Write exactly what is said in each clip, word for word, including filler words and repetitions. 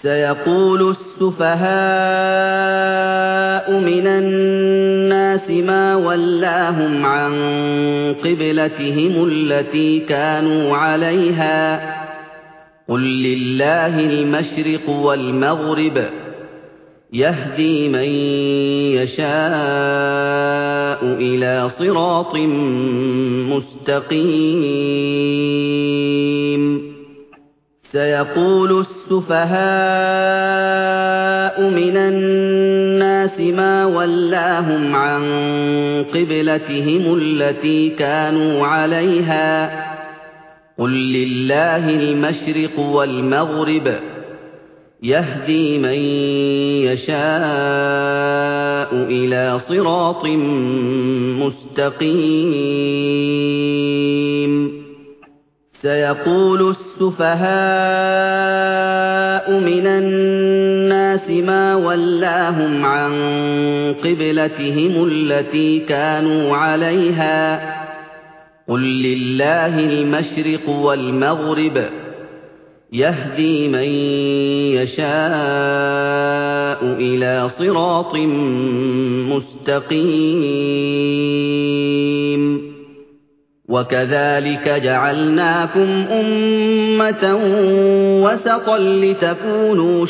سيقول السفهاء من الناس ما ولاهم عن قبلتهم التي كانوا عليها قل لله المشرق والمغرب يهدي من يشاء إلى صراط مستقيم سيقول السفهاء من الناس ما ولاهم عن قبلتهم التي كانوا عليها قل لله المشرق والمغرب يهدي من يشاء إلى صراط مستقيم سيقول السفهاء من الناس ما ولاهم عن قبلتهم التي كانوا عليها قل لله المشرق والمغرب يهدي من يشاء إلى صراط مستقيم وكذلك جعلناكم أمة وسطا لتكونوا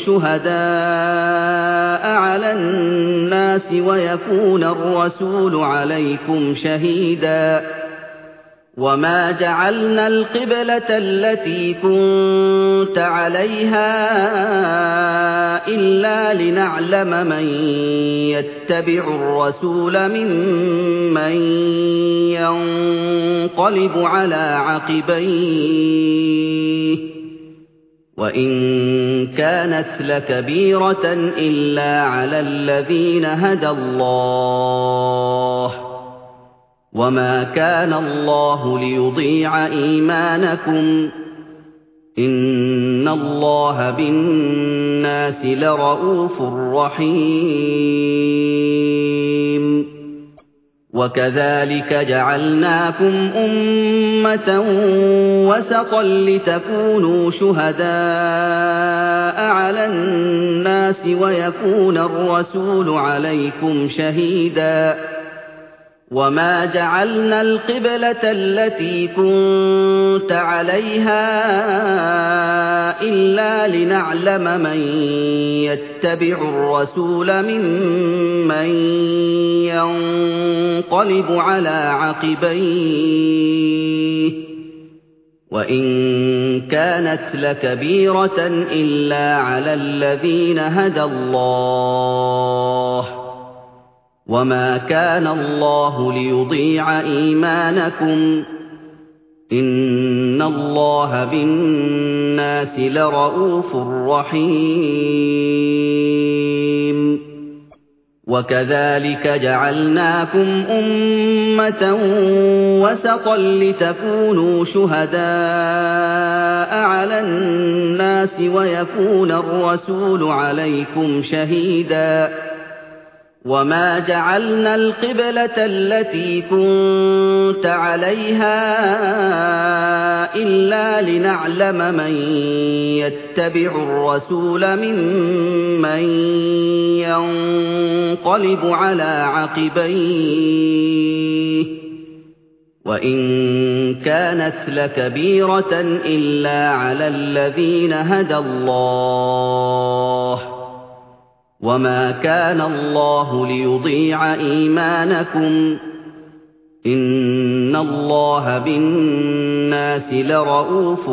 شهداء على الناس ويكون الرسول عليكم شهيدا وما جعلنا القبلة التي كنت عليها إلا لنعلم من يتبع الرسول ممن ينقلب على عقبيه وإن كانت لكبيرة إلا على الذين هدى الله وما كان الله ليضيع إيمانكم إن الله بالناس لرءوف رحيم وكذلك جعلناكم أمة وسطا لتكونوا شهداء على الناس ويكون الرسول عليكم شهيدا وما جعلنا القبلة التي كنت عليها إلا لنعلم من يتبع الرسول ممن ينقلب على عقبيه وإن كانت لكبيرة إلا على الذين هدى الله وما كان الله ليضيع إيمانكم إن الله بالناس لرءوف رحيم وكذلك جعلناكم أمة وسطا لتكونوا شهداء على الناس ويكون الرسول عليكم شهيدا وما جعلنا القبلة التي كنت عليها إلا لنعلم من يتبع الرسول ممن ينقلب على عقبيه وإن كانت لكبيرة إلا على الذين هدى الله وما كان الله ليضيع إيمانكم إن الله بالناس لرءوف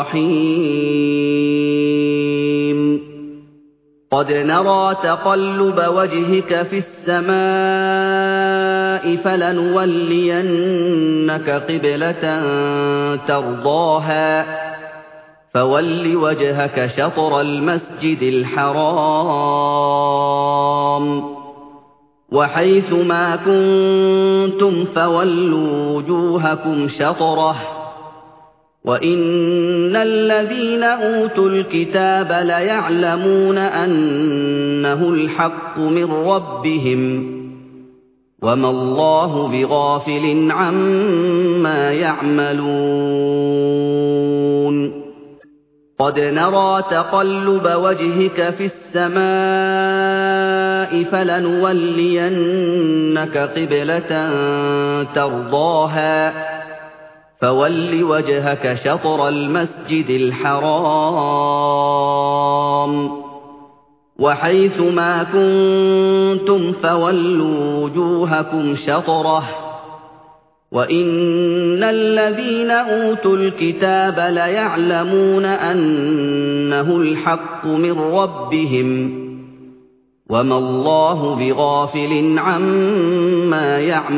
رحيم قد نرى تقلب وجهك في السماء فلنولينك قبلة ترضاها فول وجهك شطر المسجد الحرام وحيث ما كنتم فولوا وجوهكم شطره وإن الذين أوتوا الكتاب ليعلمون أنه الحق من ربهم وما الله بغافل عما يعملون قَدْ نَرَىٰ تَقَلُّبَ وَجْهِكَ فِي السَّمَاءِ فَلَنُوَلِّيَنَّكَ قِبْلَةً تَرْضَاهَا فَوَلِّ وَجْهَكَ شَطْرَ الْمَسْجِدِ الْحَرَامِ ۚ وَحَيْثُ مَا كُنتُمْ فَوَلُّوا وُجُوهَكُمْ شَطْرَهُ ۗ وَإِنَّ الَّذِينَ أُوتُوا الْكِتَابَ لَيَعْلَمُونَ أَنَّهُ الْحَقُّ مِن رَّبِّهِمْ ۗ وَمَا اللَّهُ بِغَافِلٍ عَمَّا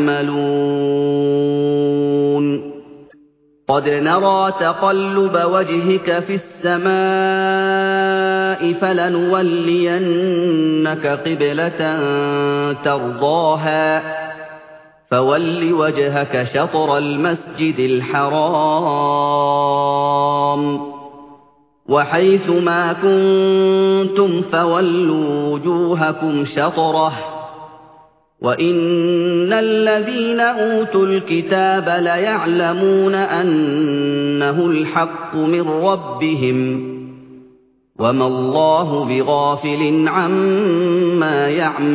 يَعْمَلُونَ قَدْ نَرَىٰ تَقَلُّبَ وَجْهِكَ فِي السَّمَاءِ فَلَنُوَلِّيَنَّكَ قِبْلَةً تَرْضَاهَا فَوَلِّ وَجْهَكَ شَطْرَ الْمَسْجِدِ الْحَرَامِ ۚ وَحَيْثُ مَا كُنتُمْ فَوَلُّوا وُجُوهَكُمْ شَطْرَهُ ۗ وَإِنَّ الَّذِينَ أُوتُوا الْكِتَابَ لَيَعْلَمُونَ أَنَّهُ الْحَقُّ مِن رَّبِّهِمْ ۗ وَمَا اللَّهُ بِغَافِلٍ عَمَّا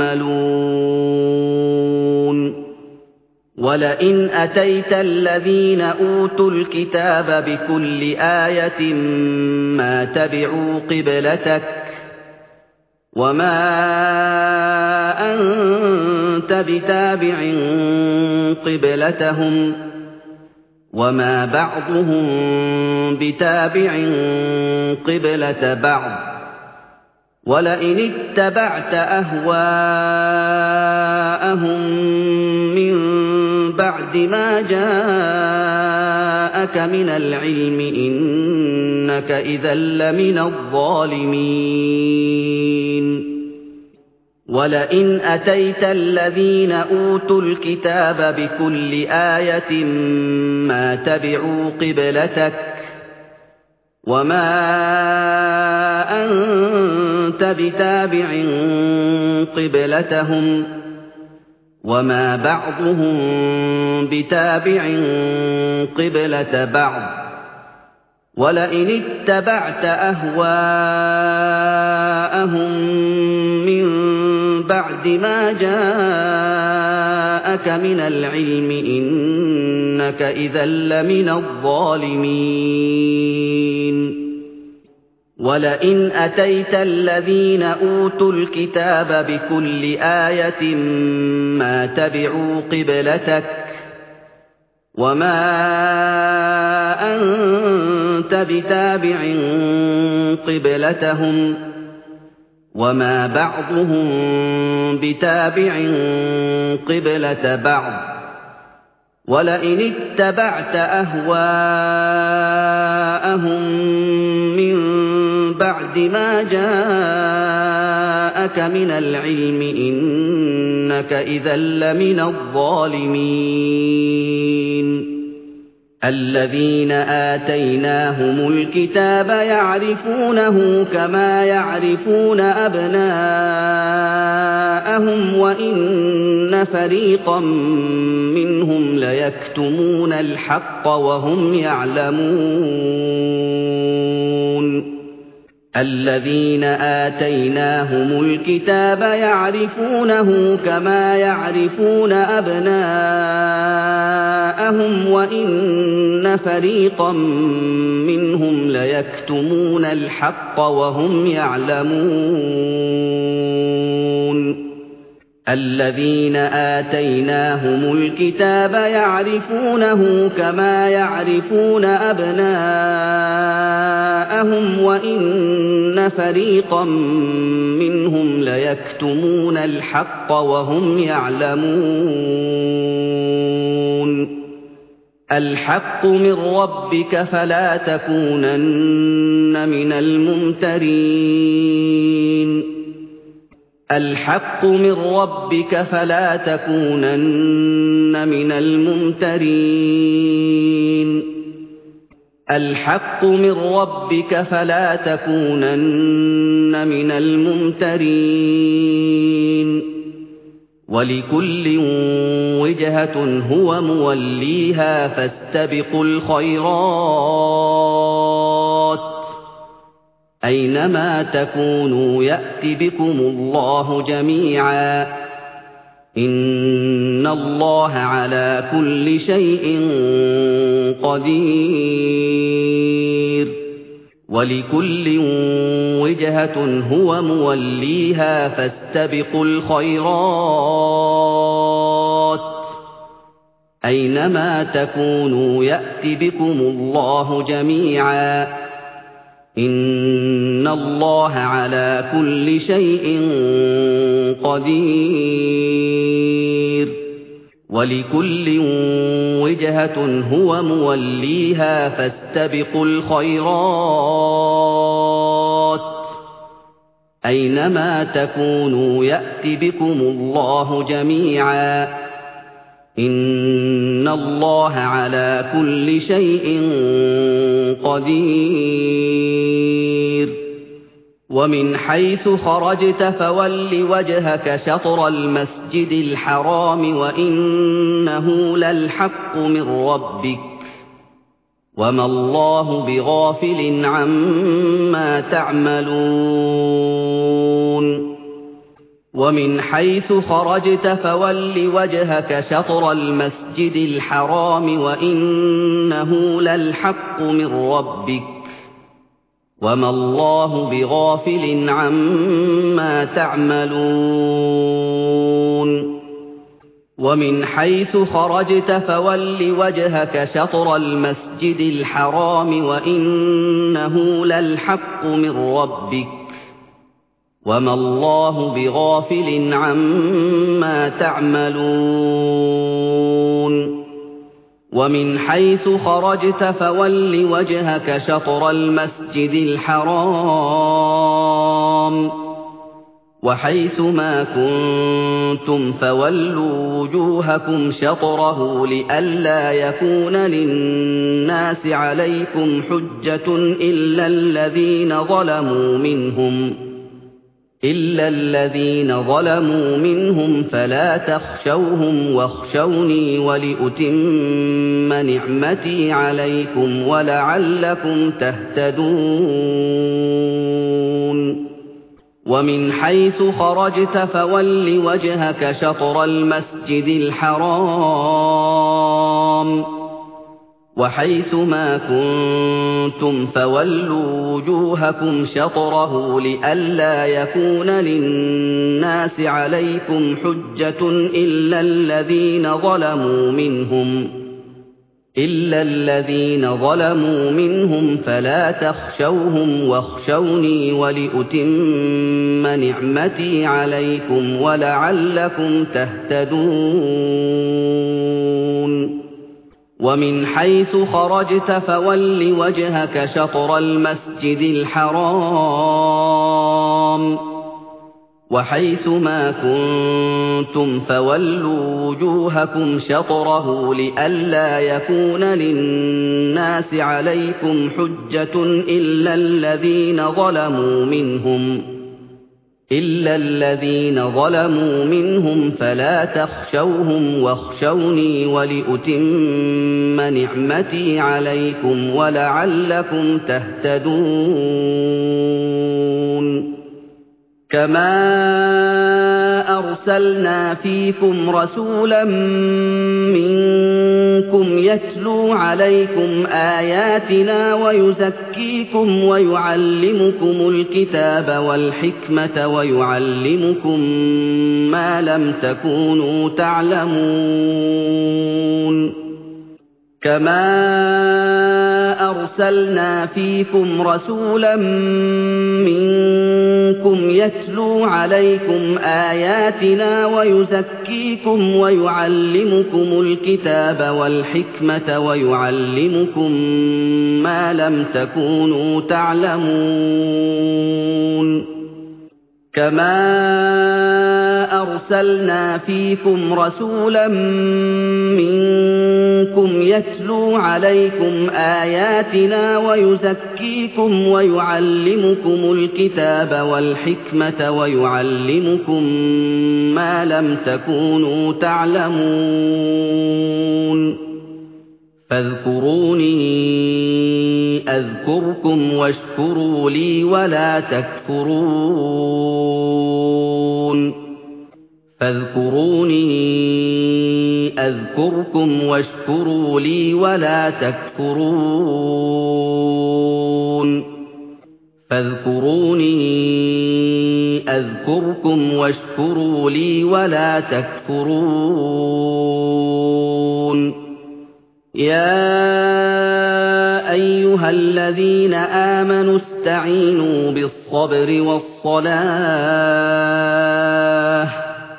يَعْمَلُونَ وَلَئِنْ أَتَيْتَ الَّذِينَ أُوتُوا الْكِتَابَ بِكُلِّ آيَةٍ مَّا تَبِعُوا قِبْلَتَكَ وَمَا أَنتَ بِتَابِعٍ قِبْلَتَهُمْ وَمَا بَعْضُهُم بِتَابِعٍ قِبْلَةَ بَعْضٍ ۚ وَلَئِنِ اتَّبَعْتَ أَهْوَاءَهُم مِّن بَعْدِ مَا جَاءَكَ مِنَ الْعِلْمِ إِنَّكَ إِذًا لَّمِنَ الظَّالِمِينَ وَلَئِنْ أَتَيْتَ الَّذِينَ أُوتُوا الْكِتَابَ بِكُلِّ آيَةٍ مَّا تَبِعُوا قِبْلَتَكَ وَمَا أَنتَ بِتَابِعٍ قِبْلَتَهُمْ وَمَا بَعْضُهُم بِتَابِعٍ قِبْلَةَ بَعْضٍ ۚ وَلَئِنِ اتَّبَعْتَ أَهْوَاءَهُم مِّن بَعْدِ مَا جَاءَكَ مِنَ الْعِلْمِ إِنَّكَ إِذًا لَّمِنَ الظَّالِمِينَ وَلَئِنْ أَتَيْتَ الَّذِينَ أُوتُوا الْكِتَابَ بِكُلِّ آيَةٍ مَّا تَبِعُوا قِبْلَتَكَ وَمَا أَنتَ بِتَابِعٍ قِبْلَتَهُمْ وَمَا بَعْضُهُم بِتَابِعٍ قِبْلَةَ بَعْضٍ ۚ وَلَئِنِ اتَّبَعْتَ أَهْوَاءَهُم مِّن بَعْدِ مَا جَاءَكَ مِنَ الْعِلْمِ إِنَّكَ إِذًا لَّمِنَ الظَّالِمِينَ الَّذِينَ آتَيْنَاهُمُ الْكِتَابَ يَعْرِفُونَهُ كَمَا يَعْرِفُونَ أَبْنَاءَهُمْ وَإِنَّ فَرِيقًا مِّنْهُمْ لَيَكْتُمُونَ الْحَقَّ وَهُمْ يَعْلَمُونَ الَّذِينَ آتَيْنَاهُمُ الْكِتَابَ يَعْرِفُونَهُ كَمَا يَعْرِفُونَ أَبْنَاءَهُمْ وَإِنَّ فَرِيقًا مِّنْهُمْ لَيَكْتُمُونَ الْحَقَّ وَهُمْ يَعْلَمُونَ الَّذِينَ آتَيْنَاهُمُ الْكِتَابَ يَعْرِفُونَهُ كَمَا يَعْرِفُونَ أَبْنَاءَهُمْ وَإِنَّ فَرِيقًا مِّنْهُمْ لَيَكْتُمُونَ الْحَقَّ وَهُمْ يَعْلَمُونَ الْحَقُّ مِن رَّبِّكَ فَلَا تَكُونَنَّ مِنَ الْمُمْتَرِينَ الْحَقُّ مِن رَّبِّكَ فَلَا تَكُونَنَّ مِنَ الْمُمْتَرِينَ الْحَقُّ مِن رَّبِّكَ فَلَا تَكُونَنَّ مِنَ الْمُمْتَرِينَ وَلِكُلٍّ وِجْهَةٌ هُوَ مُوَلِّيهَا فَاسْتَبِقُوا الْخَيْرَاتِ أينما تكونوا يأت بكم الله جميعا إن الله على كل شيء قدير ولكل وجهة هو موليها فاستبقوا الخيرات أينما تكونوا يأت بكم الله جميعا إن الله على كل شيء قدير ولكل وجهة هو موليها فاستبقوا الخيرات أينما تكونوا يأت بكم الله جميعا إن الله على كل شيء قدير ومن حيث خرجت فول وجهك شطر المسجد الحرام وإنه للحق من ربك وما الله بغافل عما تعملون ومن حيث خرجت فول وجهك شطر المسجد الحرام وإنه للحق من ربك وما الله بغافل عما تعملون ومن حيث خرجت فول وجهك شطر المسجد الحرام وإنه للحق من ربك وما الله بغافل عما تعملون ومن حيث خرجت فول وجهك شطر المسجد الحرام وحيث ما كنتم فولوا وجوهكم شطره لئلا يكون للناس عليكم حجة إلا الذين ظلموا منهم إلا الذين ظلموا منهم فلا تخشوهم واخشوني ولأتم نعمتي عليكم ولعلكم تهتدون ومن حيث خرجت فول وجهك شطر المسجد الحرام وحيث ما كنتم فولوا وجوهكم شطره لئلا يكون للناس عليكم حجة إلا الذين ظلموا منهم إلا الذين ظلموا منهم فلا تخشوهم واخشوني ولأتم نعمتي عليكم ولعلكم تهتدون ومن حيث خرجت فول وجهك شطر المسجد الحرام وحيث ما كنتم فولوا وجوهكم شطره لئلا يكون للناس عليكم حجة إلا الذين ظلموا منهم إلا الذين ظلموا منهم فلا تخشوهم واخشوني ولأتم نعمتي عليكم ولعلكم تهتدون كما أرسلنا فيكم رسولا منكم يتلو عليكم آياتنا ويزكيكم ويعلمكم الكتاب والحكمة ويعلمكم ما لم تكونوا تعلمون كما أرسلنا فيكم رسولا منكم يتلو عليكم آياتنا ويزكيكم ويعلمكم الكتاب والحكمة ويعلمكم ما لم تكونوا تعلمون كما أرسلنا فيكم رسولا منكم يتلو عليكم آياتنا ويزكيكم ويعلمكم الكتاب والحكمة ويعلمكم ما لم تكونوا تعلمون فاذكروني أذكركم واشكروا لي ولا تكفرون فاذكروني أذكركم واشكروا لي ولا تكفرون فاذكروني أذكركم واشكروا لي ولا تكفرون يا أيها الذين آمنوا استعينوا بالصبر والصلاة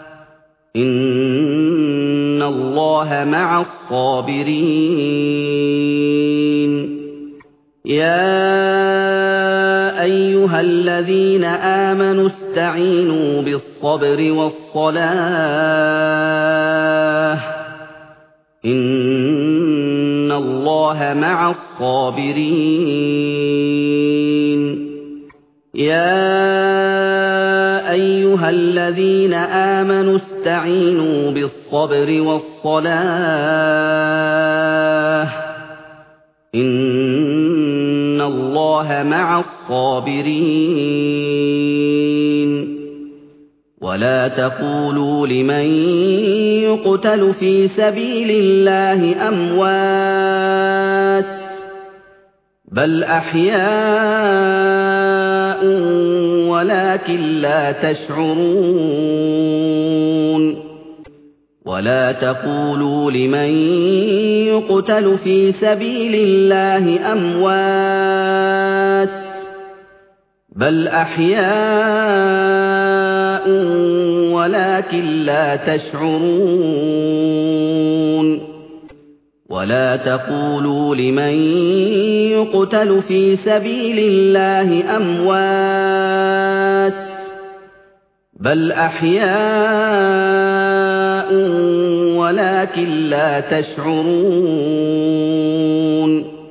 إن الله مع الصابرين يا أيها الذين آمنوا استعينوا بالصبر والصلاة إن الله مع الصابرين يا أيها الذين آمنوا استعينوا بالصبر والصلاة إن الله مع الصابرين ولا تقولوا لمن يقتل في سبيل الله أموات بل أحياء ولكن لا تشعرون ولا تقولوا لمن يقتل في سبيل الله أموات بل أحياء ولكن لا تشعرون ولا تقولوا لمن يقتل في سبيل الله أموات بل أحياء ولكن لا تشعرون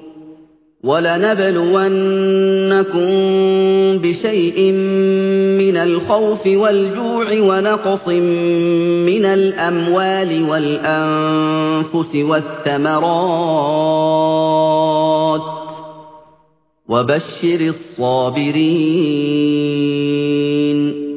ولنبلونكم بشيء من الخوف والجوع ونقص من الأموال والأنفس والثمرات وبشر الصابرين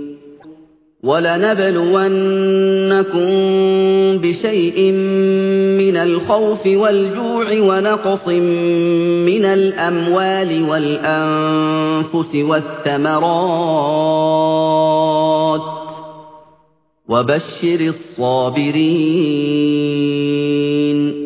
ولنبلونكم بشيء من الخوف والجوع ونقص من الأموال والأنفس والثمرات وبشر الصابرين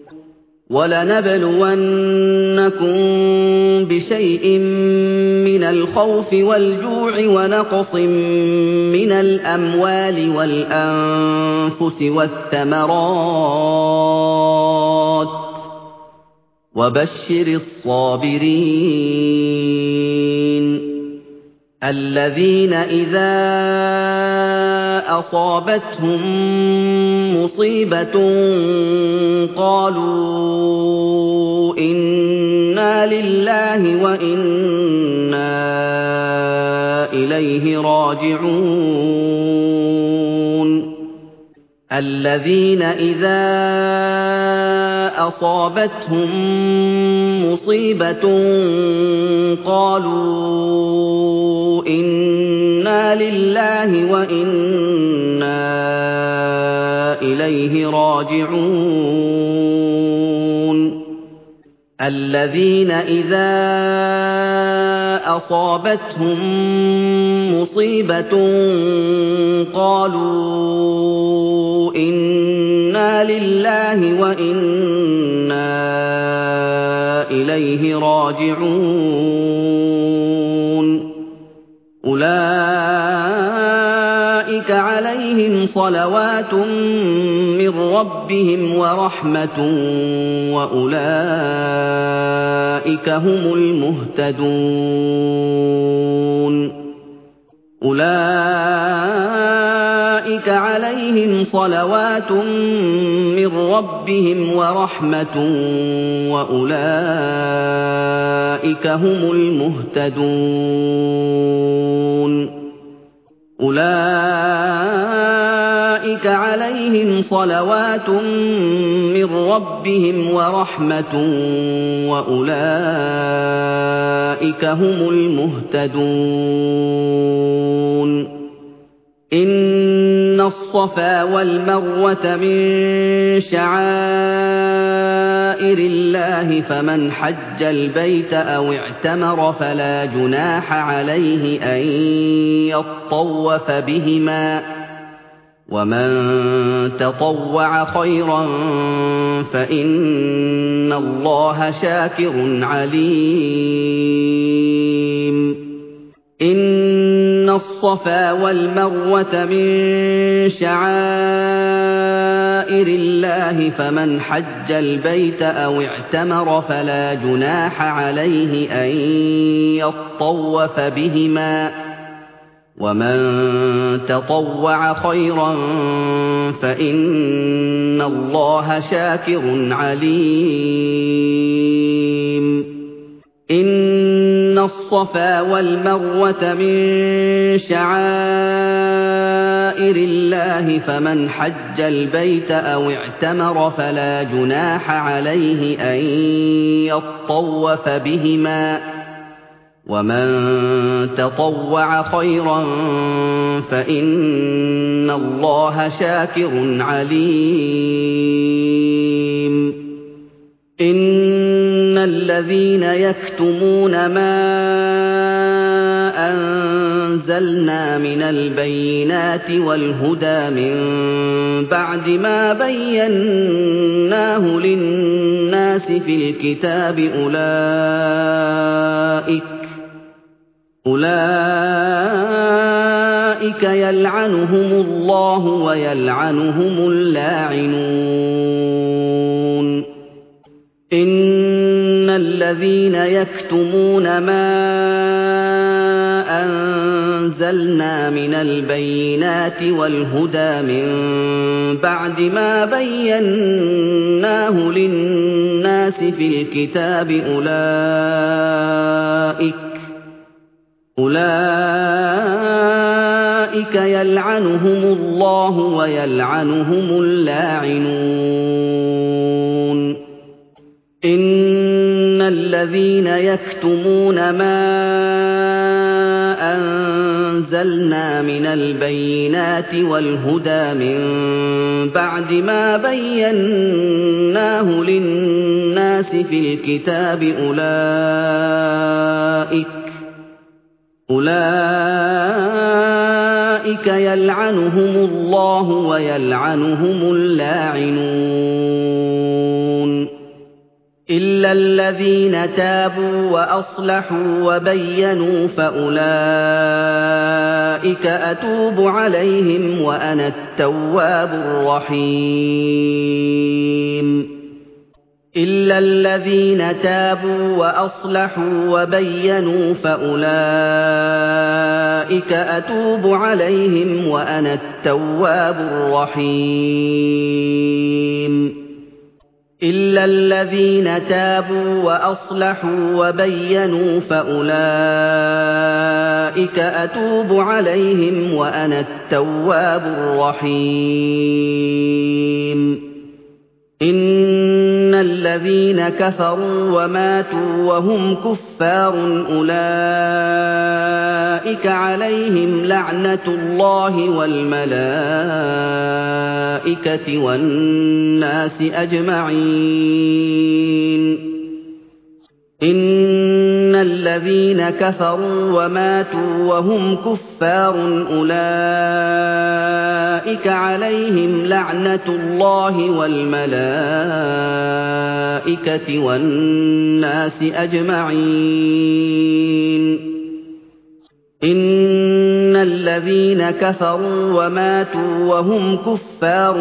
ولنبلونكم بشيء من الخوف والجوع ونقص من الأموال والأنفس والثمرات وبشر الصابرين الذين إذا أصابتهم مصيبة قالوا إنا لله وإنا إليه راجعون الذين إذا أصابتهم مصيبة قالوا إنا لله وإنا إليه راجعون الذين إذا أصابتهم مصيبة قالوا إنا لله وإنا إليه راجعون أولئك عليهم صلوات من ربهم ورحمة وأولئك هم المهتدون أولئك عليهم صلوات من ربهم ورحمة وأولئك هم المهتدون أولئك عليهم عَلَيْهِمْ صَلَوَاتٌ مِّن رَّبِّهِمْ وَرَحْمَةٌ وَأُولَٰئِكَ هُمُ الْمُهْتَدُونَ إِنَّ الصَّفَا وَالْمَرْوَةَ مِن شَعَائِرِ اللَّهِ فَمَنْ حَجَّ الْبَيْتَ أَوِ اعْتَمَرَ فَلَا جُنَاحَ عَلَيْهِ أَن يَطَّوَّفَ بِهِمَا وَمَن تَطَوَّعَ خَيْرًا فَإِنَّ اللَّهَ شَاكِرٌ عَلِيمٌ إِنَّ الصَّفَا وَالْمَرْوَةَ مِن شَعَائِرِ اللَّهِ فَمَنْ حَجَّ الْبَيْتَ أَوِ اعْتَمَرَ فَلَا جُنَاحَ عَلَيْهِ أَن يَطَّوَّفَ بِهِمَا وَمَن تَطَوَّعَ خَيْرًا فَإِنَّ اللَّهَ شَاكِرٌ عَلِيمٌ إِنَّ الصَّفَا وَالْمَرْوَةَ مِن شَعَائِرِ اللَّهِ فَمَنْ حَجَّ الْبَيْتَ أَوِ اعْتَمَرَ فَلَا جُنَاحَ عَلَيْهِ أَن يَطَّوَّفَ بِهِمَا وَمَن تَطَوَّعَ خَيْرًا فَإِنَّ اللَّهَ شَاكِرٌ عَلِيمٌ إِنَّ الَّذِينَ يَكْتُمُونَ مَا أَنزَلْنَا مِنَ الْبَيِّنَاتِ وَالْهُدَىٰ مِن بَعْدِ مَا بَيَّنَّاهُ لِلنَّاسِ فِي الْكِتَابِ أُولَٰئِكَ أُولَٰئِكَ يَلْعَنُهُمُ اللَّهُ وَيَلْعَنُهُمُ اللاعنون إِنَّ الَّذِينَ يَكْتُمُونَ مَا أَنزَلْنَا مِنَ الْبَيِّنَاتِ وَالْهُدَىٰ مِن بَعْدِ مَا بَيَّنَّاهُ لِلنَّاسِ فِي الْكِتَابِ أُولَٰئِكَ أُولَٰئِكَ يَلْعَنُهُمُ اللَّهُ وَيَلْعَنُهُمُ اللاعنون إِنَّ الَّذِينَ يَكْتُمُونَ مَا أَنزَلْنَا مِنَ الْبَيِّنَاتِ وَالْهُدَىٰ مِن بَعْدِ مَا بَيَّنَّاهُ لِلنَّاسِ فِي الْكِتَابِ أُولَٰئِكَ أُولَٰئِكَ يَلْعَنُهُمُ اللَّهُ وَيَلْعَنُهُمُ اللاعنون إِلَّا الَّذِينَ تَابُوا وَأَصْلَحُوا وَبَيَّنُوا فَأُولَٰئِكَ أَتُوبُ عَلَيْهِمْ وَأَنَا التَّوَّابُ الرَّحِيمُ إِلَّا الَّذِينَ تَابُوا وَأَصْلَحُوا وَبَيَّنُوا فَأُولَٰئِكَ أَتُوبُ عَلَيْهِمْ وَأَنَا التَّوَّابُ الرَّحِيمُ إِلَّا الَّذِينَ تَابُوا وَأَصْلَحُوا وَبَيَّنُوا فَأُولَٰئِكَ أَتُوبُ عَلَيْهِمْ وَأَنَا التَّوَّابُ الرَّحِيمُ إِنَّ الَّذِينَ كَفَرُوا وَمَاتُوا وَهُمْ كُفَّارٌ أُولَٰئِكَ عَلَيْهِمْ لَعْنَةُ اللَّهِ وَالْمَلَائِكَةِ وَالنَّاسِ أَجْمَعِينَ إِنَّ الَّذِينَ كَفَرُوا وَمَاتُوا وَهُمْ كُفَّارٌ أُولَٰئِكَ عَلَيْهِمْ لَعْنَةُ اللَّهِ وَالْمَلَائِكَةِ وَالنَّاسِ أَجْمَعِينَ إِنَّ الَّذِينَ كَفَرُوا وَمَاتُوا وَهُمْ كُفَّارٌ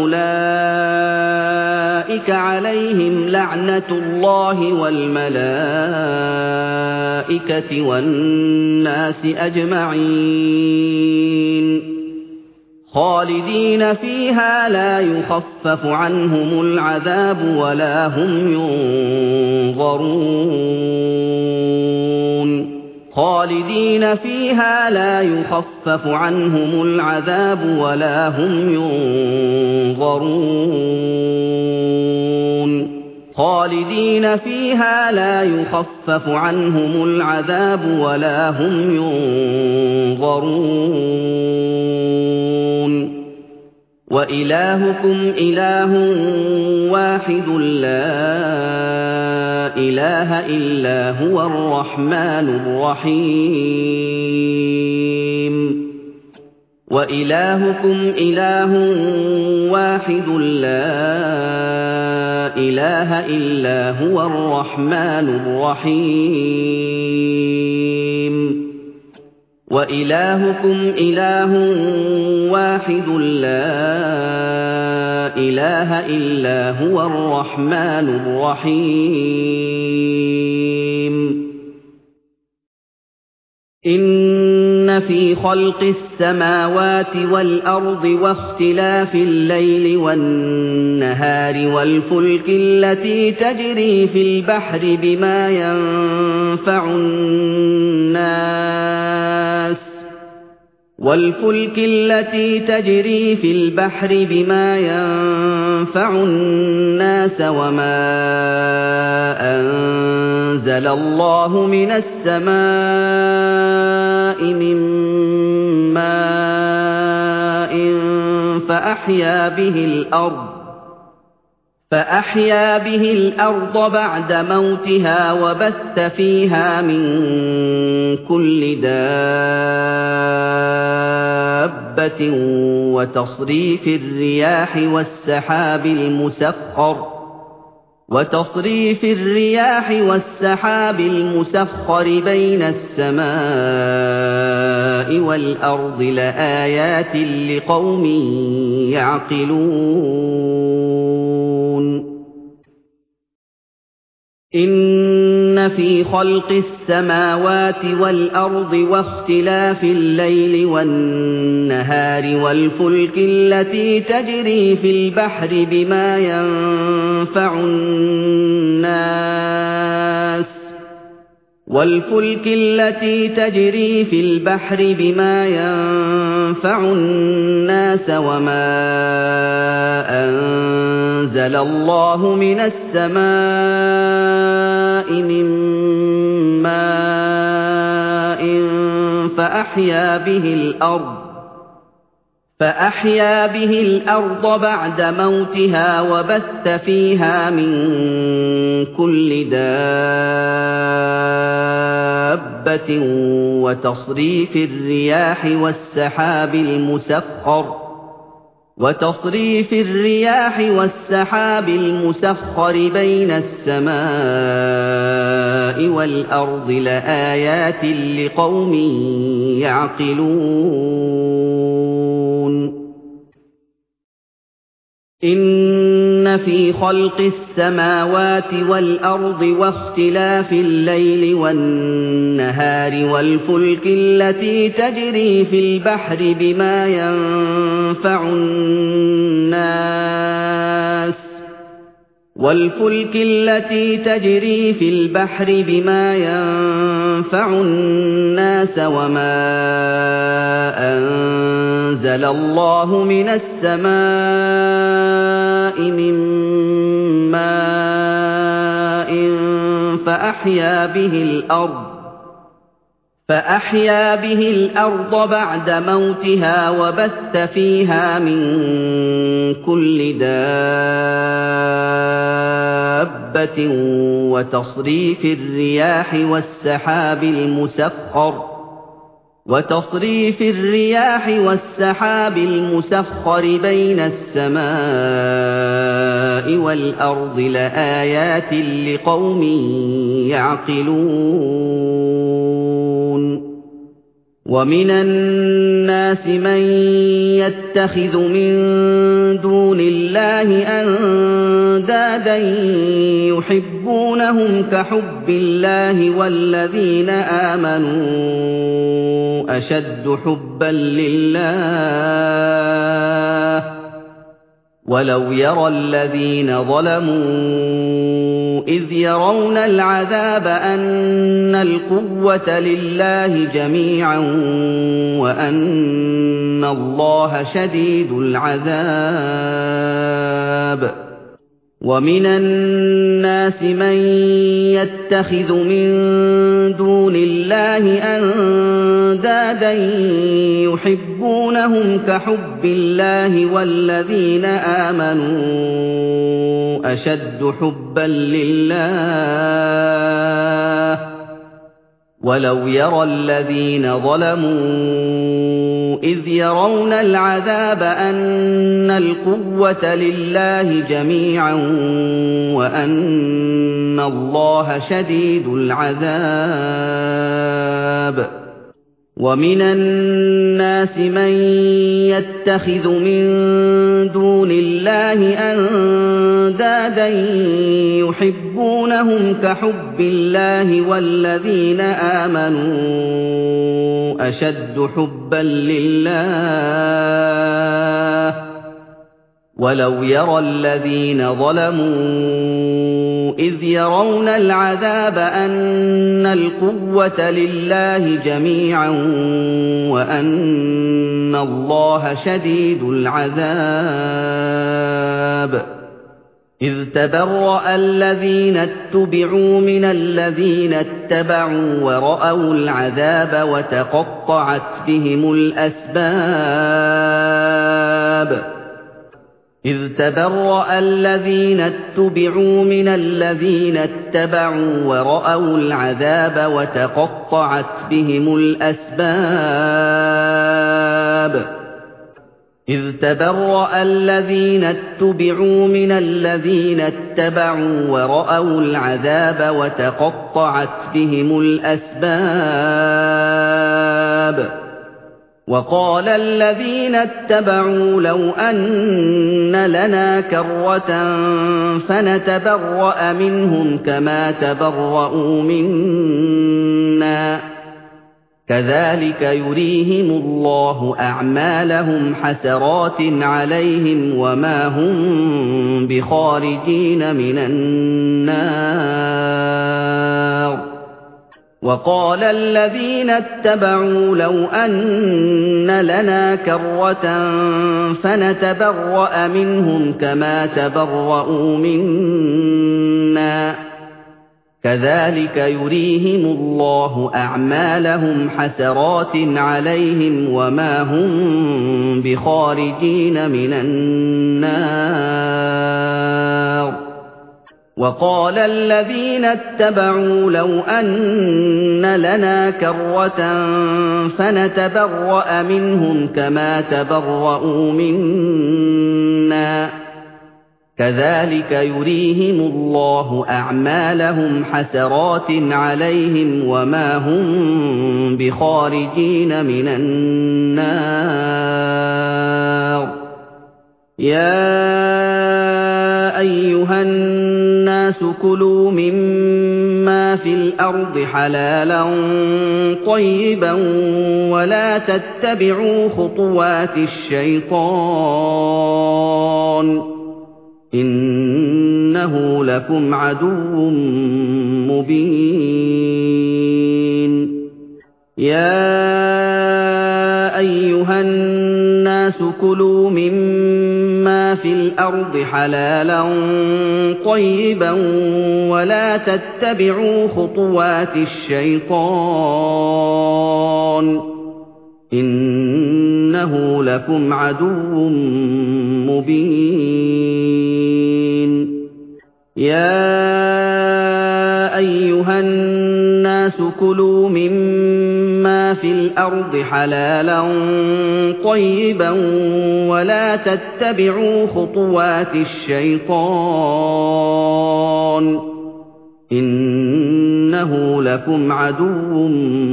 أُولَٰئِكَ عَلَيْهِمْ لَعْنَةُ اللَّهِ وَالْمَلَائِكَةِ وَالنَّاسِ أَجْمَعِينَ خَالِدِينَ فِيهَا لَا يُخَفَّفُ عَنْهُمُ الْعَذَابُ وَلَا هُمْ يُنظَرُونَ خالدين فيها لا يخفف عنهم العذاب ولا هم ينظرون خالدين فيها لا يخفف عنهم العذاب ولا هم ينظرون وإلهكم إله واحد لا إله إلا هو الرحمن الرحيم وإلهكم إله واحد لا إله إلا هو الرحمن الرحيم وإلهكم إله واحد لا إله إلا هو الرحمن الرحيم إن في خلق السماوات والأرض واختلاف الليل والنهار والفلك التي تجري في البحر بما ينفع الناس والفلك التي تجري في البحر بما ينفع الناس وما أنزل الله من السماء من ماء فأحيا به الأرض فأحيا به الأرض بعد موتها وبث فيها من كل دابة وتصريف الرياح والسحاب المسخر وتصريف الرياح والسحاب المسخر بين السماء والأرض لآيات لقوم يعقلون إن في خلق السماوات والأرض واختلاف الليل والنهار والفلك التي تجري في البحر بما ينفع الناس والفلك التي تجري في البحر بما ينفع الناس وما أنزل الله من السماء من ماء فأحيا به الأرض فأحيا به الأرض بعد موتها وبث فيها من كل دابة وتصريف الرياح والسحاب المسخر وتصريف الرياح والسحاب المسخر بين السماء والأرض لآيات لقوم يعقلون إن في خلق السماوات والأرض واختلاف الليل والنهار والفلك التي تجري في البحر بما ينفع الناس والفلك التي تجري في البحر بما ينفع الناس وما أنزل الله من السماء من ماء فأحيا به الأرض فأحيا به الأرض بعد موتها وبث فيها من كل دابة وتصريف الرياح والسحاب المسخر وتصريف الرياح والسحاب المسخر بين السماء والأرض لآيات لقوم يعقلون ومن الناس من يتخذ من دون الله أندادا يحبونهم كحب الله والذين آمنوا أشد حبا لله وَلَوْ يَرَى الَّذِينَ ظَلَمُوا إِذْ يَرَوْنَ الْعَذَابَ أَنَّ الْقُوَّةَ لِلَّهِ جَمِيعًا وَأَنَّ اللَّهَ شَدِيدُ الْعَذَابِ وَمِنَ النَّاسِ مَن يَتَّخِذُ مِن دُونِ اللَّهِ أَندَادًا يُحِبُّونَهُمْ كَحُبِّ اللَّهِ وَالَّذِينَ آمَنُوا أَشَدُّ حُبًّا لِّلَّهِ وَلَوْ يَرَى الَّذِينَ ظَلَمُوا إِذْ يَرَوْنَ الْعَذَابَ أَنَّ الْقُوَّةَ لِلَّهِ جَمِيعًا وَأَنَّ اللَّهَ شَدِيدُ الْعَذَابِ وَمِنَ النَّاسِ مَن يَتَّخِذُ مِن دُونِ اللَّهِ أَندَادًا يُحِبُّونَهُمْ كَحُبِّ اللَّهِ وَالَّذِينَ آمَنُوا أَشَدُّ حُبًّا لِّلَّهِ وَلَوْ يَرَى الَّذِينَ ظَلَمُوا إِذْ يَرَوْنَ الْعَذَابَ أَنَّ الْقُوَّةَ لِلَّهِ جَمِيعًا وَأَنَّ اللَّهَ شَدِيدُ الْعَذَابِ إِذْ تَبَرَّأَ الَّذِينَ اتُّبِعُوا مِنَ الَّذِينَ اتَّبَعُوا وَرَأَوُا الْعَذَابَ وَتَقَطَّعَتْ بِهِمُ الْأَسْبَابُ إِذْ تَبَرَّأَ الَّذِينَ اتُّبِعُوا مِنَ الَّذِينَ اتَّبَعُوا وَرَأَوُا الْعَذَابَ وَتَقَطَّعَتْ بِهِمُ الْأَسْبَابُ إِذْ تَبَرَّأَ الَّذِينَ اتُّبِعُوا مِنَ الَّذِينَ اتَّبَعُوا وَرَأَوُا الْعَذَابَ وَتَقَطَّعَتْ بِهِمُ الْأَسْبَابُ وَقَالَ الَّذِينَ اتَّبَعُوا لَوْ أَنَّ لَنَا كَرَّةً فَنَتَبَرَّأَ مِنْهُمْ كَمَا تَبَرَّءُوا مِنَّا كَذَلِكَ يُرِيهِمُ اللَّهُ أَعْمَالَهُمْ حَسَرَاتٍ عَلَيْهِمْ وَمَا هُم بِخَارِجِينَ مِنَ النَّارِ وَقَالَ الَّذِينَ اتَّبَعُوا لَوْ أَنَّ لَنَا كَرَّةً فَنَتَبَرَّأَ مِنْهُمْ كَمَا تَبَرَّءُوا مِنَّا كَذَلِكَ يُرِيهِمُ اللَّهُ أَعْمَالَهُمْ حَسَرَاتٍ عَلَيْهِمْ وَمَا هُم بِخَارِجِينَ مِنَ النَّارِ وَقَالَ الَّذِينَ اتَّبَعُوا لَوْ أَنَّ لَنَا كَرَّةً فَنَتَبَرَّأَ مِنْهُمْ كَمَا تَبَرَّءُوا مِنَّا كَذَلِكَ يُرِيهِمُ اللَّهُ أَعْمَالَهُمْ حَسَرَاتٍ عَلَيْهِمْ وَمَا هُم بِخَارِجِينَ مِنَ النَّارِ يَا أَيُّهَا النَّاسُ كُلُوا مِمَّا فِي الْأَرْضِ حَلَالًا طَيِّبًا وَلَا تَتَّبِعُوا خُطُوَاتِ الشَّيْطَانِ إِنَّهُ لَكُمْ عَدُوٌّ مُّبِينٌ يَا أَيُّهَا النَّاسُ كُلُوا مِمَّا فِي الْأَرْضِ حَلَالًا طَيِّبًا وَلَا تَتَّبِعُوا خُطُوَاتِ الشَّيْطَانِ إِنَّهُ لَكُمْ عَدُوٌّ مُّبِينٌ يَا أَيُّهَا النَّاسُ كُلُوا مِمَّا فِي الْأَرْضِ حَلَالًا طَيِّبًا وَلَا تَتَّبِعُوا خُطُوَاتِ الشَّيْطَانِ إِنَّهُ لَكُمْ عَدُوٌّ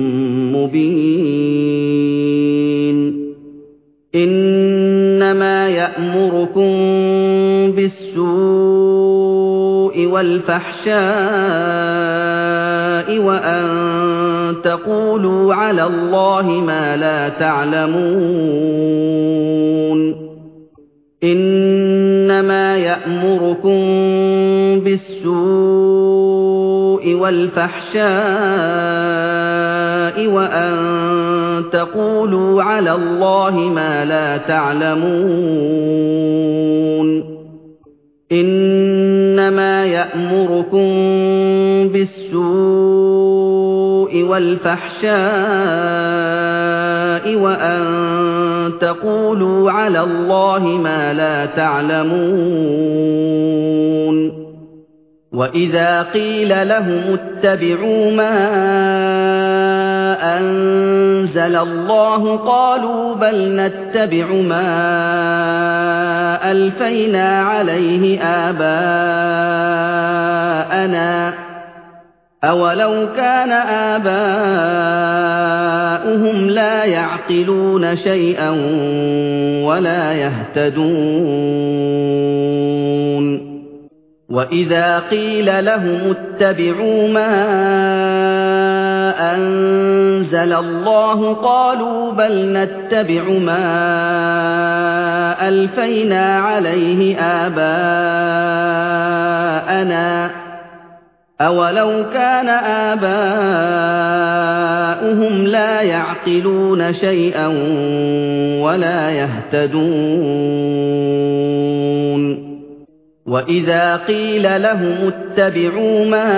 مُّبِينٌ إِنَّمَا يَأْمُرُكُم بِالسُّوءِ وَالْفَحْشَاءِ وَأَن تَقُولُوا عَلَى اللَّهِ مَا لَا تَعْلَمُونَ إِنَّمَا يَأْمُرُكُم بِالسُّوءِ وَالْفَحْشَاءِ وَأَن تَقُولُوا عَلَى اللَّهِ مَا لَا تَعْلَمُونَ إِنَّمَا يَأْمُرُكُم بِالسُّوءِ وَالْفَحْشَاءِ وَأَن تَقُولُوا عَلَى اللَّهِ مَا لَا تَعْلَمُونَ وَإِذَا قِيلَ لَهُمُ اتَّبِعُوا مَا أَنزَلَ اللَّهُ قَالُوا بَلْ نَتَّبِعُ مَا أَلْفَيْنَا عَلَيْهِ آبَاءَنَا ۚ أَوَلَوْ كَانَ آبَاؤُهُمْ لَا يَعْقِلُونَ شَيْئًا وَلَا يَهْتَدُونَ وَإِذَا قِيلَ لَهُمُ اتَّبِعُوا مَا أَنزَلَ اللَّهُ قَالُوا بَلْ نَتَّبِعُ مَا أَلْفَيْنَا عَلَيْهِ آبَاءَنَا ۚ أَوَلَوْ كَانَ آبَاؤُهُمْ لَا يَعْقِلُونَ شَيْئًا وَلَا يَهْتَدُونَ وَإِذَا قِيلَ لَهُمُ اتَّبِعُوا مَا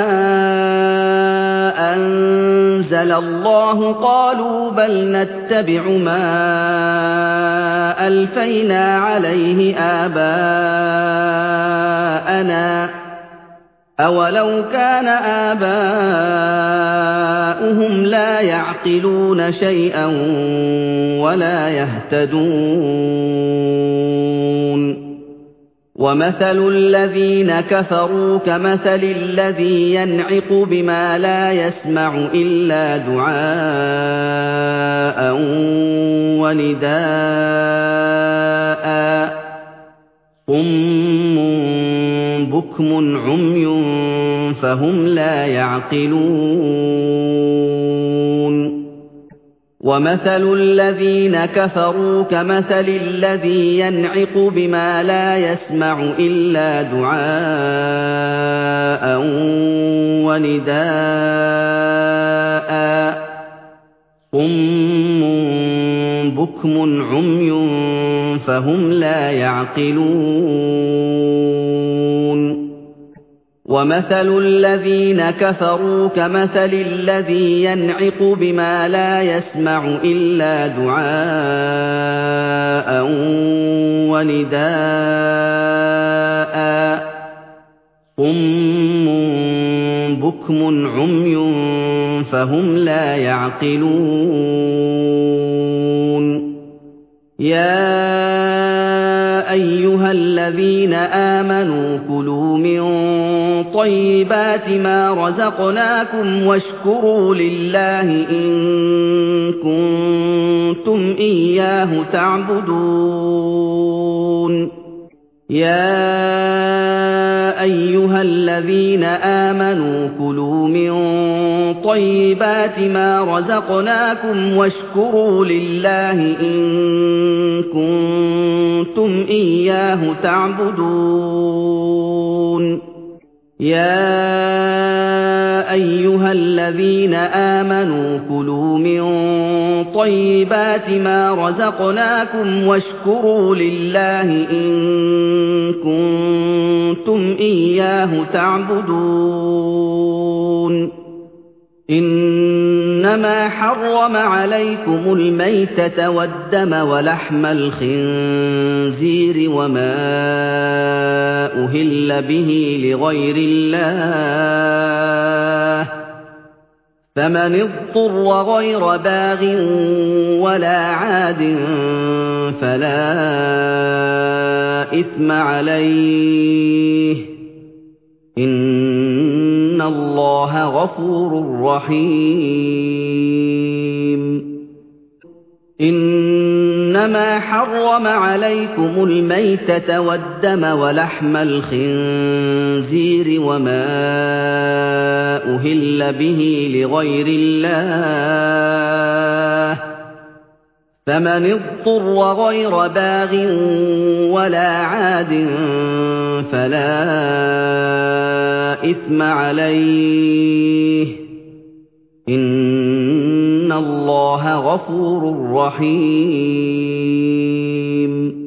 أَنزَلَ اللَّهُ قَالُوا بَلْ نَتَّبِعُ مَا أَلْفَيْنَا عَلَيْهِ آبَاءَنَا ۚ أَوَلَوْ كَانَ آبَاؤُهُمْ لَا يَعْقِلُونَ شَيْئًا وَلَا يَهْتَدُونَ وَمَثَلُ الَّذِينَ كَفَرُوا كَمَثَلِ الَّذِي يَنْعِقُ بِمَا لَا يَسْمَعُ إِلَّا دُعَاءً وَنِدَاءً صُمٌّ بُكْمٌ عُمْيٌ فَهُمْ لَا يَعْقِلُونَ وَمَثَلُ الَّذِينَ كَفَرُوا كَمَثَلِ الَّذِي يَنْعِقُ بِمَا لَا يَسْمَعُ إِلَّا دُعَاءً وَنِدَاءً صُمٌّ بُكْمٌ عُمْيٌ فَهُمْ لَا يَعْقِلُونَ وَمَثَلُ الَّذِينَ كَفَرُوا كَمَثَلِ الَّذِي يَنْعِقُ بِمَا لَا يَسْمَعُ إِلَّا دُعَاءً وَنِدَاءً صُمٌّ بُكْمٌ عُمْيٌ فَهُمْ لَا يَعْقِلُونَ يَا أَيُّهَا الَّذِينَ آمَنُوا كُلُوا مِن طَيِّبَاتِ مَا رَزَقْنَاكُمْ وَاشْكُرُوا لِلَّهِ إِن كُنتُمْ إِيَّاهُ تَعْبُدُونَ يَا أَيُّهَا الَّذِينَ آمَنُوا كُلُوا مِن طَيِّبَاتِ مَا رَزَقْنَاكُمْ وَاشْكُرُوا لِلَّهِ إِن كُنتُمْ إِيَّاهُ تَعْبُدُونَ يَا أَيُّهَا الَّذِينَ آمَنُوا كُلُوا مِن طَيِّبَاتِ مَا رَزَقْنَاكُمْ وَاشْكُرُوا لِلَّهِ إِن كُنتُمْ إِيَّاهُ تَعْبُدُونَ إِنَّمَا حَرَّمَ عَلَيْكُمُ الْمَيْتَةَ وَالدَّمَ وَلَحْمَ الْخِنزِيرِ وَمَا أُهِلَّ بِهِ لِغَيْرِ اللَّهِ ۖ فَمَنِ اضْطُرَّ غَيْرَ بَاغٍ وَلَا عَادٍ فَلَا إِثْمَ عَلَيْهِ ۚ إِنَّ اللَّهَ غَفُورٌ رَّحِيمٌ إِنَّمَا حَرَّمَ عَلَيْكُمُ الْمَيْتَةَ وَالدَّمَ وَلَحْمَ الْخِنزِيرِ وَمَا أُهِلَّ بِهِ لِغَيْرِ اللَّهِ ۖ فمن اضطر غير باغ ولا عاد فلا إثم عليه إن الله غفور رحيم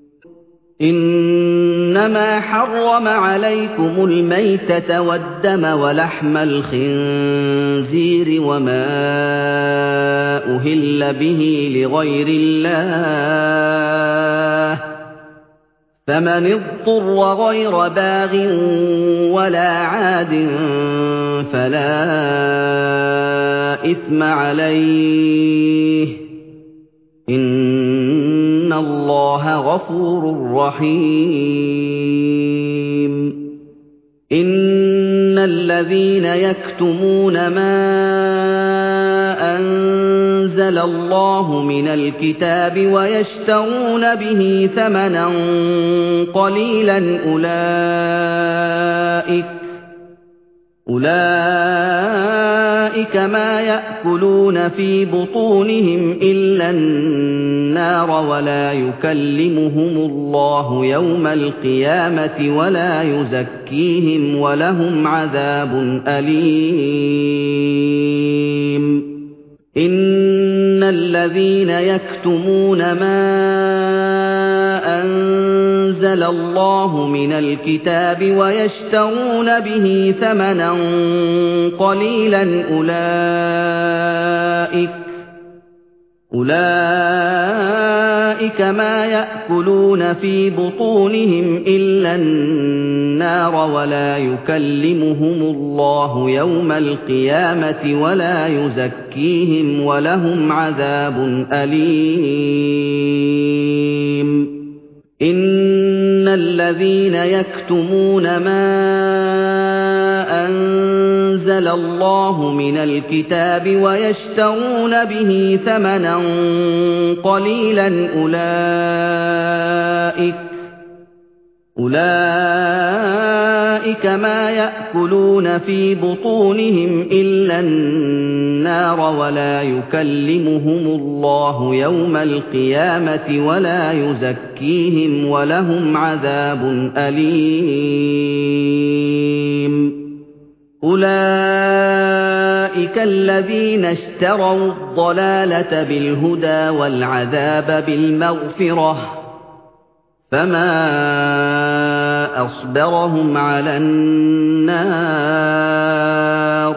إنما حرم عليكم الميتة والدم ولحم الخنزير وما أهل به لغير الله فمن اضطر غير باغ ولا عاد فلا إثم عليه إن الله غفور رحيم إن الذين يكتمون ما أنزل الله من الكتاب ويشترون به ثمنا قليلا أولئك أولئك ما يأكلون في بطونهم إلا النار ولا يكلمهم الله يوم القيامة ولا يزكيهم ولهم عذاب أليم إن الذين يكتمون ما أنزل الله من الكتاب ويشترون به ثمنا قليلا أولئك أولئك ما يأكلون في بطونهم إلا النار ولا يكلمهم الله يوم القيامة ولا يزكيهم ولهم عذاب أليم إن الذين يكتمون ما أنزل الله من الكتاب ويشترون به ثمنا قليلا أولئك أولئك ما يأكلون في بطونهم إلا النار ولا يكلمهم الله يوم القيامة ولا يزكيهم ولهم عذاب أليم أولئك الذين اشتروا الضلالة بالهدى والعذاب بالمغفرة فما أصبرهم على النار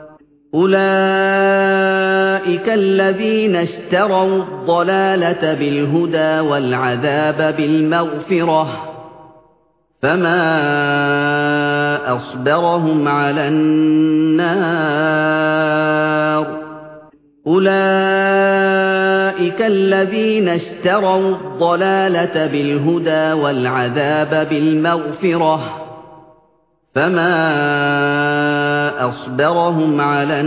أولئك الذين اشتروا الضلالة بالهدى والعذاب بالمغفرة فما أصبرهم على النار أولئك الذين اشتروا الضلالة بالهدى والعذاب بالمغفرة فما أصبرهم على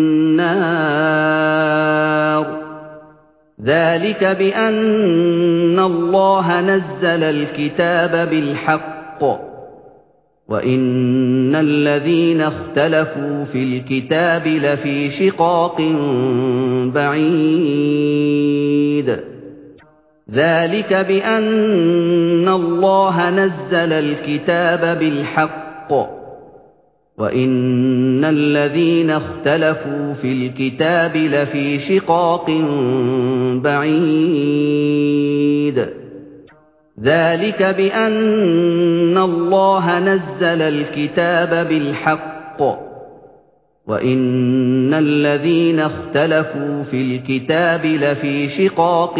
النار ذلك بأن الله نزل الكتاب بالحق وإن الذين اختلفوا في الكتاب لفي شقاق بعيد ذلك بأن الله نزل الكتاب بالحق وإن الذين اختلفوا في الكتاب لفي شقاق بعيد ذلك بأن الله نزل الكتاب بالحق وإن الذين اختلفوا في الكتاب لفي شقاق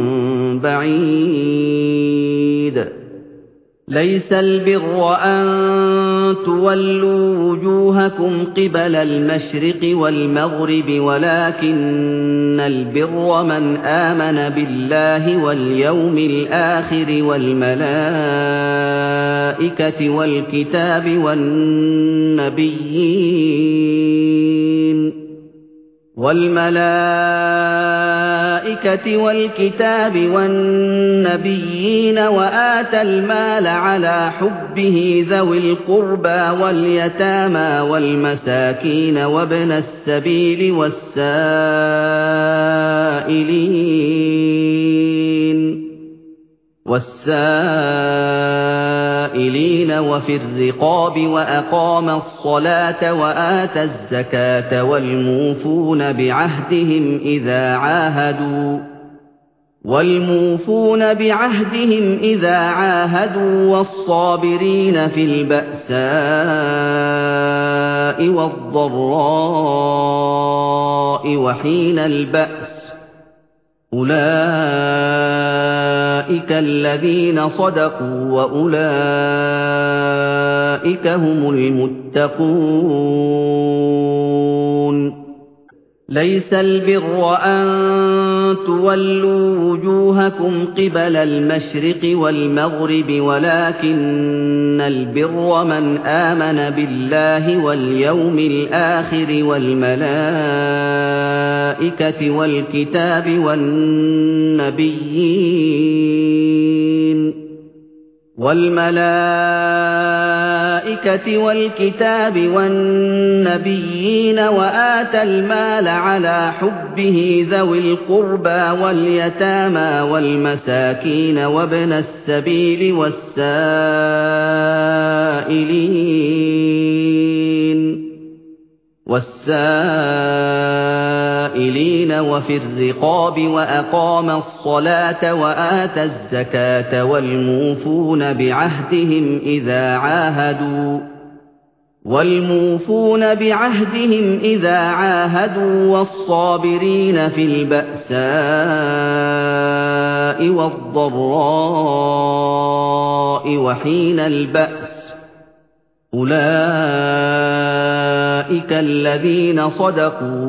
بعيد ليس البر أن تولوا وجوهكم قبل المشرق والمغرب ولكن البر من آمن بالله واليوم الآخر والملائكة والكتاب والنبيين وَالْمَلَائِكَةِ وَالْكِتَابِ وَالنَّبِيِّينَ وَآتَى المال على حبه ذوي القربى واليتامى والمساكين وابن السبيل والسائلين والسائلين وفي الرقاب وأقام الصلاة وآتى الزكاة والموفون بعهدهم إذا عاهدوا والموفون بعهدهم إذا عاهدوا والصابرين في البأساء والضراء وحين البأس أولئك الذين صدقوا وأولئك هم المتقون ليس البر أن تولوا وجوهكم قبل المشرق والمغرب ولكن البر من آمن بالله واليوم الآخر والملائكة والكتاب والنبيين والملائكة والكتاب والنبيين وآتى المال على حبه ذوي القربى واليتامى والمساكين وابن السبيل والسائلين والسائلين وفي الرقاب وأقام الصلاة وآتى الزكاة والموفون بعهدهم إذا عاهدوا والموفون بعهدهم إذا عاهدوا والصابرين في البأساء والضراء وحين البأس أولئك الذين صدقوا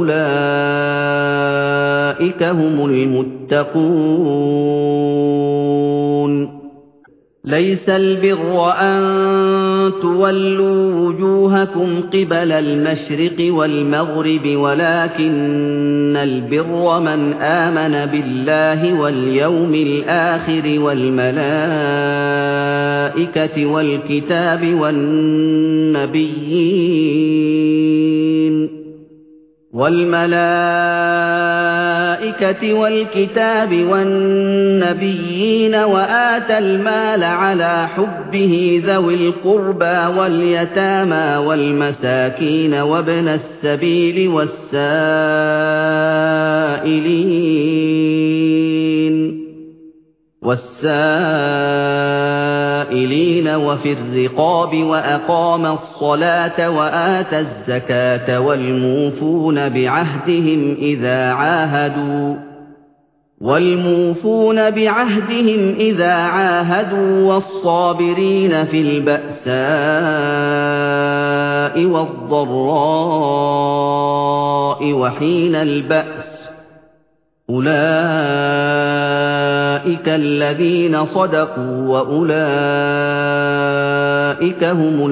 وأولئك هم المتقون ليس البر أن تولوا وجوهكم قبل المشرق والمغرب ولكن البر من آمن بالله واليوم الآخر والملائكة والكتاب والنبيين والملائكة والكتاب والنبيين وآتى المال على حبه ذوي القربى واليتامى والمساكين وابن السبيل والسائلين والسائلين وفي الرقاب وأقام الصلاة وآتى الزكاة والموفون بعهدهم إذا عاهدوا والموفون بعهدهم إذا عاهدوا والصابرين في البأساء والضراء وحين البأس أولئك الذين صدقوا وأولئك هم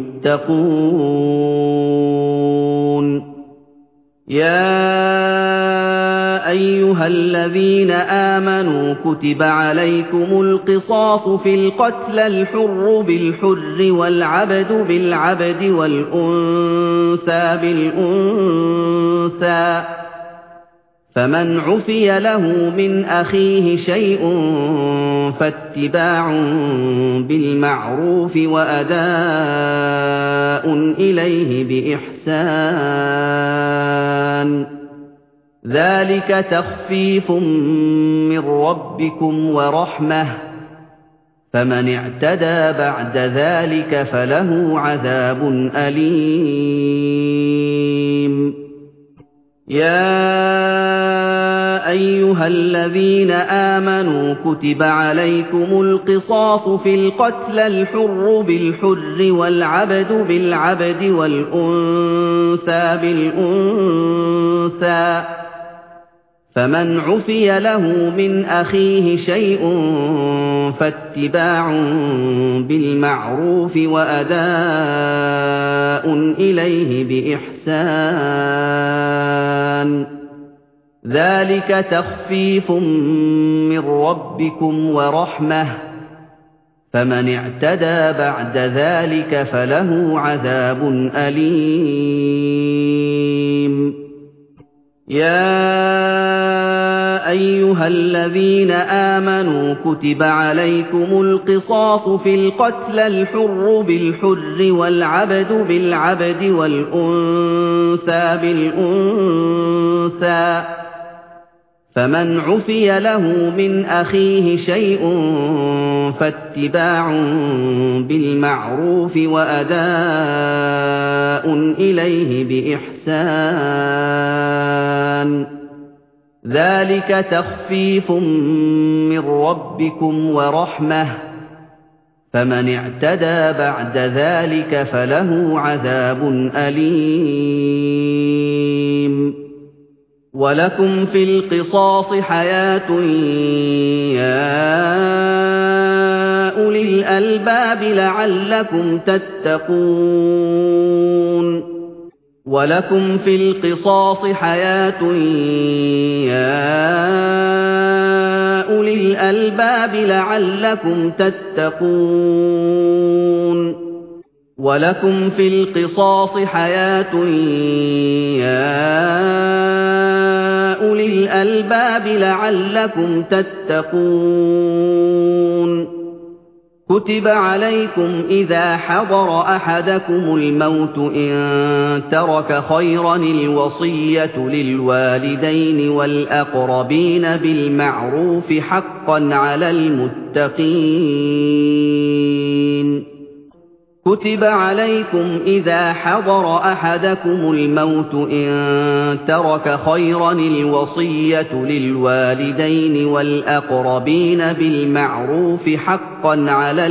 المتقون يا أيها الذين آمنوا كتب عليكم القصاص في القتلى الحر بالحر والعبد بالعبد والأنثى بالأنثى فمن عفي له من أخيه شيء فاتباع بالمعروف وأداء إليه بإحسان ذلك تخفيف من ربكم ورحمة فمن اعتدى بعد ذلك فله عذاب أليم يا أيها الذين آمنوا كتب عليكم القصاص في القتلى الحر بالحر والعبد بالعبد والأنثى بالأنثى فمن عفي له من أخيه شيء فاتباع بالمعروف وأداء إليه بإحسان ذلك تخفيف من ربكم ورحمة فمن اعتدى بعد ذلك فله عذاب أليم يا أيها الذين آمنوا كتب عليكم القصاص في القتلى الحر بالحر والعبد بالعبد والأنثى بالأنثى فمن عفي له من أخيه شيء فاتباع بالمعروف وأداء إليه بإحسان ذلك تخفيف من ربكم ورحمة فمن اعتدى بعد ذلك فله عذاب أليم ولكم في القصاص حياة يا أولي الألباب لعلكم تتقون ولكم في القصاص حياة يا أولي الألباب لعلكم تتقون ولكم في القصاص حياة يا أولي الألباب لعلكم تتقون كتب عليكم إذا حضر أحدكم الموت إن ترك خيرا الوصية للوالدين والأقربين بالمعروف حقا على المتقين كتب عليكم إذا حضر أحدكم الموت إن ترك خيرا الوصية للوالدين والأقربين بالمعروف حقا على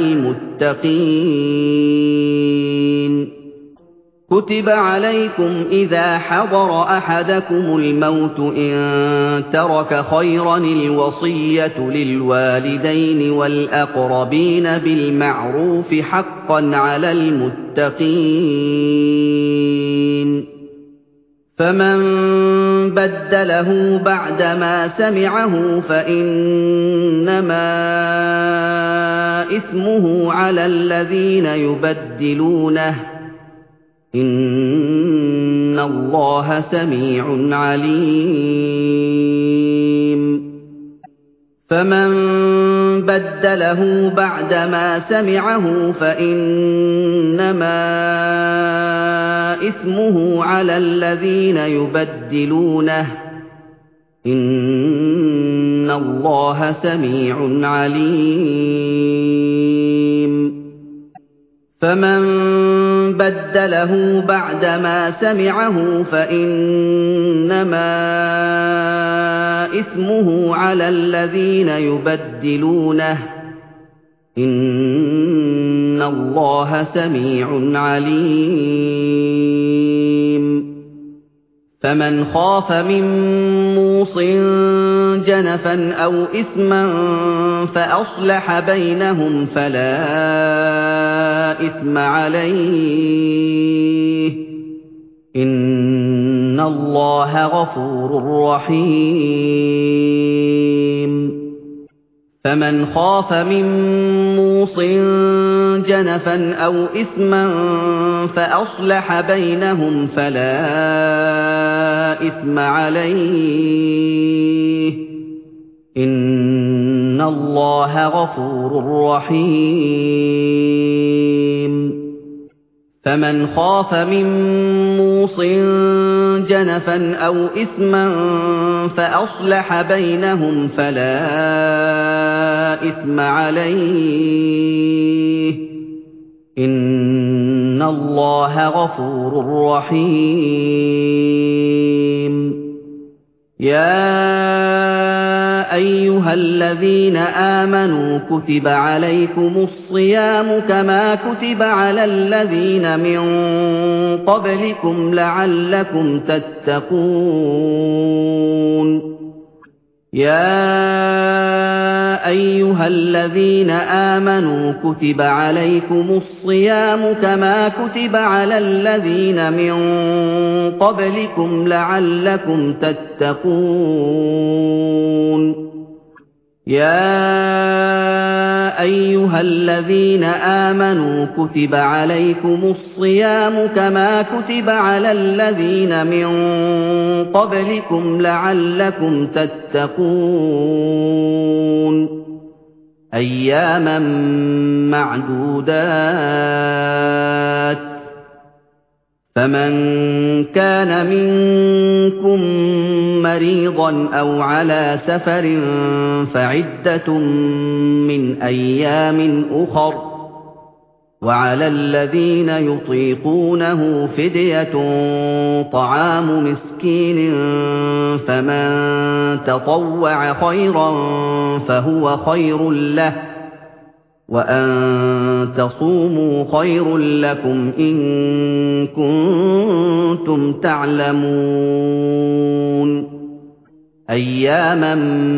المتقين كتب عليكم إذا حضر أحدكم الموت إن ترك خيرا الوصية للوالدين والأقربين بالمعروف حقا على المتقين فمن بدله بعدما سمعه فإنما إثمه على الذين يبدلونه إن الله سميع عليم فمن بدله بعدما سمعه فإنما إثمه على الذين يبدلونه إن الله سميع عليم فمن بدله بعدما سمعه فإنما إثمه على الذين يبدلونه إن الله سميع عليم فمن خاف من موص جنفا أو إثما فأصلح بينهم فلا إثم عليه إن الله غفور رحيم فمن خاف من موص جنفا أو إثما فأصلح بينهم فلا إثم عليه إن الله غفور رحيم فمن خاف من موص جنفا أو إثما فأصلح بينهم فلا إثم عليه إن الله غفور رحيم يا أيها الذين آمنوا كتب عليكم الصيام كما كتب على الذين من قبلكم لعلكم تتقون يا أيها الذين آمنوا كتب عليكم الصيام كما كتب على الذين من قبلكم لعلكم تتقون يا أيها الذين آمنوا كتب عليكم الصيام كما كتب على الذين من قبلكم لعلكم تتقون أياما معدودات فمن كان منكم مريضا أو على سفر فعدة من أيام أخر وعلى الذين يطيقونه فدية طعام مسكين فمن تطوع خيرا فهو خير له وأن تصوموا خير لكم إن كنتم تعلمون أياما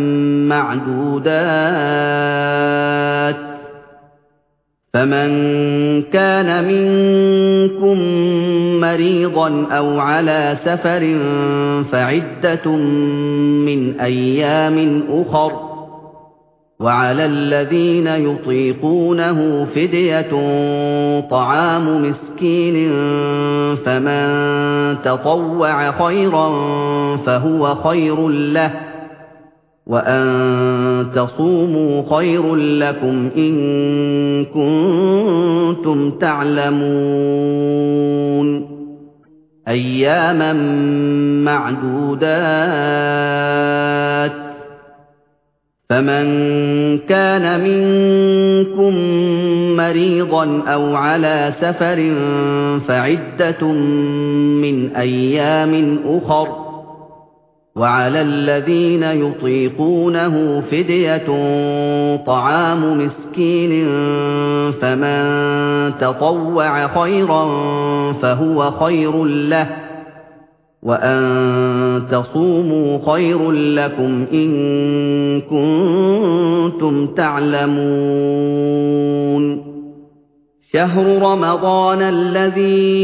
معدودات فمن كان منكم مريضا أو على سفر فعدة من أيام أخر وعلى الذين يطيقونه فدية طعام مسكين فمن تطوع خيرا فهو خير له وأن تصوموا خير لكم إن كنتم تعلمون أياما معدودات فمن كان منكم مريضا أو على سفر فعدة من أيام أخر وعلى الذين يطيقونه فدية طعام مسكين فمن تطوع خيرا فهو خير له وأن تصوموا خير لكم إن كنتم تعلمون شهر رمضان الذي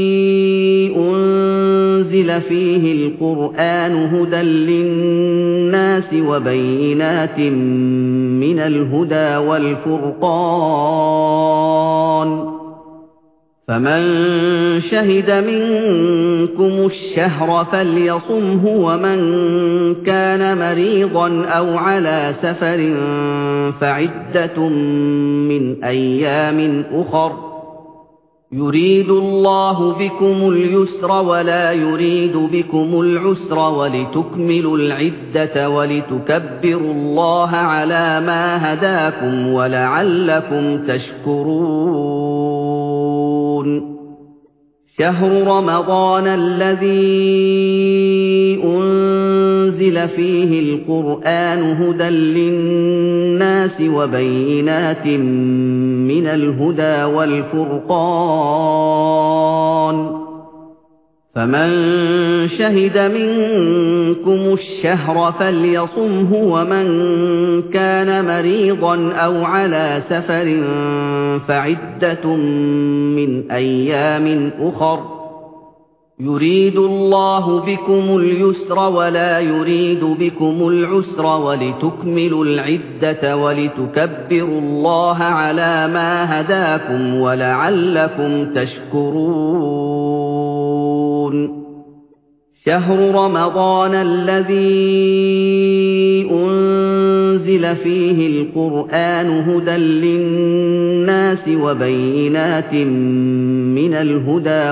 أنزل فيه القرآن هدى للناس وبينات من الهدى والفرقان فمن شهد منكم الشهر فليصمه ومن كان مريضا أو على سفر فعدة من أيام أخر يريد الله بكم اليسر ولا يريد بكم العسر ولتكملوا العدة ولتكبروا الله على ما هداكم ولعلكم تشكرون شهر رمضان الذي أنزل فيه القرآن هدى للناس وبينات من الهدى والفرقان فمن شهد منكم الشهر فليصمه ومن كان مريضا أو على سفر فعدة من أيام أخر يريد الله بكم اليسر ولا يريد بكم العسر ولتكملوا العدة ولتكبروا الله على ما هداكم ولعلكم تشكرون شهر رمضان الذي أنزل فيه القرآن هدى للناس وبينات من الهدى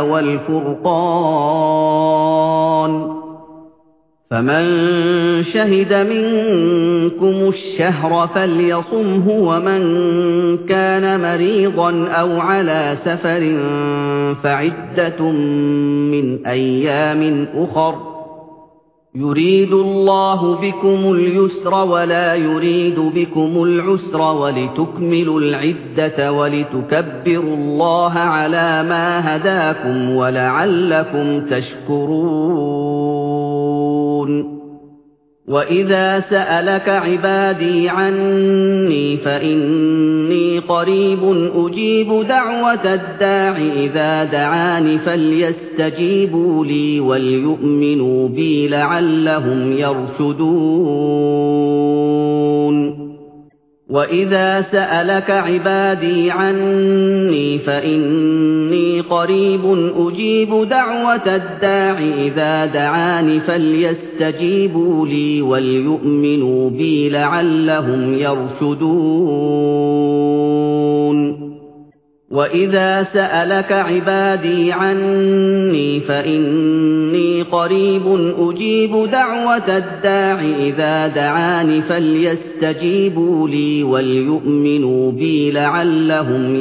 والفرقان فمن شهد منكم الشهر فليصمه ومن كان مريضا أو على سفر فعدة من أيام أخر يريد الله بكم اليسر ولا يريد بكم العسر ولتكملوا العدة ولتكبروا الله على ما هداكم ولعلكم تشكرون وَإِذَا سَأَلَكَ عِبَادِي عَنِّي فَإِنِّي قَرِيبٌ أُجِيبُ دَعْوَةَ الدَّاعِ إِذَا دَعَانِ فَلْيَسْتَجِيبُوا لِي وَلْيُؤْمِنُوا بِي لَعَلَّهُمْ يَرْشُدُونَ وَإِذَا سَأَلَكَ عِبَادِي عَنِّي فَإِنِّي قَرِيبٌ أُجِيبُ دَعْوَةَ الدَّاعِ إِذَا دَعَانِ فَلْيَسْتَجِيبُوا لِي وَلْيُؤْمِنُوا بِي لَعَلَّهُمْ يَرْشُدُونَ وَإِذَا سَأَلَكَ عِبَادِي عَنِّي فَإِنِّي قَرِيبٌ أُجِيبُ دَعْوَةَ الدَّاعِ إِذَا دَعَانِ فَلْيَسْتَجِيبُوا لِي وَلْيُؤْمِنُوا بِي لَعَلَّهُمْ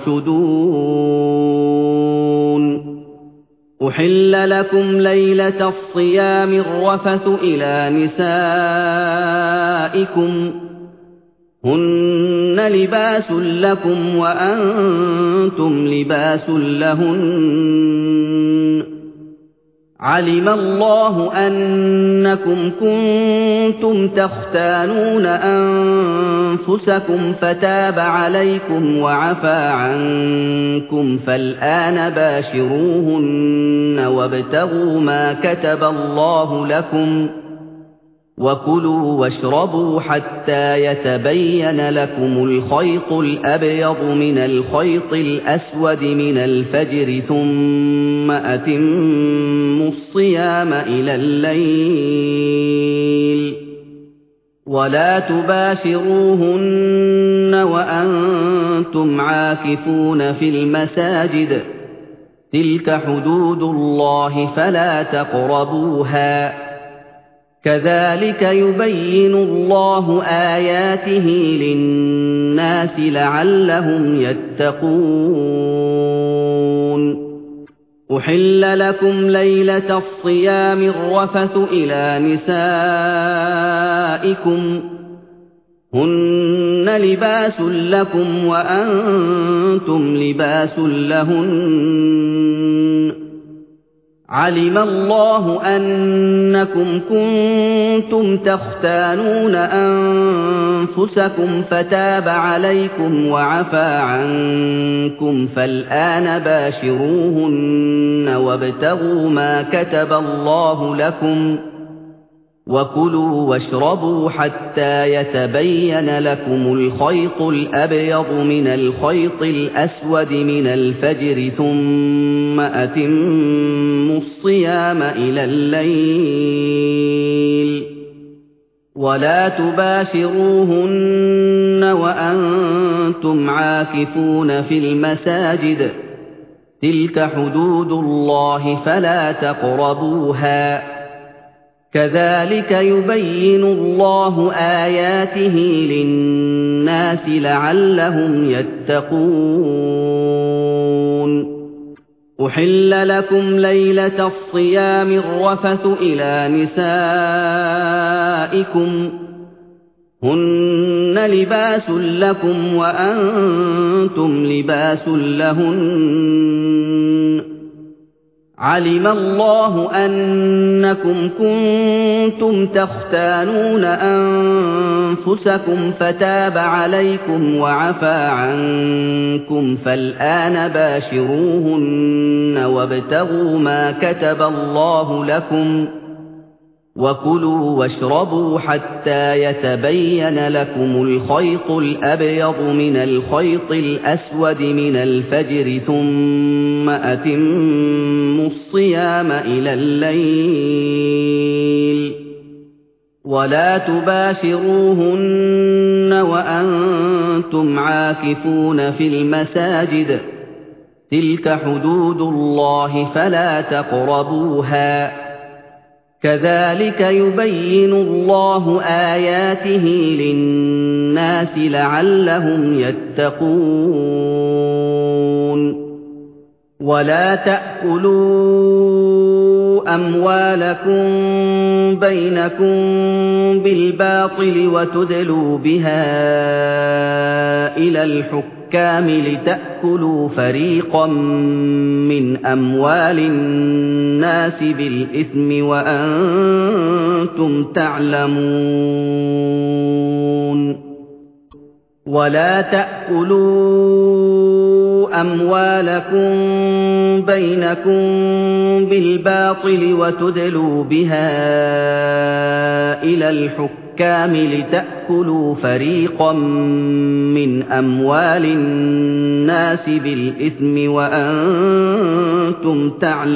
يَرْشُدُونَ أُحِلَّ لَكُمْ لَيْلَةَ الصِّيَامِ الرَّفَثُ إِلَىٰ نِسَائِكُمْ هُنَّ لِبَاسٌ لَّكُمْ وَأَنتُمْ لِبَاسٌ لَّهُنَّ عَلِمَ اللَّهُ أَنَّكُمْ كُنتُمْ تَخْتَانُونَ أَنفُسَكُمْ فَتَابَ عَلَيْكُمْ وَعَفَا عَنكُمْ فَالْآنَ بَاشِرُوهُنَّ وَابْتَغُوا مَا كَتَبَ اللَّهُ لَكُمْ وَكُلُوا وَاشْرَبُوا حَتَّىٰ يَتَبَيَّنَ لَكُمُ الْخَيْطُ الْأَبْيَضُ مِنَ الْخَيْطِ الْأَسْوَدِ مِنَ الْفَجْرِ ثُمَّ أَتِمُّوا الصِّيَامَ إِلَى اللَّيْلِ وَلَا تُبَاشِرُوهُنَّ وَأَنتُمْ عَاكِفُونَ فِي الْمَسَاجِدِ ۗ تِلْكَ حُدُودُ اللَّهِ فَلَا تَقْرَبُوهَا ۗ كَذَٰلِكَ يُبَيِّنُ اللَّهُ آيَاتِهِ لِلنَّاسِ لَعَلَّهُمْ يَتَّقُونَ أُحِلَّ لَكُمْ لَيْلَةَ الصِّيَامِ الرَّفَثُ إِلَىٰ نِسَائِكُمْ هُنَّ لِبَاسٌ لَّكُمْ وَأَنتُمْ لِبَاسٌ لَّهُنَّ عَلِمَ اللَّهُ أَنَّكُمْ كُنتُمْ تَخْتَانُونَ أَنفُسَكُمْ فَتَابَ عَلَيْكُمْ وَعَفَا عَنكُمْ فَالْآنَ بَاشِرُوهُنَّ وَابْتَغُوا مَا كَتَبَ اللَّهُ لَكُمْ وَكُلُوا وَاشْرَبُوا حَتَّىٰ يَتَبَيَّنَ لَكُمُ الْخَيْطُ الْأَبْيَضُ مِنَ الْخَيْطِ الْأَسْوَدِ مِنَ الْفَجْرِ ثُمَّ أَتِمُّوا الصِّيَامَ إِلَى اللَّيْلِ وَلَا تُبَاشِرُوهُنَّ وَأَنتُمْ عَاكِفُونَ فِي الْمَسَاجِدِ ۗ تِلْكَ حُدُودُ اللَّهِ فَلَا تَقْرَبُوهَا ۗ كَذَٰلِكَ يُبَيِّنُ اللَّهُ آيَاتِهِ لِلنَّاسِ لَعَلَّهُمْ يَتَّقُونَ أُحِلَّ لَكُمْ لَيْلَةَ الصِّيَامِ الرَّفَثُ إِلَىٰ نِسَائِكُمْ هُنَّ لِبَاسٌ لَّكُمْ وَأَنتُمْ لِبَاسٌ لَّهُنَّ عَلِمَ اللَّهُ أَنَّكُمْ كُنتُمْ تَخْتَانُونَ أَنفُسَكُمْ فَتَابَ عَلَيْكُمْ وَعَفَا عَنكُمْ فَالْآنَ بَاشِرُوهُنَّ وَابْتَغُوا مَا كَتَبَ اللَّهُ لَكُمْ وَكُلُوا وَاشْرَبُوا حَتَّىٰ يَتَبَيَّنَ لَكُمُ الْخَيْطُ الْأَبْيَضُ مِنَ الْخَيْطِ الْأَسْوَدِ مِنَ الْفَجْرِ ثُمَّ أَتِمُّوا الصِّيَامَ إِلَى اللَّيْلِ وَلَا تُبَاشِرُوهُنَّ وَأَنتُمْ عَاكِفُونَ فِي الْمَسَاجِدِ ۗ تِلْكَ حُدُودُ اللَّهِ فَلَا تَقْرَبُوهَا ۗ كَذَٰلِكَ يُبَيِّنُ اللَّهُ آيَاتِهِ لِلنَّاسِ لَعَلَّهُمْ يَتَّقُونَ وَلَا تَأْكُلُوا أَمْوَالَكُم بَيْنَكُم بِالْبَاطِلِ وَتُدْلُوا بِهَا إِلَى الْحُكَّامِ الحكام لتأكلوا فريقا من أموال الناس بالإثم وأنتم تعلمون ولا تأكلوا أموالكم بينكم بالباطل وتدلوا بها إلى الحكام لتأكلوا فريقا من أموال الناس بالإثم وأنتم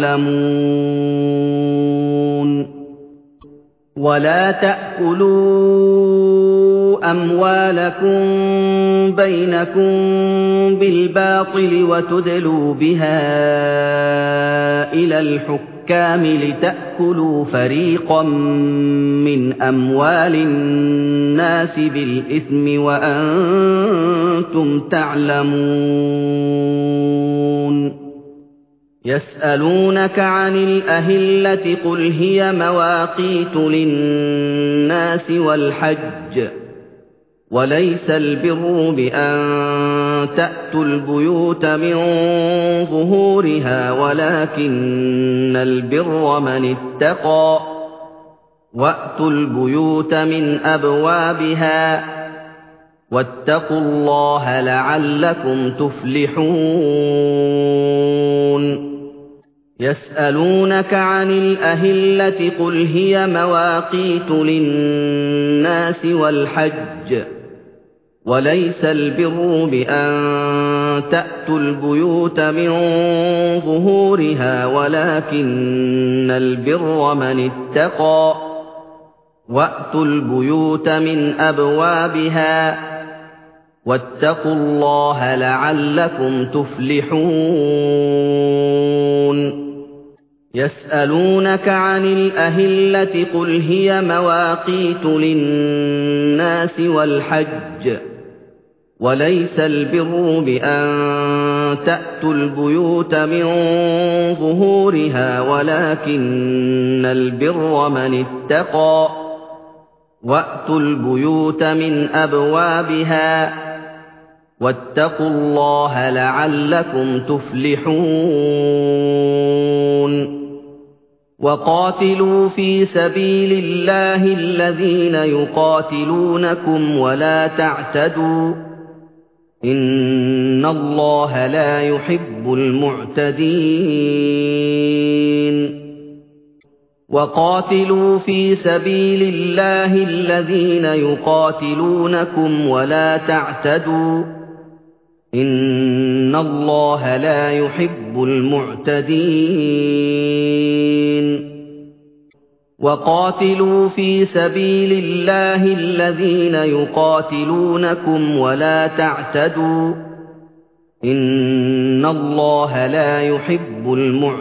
تعلمون ولا تأكلوا أموالكم بينكم بالباطل وتدلوا بها إلى الحكام لتأكلوا فريقا من أموال الناس بالإثم وأنتم تعلمون يسألونك عن الأهلة قل هي مواقيت للناس والحج وليس البر بأن تأتوا البيوت من ظهورها ولكن البر من اتقى وأتوا البيوت من أبوابها واتقوا الله لعلكم تفلحون يسألونك عن الأهلة قل هي مواقيت للناس والحج وليس البر بأن تأتوا البيوت من ظهورها ولكن البر من اتقى وأتوا البيوت من أبوابها واتقوا الله لعلكم تفلحون يسألونك عن الأهلة قل هي مواقيت للناس والحج وليس البر بأن تأتوا البيوت من ظهورها ولكن البر من اتقى وأتوا البيوت من أبوابها واتقوا الله لعلكم تفلحون وقاتلوا في سبيل الله الذين يقاتلونكم ولا تعتدوا إن الله لا يحب المعتدين وقاتلوا في سبيل الله الذين يقاتلونكم ولا تعتدوا إن الله لا يحب المعتدين وقاتلوا في سبيل الله الذين يقاتلونكم ولا تعتدوا إن الله لا يحب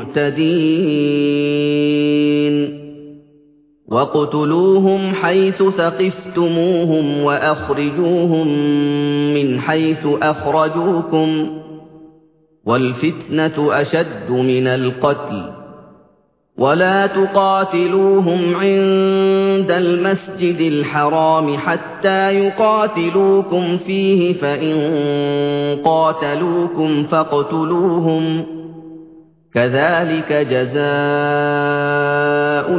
المعتدين وَاقْتُلُوهُمْ حَيْثُ ثَقِفْتُمُوهُمْ وَأَخْرِجُوهُمْ مِنْ حَيْثُ أَخْرَجُوكُمْ ۚ وَالْفِتْنَةُ أَشَدُّ مِنَ الْقَتْلِ ۚ وَلَا تُقَاتِلُوهُمْ عِندَ الْمَسْجِدِ الْحَرَامِ حَتَّىٰ يُقَاتِلُوكُمْ فِيهِ ۖ فَإِن قَاتَلُوكُمْ فَاقْتُلُوهُمْ ۗ كَذَٰلِكَ جَزَاءُ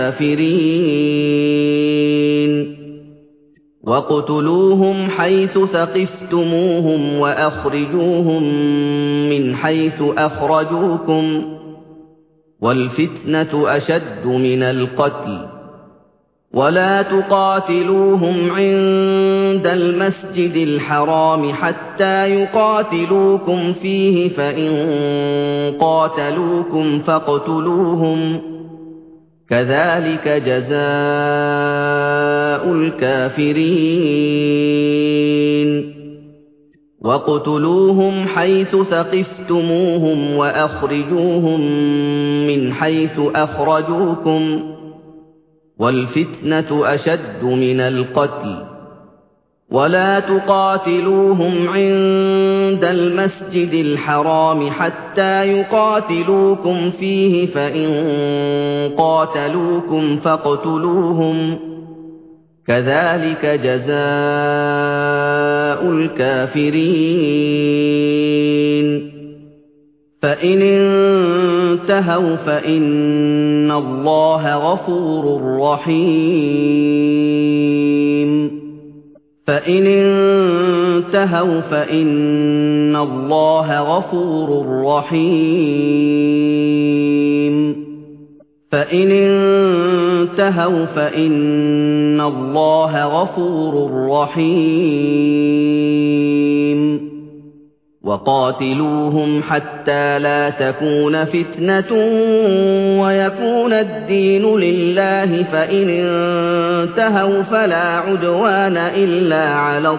الْكَافِرِينَ وَاقْتُلُوهُمْ حَيْثُ ثَقِفْتُمُوهُمْ وَأَخْرِجُوهُم مِّنْ حَيْثُ أَخْرَجُوكُمْ ۚ وَالْفِتْنَةُ أَشَدُّ مِنَ الْقَتْلِ ۚ وَلَا تُقَاتِلُوهُمْ عِندَ الْمَسْجِدِ الْحَرَامِ حَتَّىٰ يُقَاتِلُوكُمْ فِيهِ ۖ فَإِن قَاتَلُوكُمْ فَاقْتُلُوهُمْ ۗ كَذَٰلِكَ جَزَاءُ الْكَافِرِينَ وَاقْتُلُوهُمْ حَيْثُ ثَقِفْتُمُوهُمْ وَأَخْرِجُوهُم مِّنْ حَيْثُ أَخْرَجُوكُمْ ۚ وَالْفِتْنَةُ أَشَدُّ مِنَ الْقَتْلِ ۚ وَلَا تُقَاتِلُوهُمْ عِندَ الْمَسْجِدِ الْحَرَامِ حَتَّىٰ يُقَاتِلُوكُمْ فِيهِ ۖ فَإِن قَاتَلُوكُمْ فَاقْتُلُوهُمْ ۗ كَذَٰلِكَ جَزَاءُ الكافرين فإن انتهوا فإن الله غفور رحيم فإن انتهوا فإن الله غفور رحيم فإن انتهوا فإن الله غفور رحيم وقاتلوهم حتى لا تكون فتنة ويكون الدين لله فإن انتهوا فلا عدوان إلا على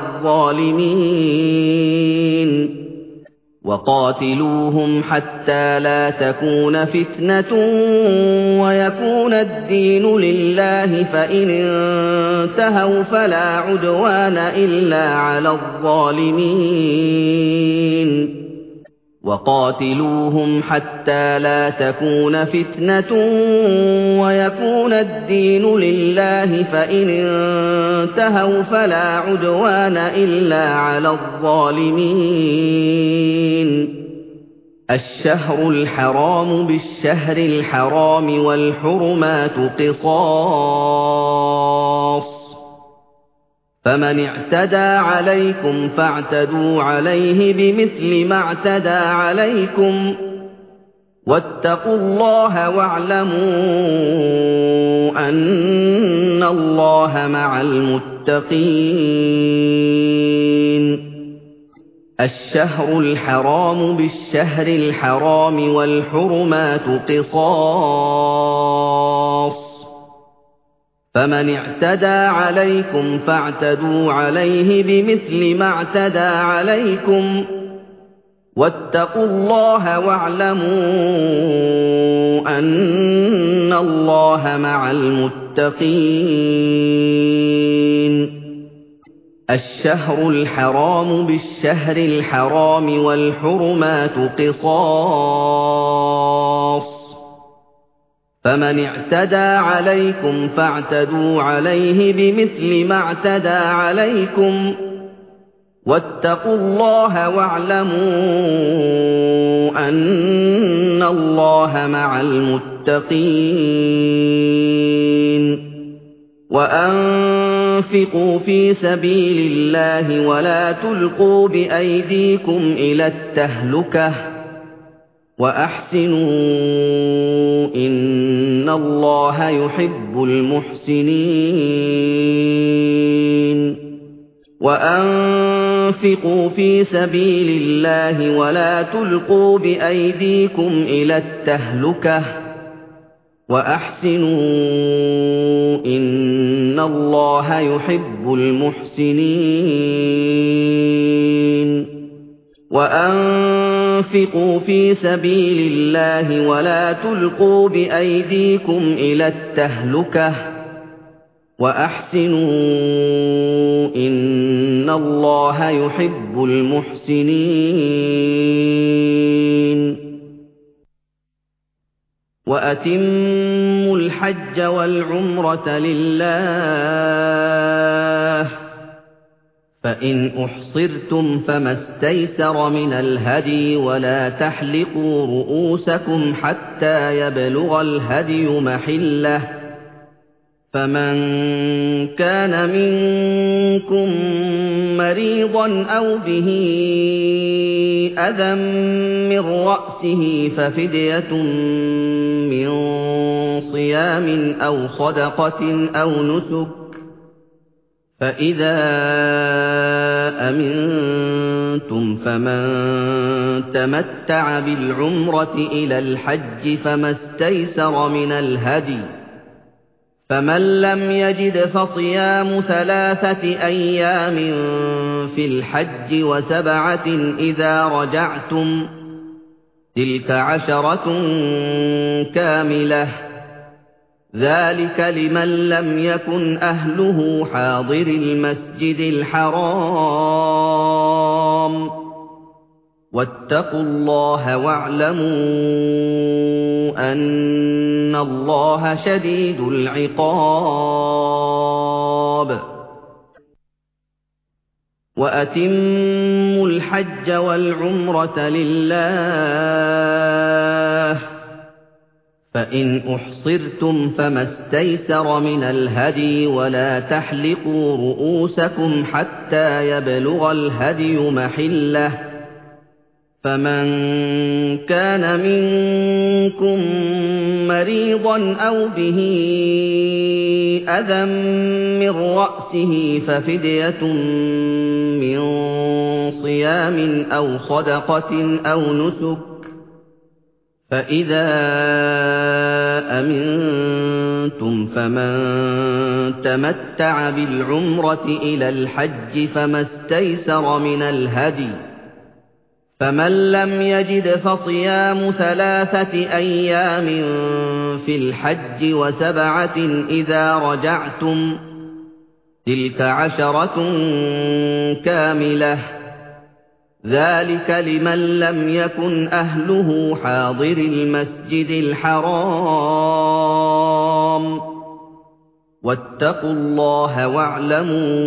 الظالمين وقاتلوهم حتى لا تكون فتنة ويكون الدين لله فإن انتهوا فلا عدوان إلا على الظالمين وقاتلوهم حتى لا تكون فتنة ويكون الدين لله فإن انتهوا فلا عدوان إلا على الظالمين الشهر الحرام بالشهر الحرام والحرمات قصاص فمن اعتدى عليكم فاعتدوا عليه بمثل ما اعتدى عليكم واتقوا الله واعلموا أن الله مع المتقين الشهر الحرام بالشهر الحرام والحرمات قصاص فمن اعتدى عليكم فاعتدوا عليه بمثل ما اعتدى عليكم واتقوا الله واعلموا أن الله مع المتقين الشهر الحرام بالشهر الحرام والحرمات قصاص فمن اعتدى عليكم فاعتدوا عليه بمثل ما اعتدى عليكم واتقوا الله واعلموا أن الله مع المتقين وأنفقوا في سبيل الله ولا تلقوا بأيديكم إلى التهلكة وأحسنوا إن الله يحب المحسنين وأنفقوا في سبيل الله ولا تلقوا بأيديكم إلى التهلكة وأحسنوا إن الله يحب المحسنين وأنفقوا في سبيل الله ولا تلقوا بأيديكم إلى التهلكة وأحسنوا إن الله يحب المحسنين وأتموا الحج والعمرة لله فإن أحصرتم فما استيسر من الهدي ولا تحلقوا رؤوسكم حتى يبلغ الهدي محله فمن كان منكم مريضا أو به أذى من رأسه ففدية من صيام أو صدقة أو نسك فإذا أمنتم فمن تمتع بالعمرة إلى الحج فما استيسر من الهدي فمن لم يجد فصيام ثلاثة أيام في الحج وسبعة إذا رجعتم تلك عشرة كاملة ذلك لمن لم يكن أهله حاضر المسجد الحرام واتقوا الله واعلموا أن الله شديد العقاب وَأَتِمُّوا الْحَجَّ وَالْعُمْرَةَ لِلَّهِ ۚ فَإِنْ أُحْصِرْتُمْ فَمَا اسْتَيْسَرَ مِنَ الْهَدْيِ ۖ وَلَا تَحْلِقُوا رُءُوسَكُمْ حَتَّىٰ يَبْلُغَ الْهَدْيُ مَحِلَّهُ ۚ فَمَن كَانَ مِنكُم مَّرِيضًا أَوْ بِهِ أَذًى مِّن رَّأْسِهِ فَفِدْيَةٌ مِّن صِيَامٍ أَوْ صَدَقَةٍ أَوْ نُسُكٍ ۚ فَإِذَا أَمِنتُمْ فَمَن تَمَتَّعَ بِالْعُمْرَةِ إِلَى الْحَجِّ فَمَا اسْتَيْسَرَ مِنَ الْهَدْيِ ۚ فَمَن لَّمْ يَجِدْ فَصِيَامُ ثَلَاثَةِ أَيَّامٍ فِي الْحَجِّ وَسَبْعَةٍ إِذَا رَجَعْتُمْ ۗ تِلْكَ عَشَرَةٌ كَامِلَةٌ ۗ ذَٰلِكَ لِمَن لَّمْ يَكُنْ أَهْلُهُ حَاضِرِي الْمَسْجِدِ الْحَرَامِ ۚ وَاتَّقُوا اللَّهَ وَاعْلَمُوا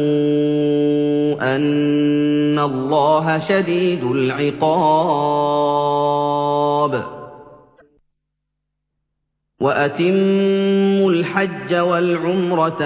أَنَّ اللَّهَ شَدِيدُ الْعِقَابِ. وَأَتِمُّوا الْحَجَّ وَالْعُمْرَةَ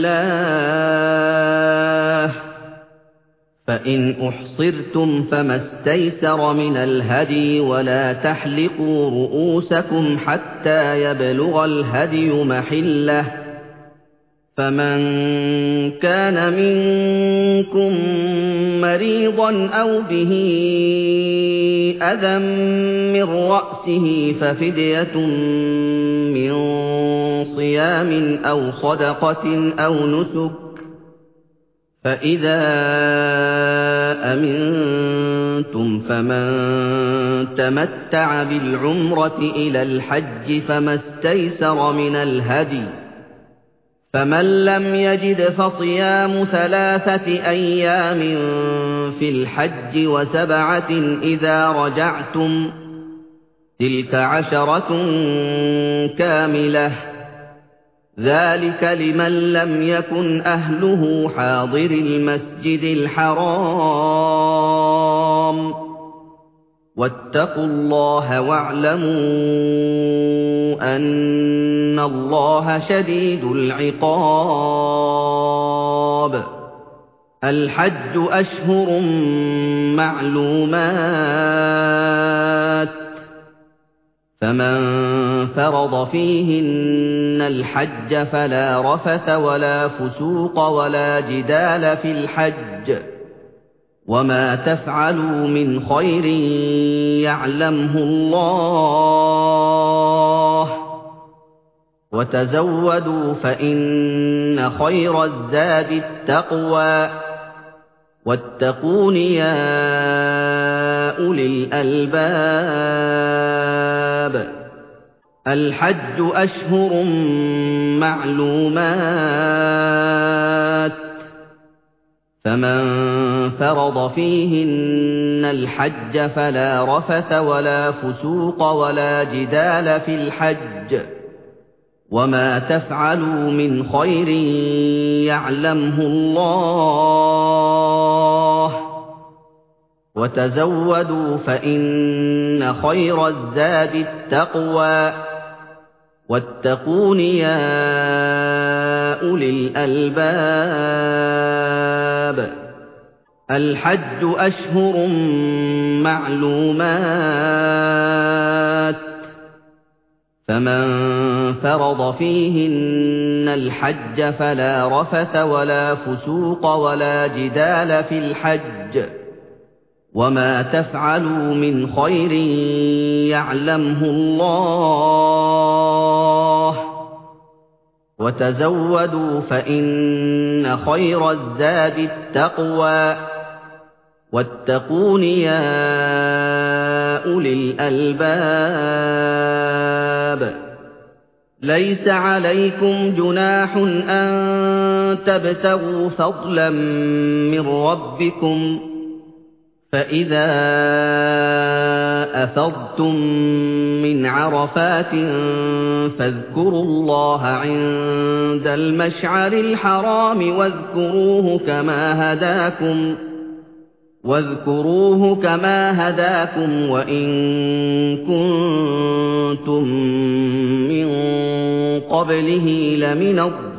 لِلَّهِ ۚ فَإِنْ أُحْصِرْتُمْ فَمَا اسْتَيْسَرَ مِنَ الْهَدْيِ ۖ وَلَا تَحْلِقُوا رُءُوسَكُمْ حَتَّىٰ يَبْلُغَ الْهَدْيُ مَحِلَّهُ ۚ فَمَن كَانَ مِنكُم مَّرِيضًا أَوْ بِهِ أَذًى مِّن رَّأْسِهِ فَفِدْيَةٌ مِّن صِيَامٍ أَوْ صَدَقَةٍ أَوْ نُسُكٍ ۚ فَإِذَا أَمِنتُمْ فَمَن تَمَتَّعَ بِالْعُمْرَةِ إِلَى الْحَجِّ فَمَا اسْتَيْسَرَ مِنَ الْهَدْيِ ۚ فَمَن لَّمْ يَجِدْ فَصِيَامُ ثَلَاثَةِ أَيَّامٍ فِي الْحَجِّ وَسَبْعَةٍ إِذَا رَجَعْتُمْ ۗ تِلْكَ عَشَرَةٌ كَامِلَةٌ ۗ ذَٰلِكَ لِمَن لَّمْ يَكُنْ أَهْلُهُ حَاضِرِي الْمَسْجِدِ الْحَرَامِ ۚ وَاتَّقُوا اللَّهَ وَاعْلَمُوا أَنَّ اللَّهَ شَدِيدُ الْعِقَابِ. الْحَجُّ أَشْهُرٌ مَّعْلُومَاتٌ ۚ فَمَن فَرَضَ فِيهِنَّ الْحَجَّ فَلَا رَفَثَ وَلَا فُسُوقَ وَلَا جِدَالَ فِي الْحَجِّ ۗ وَمَا تَفْعَلُوا مِنْ خَيْرٍ يَعْلَمْهُ اللَّهُ ۗ وَتَزَوَّدُوا فَإِنَّ خَيْرَ الزَّادِ التَّقْوَىٰ ۚ وَاتَّقُونِ يَا أُولِي الْأَلْبَابِ. الْحَجُّ أَشْهُرٌ مَّعْلُومَاتٌ ۚ فَمَن فَرَضَ فِيهِنَّ الْحَجَّ فَلَا رَفَثَ وَلَا فُسُوقَ وَلَا جِدَالَ فِي الْحَجِّ ۗ وَمَا تَفْعَلُوا مِنْ خَيْرٍ يَعْلَمْهُ اللَّهُ ۗ وَتَزَوَّدُوا فَإِنَّ خَيْرَ الزَّادِ التَّقْوَىٰ ۚ وَاتَّقُونِ يَا أُولِي الْأَلْبَابِ. الْحَجُّ أَشْهُرٌ مَّعْلُومَاتٌ ۚ فَمَن فَرَضَ فِيهِنَّ الْحَجَّ فَلَا رَفَثَ وَلَا فُسُوقَ وَلَا جِدَالَ فِي الْحَجِّ ۗ وَمَا تَفْعَلُوا مِنْ خَيْرٍ يَعْلَمْهُ اللَّهُ ۗ وَتَزَوَّدُوا فَإِنَّ خَيْرَ الزَّادِ التَّقْوَىٰ ۚ وَاتَّقُونِ يَا أُولِي الْأَلْبَابِ. لَيْسَ عَلَيْكُمْ جُنَاحٌ أَن تَبْتَغُوا فَضْلًا مِّن رَّبِّكُمْ ۚ فَإِذَا أَفَضْتُم مِّنْ عَرَفَاتٍ فَاذْكُرُوا اللَّهَ عِندَ الْمَشْعَرِ الْحَرَامِ وَاذْكُرُوهُ كَمَا هَدَاكُمْ ۖ واذكروه كما هداكم وإن كنتم من قبله لمن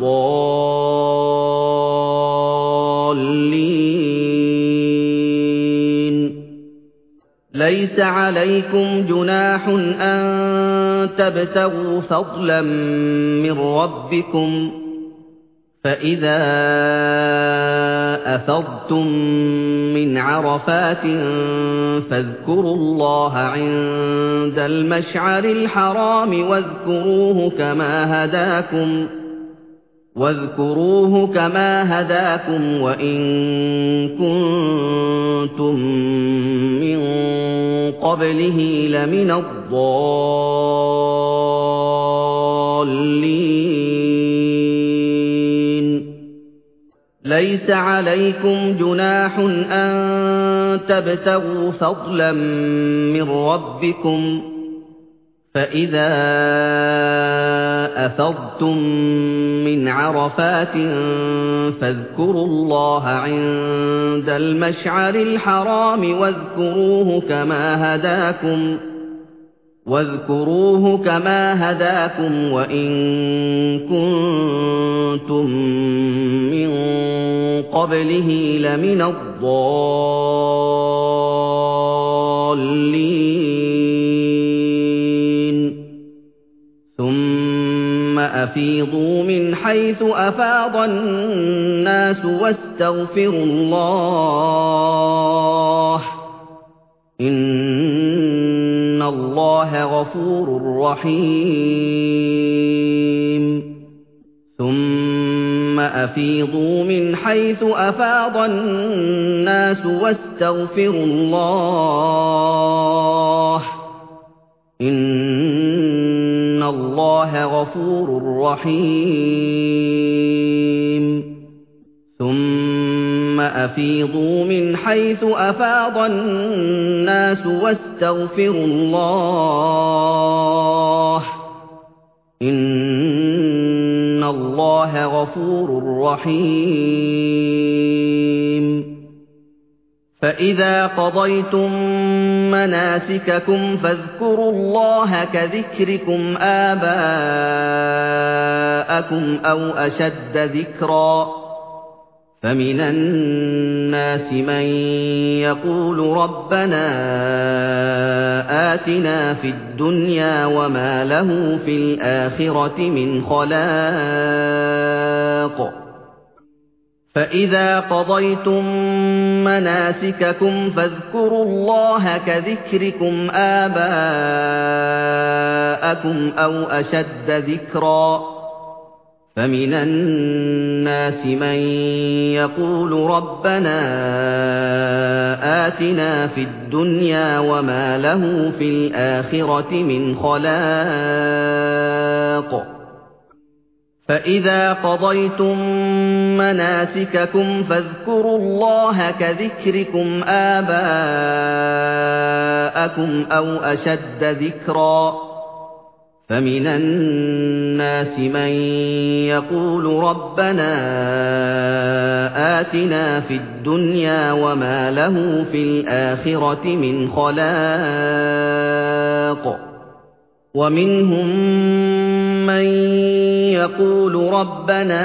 الضالين ليس عليكم جناح أن تبتغوا فضلا من ربكم فإذا أفضتم من عرفات فاذكروا الله عند المشعر الحرام واذكروه كما هداكم واذكروه كما هداكم وإن كنتم من قبله لمن الضالين ليس عليكم جناح أن تبتغوا فضلا من ربكم فإذا أفضتم من عرفات فاذكروا الله عند المشعر الحرام واذكروه كما هداكم واذكروه كما هداكم وإن كنتم من قبله لمن الضالين ثم أفيضوا من حيث أفاض الناس واستغفروا الله إن الله غفور رحيم ثم أفيضوا من حيث أفاض الناس واستغفروا الله إن الله غفور رحيم ثم أفيضوا من حيث أفاض الناس واستغفروا الله إن الله غفور رحيم فإذا قضيتم مناسككم فاذكروا الله كذكركم آباءكم أو أشد ذكرًا فمن الناس من يقول ربنا آتنا في الدنيا وما له في الآخرة من خلاق فإذا قضيتم مناسككم فاذكروا الله كذكركم آباءكم أو أشد ذكرًا فمن الناس من يقول ربنا آتنا في الدنيا وما له في الآخرة من خلاق فإذا قضيتم مناسككم فاذكروا الله كذكركم آباءكم أو أشد ذكرًا فمن الناس من يقول ربنا آتنا في الدنيا وما له في الآخرة من خلاق ومنهم من يقول ربنا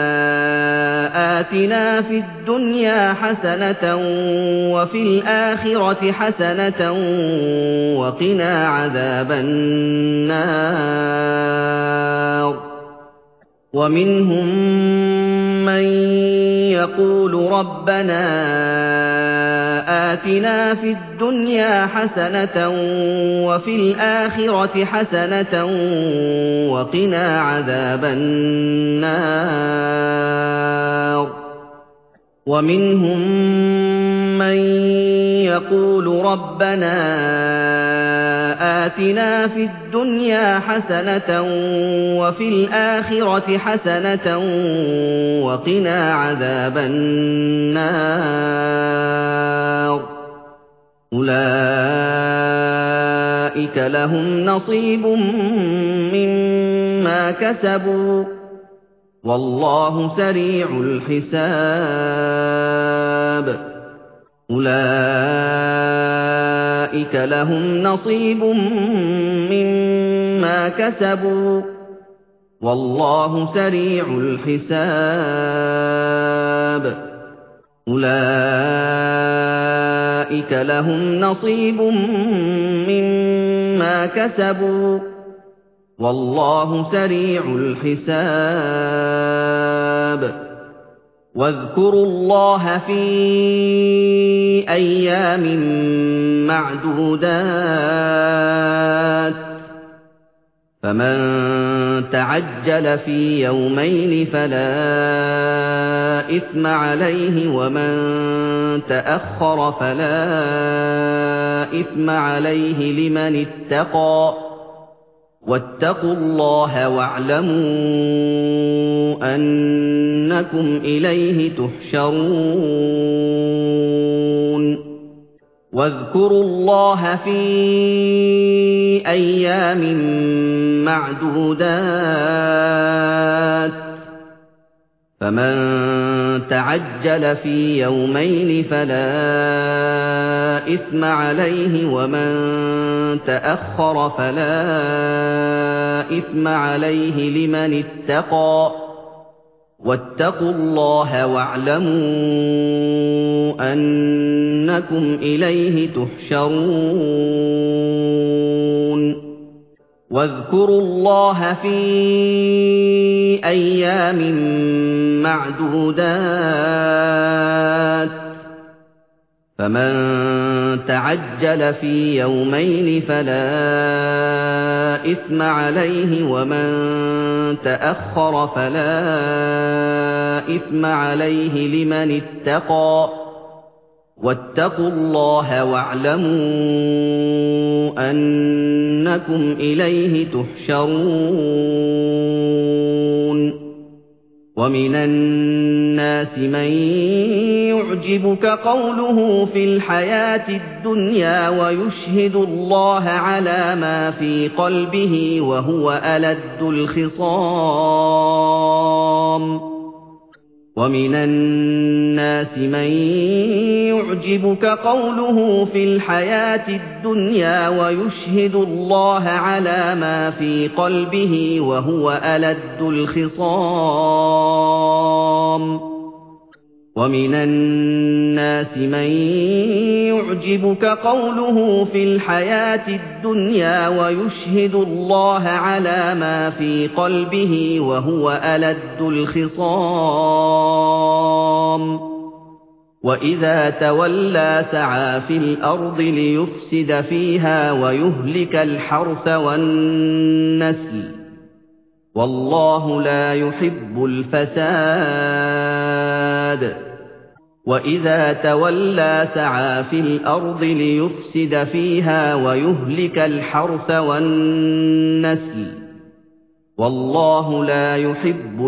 آتنا في الدنيا حسنة وفي الآخرة حسنة وقنا عذاب النار ومنهم من يقول ربنا آتنا في الدنيا حسنة وفي الآخرة حسنة وقنا عذاب النار ومنهم من يقول ربنا آتنا في الدنيا حسنة وفي الآخرة حسنة وقنا عذاب النار أولئك لهم نصيب مما كسبوا والله سريع الحساب أُولَٰئِكَ لَهُمْ نَصِيبٌ مِّمَّا كَسَبُوا ۖ وَاللَّهُ سَرِيعُ الْحِسَابِ أُولَٰئِكَ لَهُمْ نَصِيبٌ مِّمَّا كَسَبُوا ۖ وَاللَّهُ سَرِيعُ الْحِسَابِ وَاذْكُرُوا اللَّهَ فِي أَيَّامٍ مَّعْدُودَاتٍ ۚ فَمَن تَعَجَّلَ فِي يَوْمَيْنِ فَلَا إِثْمَ عَلَيْهِ ۖ وَمَن تَأَخَّرَ فَلَا إِثْمَ عَلَيْهِ لِمَنِ اتَّقَىٰ ۗ وَاتَّقُوا اللَّهَ وَاعْلَمُوا أَنَّكُمْ إِلَيْهِ تُحْشَرُونَ وَاذْكُرُوا اللَّهَ فِي أَيَّامٍ مَّعْدُودَاتٍ ۚ فَمَن تَعَجَّلَ فِي يَوْمَيْنِ فَلَا إِثْمَ عَلَيْهِ ۖ وَمَن تَأَخَّرَ فَلَا إِثْمَ عَلَيْهِ لِمَنِ اتَّقَىٰ ۗ وَاتَّقُوا اللَّهَ وَاعْلَمُوا أَنَّكُمْ إِلَيْهِ تُحْشَرُونَ وَاذْكُرُوا اللَّهَ فِي أَيَّامٍ مَّعْدُودَاتٍ ۚ فَمَن تَعَجَّلَ فِي يَوْمَيْنِ فَلَا إِثْمَ عَلَيْهِ ۖ وَمَن تَأَخَّرَ فَلَا إِثْمَ عَلَيْهِ لِمَنِ اتَّقَىٰ ۗ وَاتَّقُوا اللَّهَ وَاعْلَمُوا أَنَّكُمْ إِلَيْهِ تُحْشَرُونَ وَمِنَ النَّاسِ مَن يُعْجِبُكَ قَوْلُهُ فِي الْحَيَاةِ الدُّنْيَا وَيُشْهِدُ اللَّهَ عَلَىٰ مَا فِي قَلْبِهِ وَهُوَ أَلَدُّ الْخِصَامِ وَمِنَ النَّاسِ مَن يُعْجِبُكَ قَوْلُهُ فِي الْحَيَاةِ الدُّنْيَا وَيُشْهِدُ اللَّهَ عَلَىٰ مَا فِي قَلْبِهِ وَهُوَ أَلَدُّ الْخِصَامِ وَمِنَ النَّاسِ مَن يُعْجِبُكَ قَوْلُهُ فِي الْحَيَاةِ الدُّنْيَا وَيُشْهِدُ اللَّهَ عَلَىٰ مَا فِي قَلْبِهِ وَهُوَ أَلَدُّ الْخِصَامِ وَإِذَا تَوَلَّىٰ سَعَىٰ فِي الْأَرْضِ لِيُفْسِدَ فِيهَا وَيُهْلِكَ الْحَرْثَ وَالنَّسْلَ ۗ وَاللَّهُ لَا يُحِبُّ الْفَسَادَ وَإِذَا تَوَلَّىٰ سَعَىٰ فِي الْأَرْضِ لِيُفْسِدَ فِيهَا وَيُهْلِكَ الْحَرْثَ وَالنَّسْلَ ۗ وَاللَّهُ لَا يُحِبُّ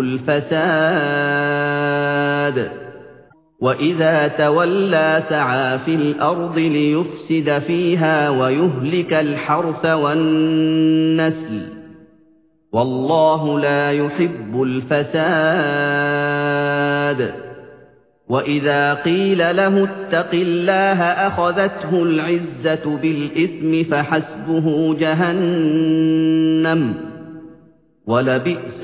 الْفَسَادَ وَإِذَا تَوَلَّىٰ سَعَىٰ فِي الْأَرْضِ لِيُفْسِدَ فِيهَا وَيُهْلِكَ الْحَرْثَ وَالنَّسْلَ ۗ وَاللَّهُ لَا يُحِبُّ الْفَسَادَ وَإِذَا قِيلَ لَهُ اتَّقِ اللَّهَ أَخَذَتْهُ الْعِزَّةُ بِالْإِثْمِ فَحَسْبُهُ جَهَنَّمُ ۚ وَلَبِئْسَ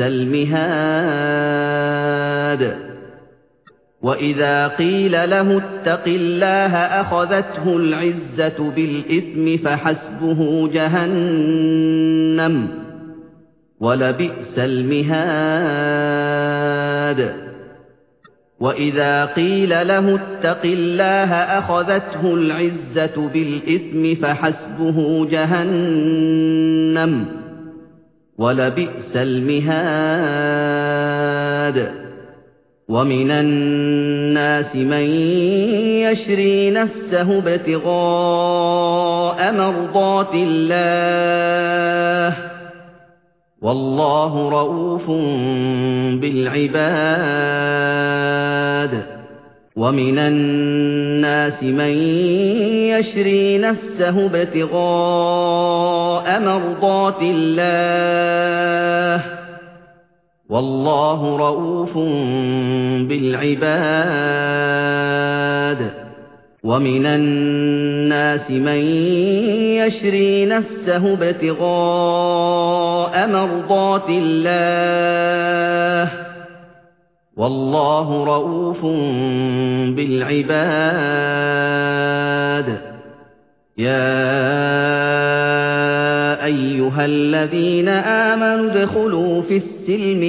الْمِهَادُ وَإِذَا قِيلَ لَهُ اتَّقِ اللَّهَ أَخَذَتْهُ الْعِزَّةُ بِالْإِثْمِ فَحَسْبُهُ جَهَنَّمُ ۚ وَلَبِئْسَ الْمِهَادُ وَإِذَا قِيلَ لَهُ اتَّقِ اللَّهَ أَخَذَتْهُ الْعِزَّةُ بِالْإِثْمِ فَحَسْبُهُ جَهَنَّمُ ۚ وَلَبِئْسَ الْمِهَادُ وَمِنَ النَّاسِ مَن يَشْرِي نَفْسَهُ ابْتِغَاءَ مَرْضَاتِ اللَّهِ ۗ وَاللَّهُ رَءُوفٌ بِالْعِبَادِ وَمِنَ النَّاسِ مَن يَشْرِي نَفْسَهُ ابْتِغَاءَ مَرْضَاتِ اللَّهِ ۗ وَاللَّهُ رَءُوفٌ بِالْعِبَادِ وَمِنَ النَّاسِ مَن يَشْرِي نَفْسَهُ ابْتِغَاءَ مَرْضَاتِ اللَّهِ ۗ وَاللَّهُ رَءُوفٌ بِالْعِبَادِ. يَا أَيُّهَا الَّذِينَ آمَنُوا ادْخُلُوا فِي السِّلْمِ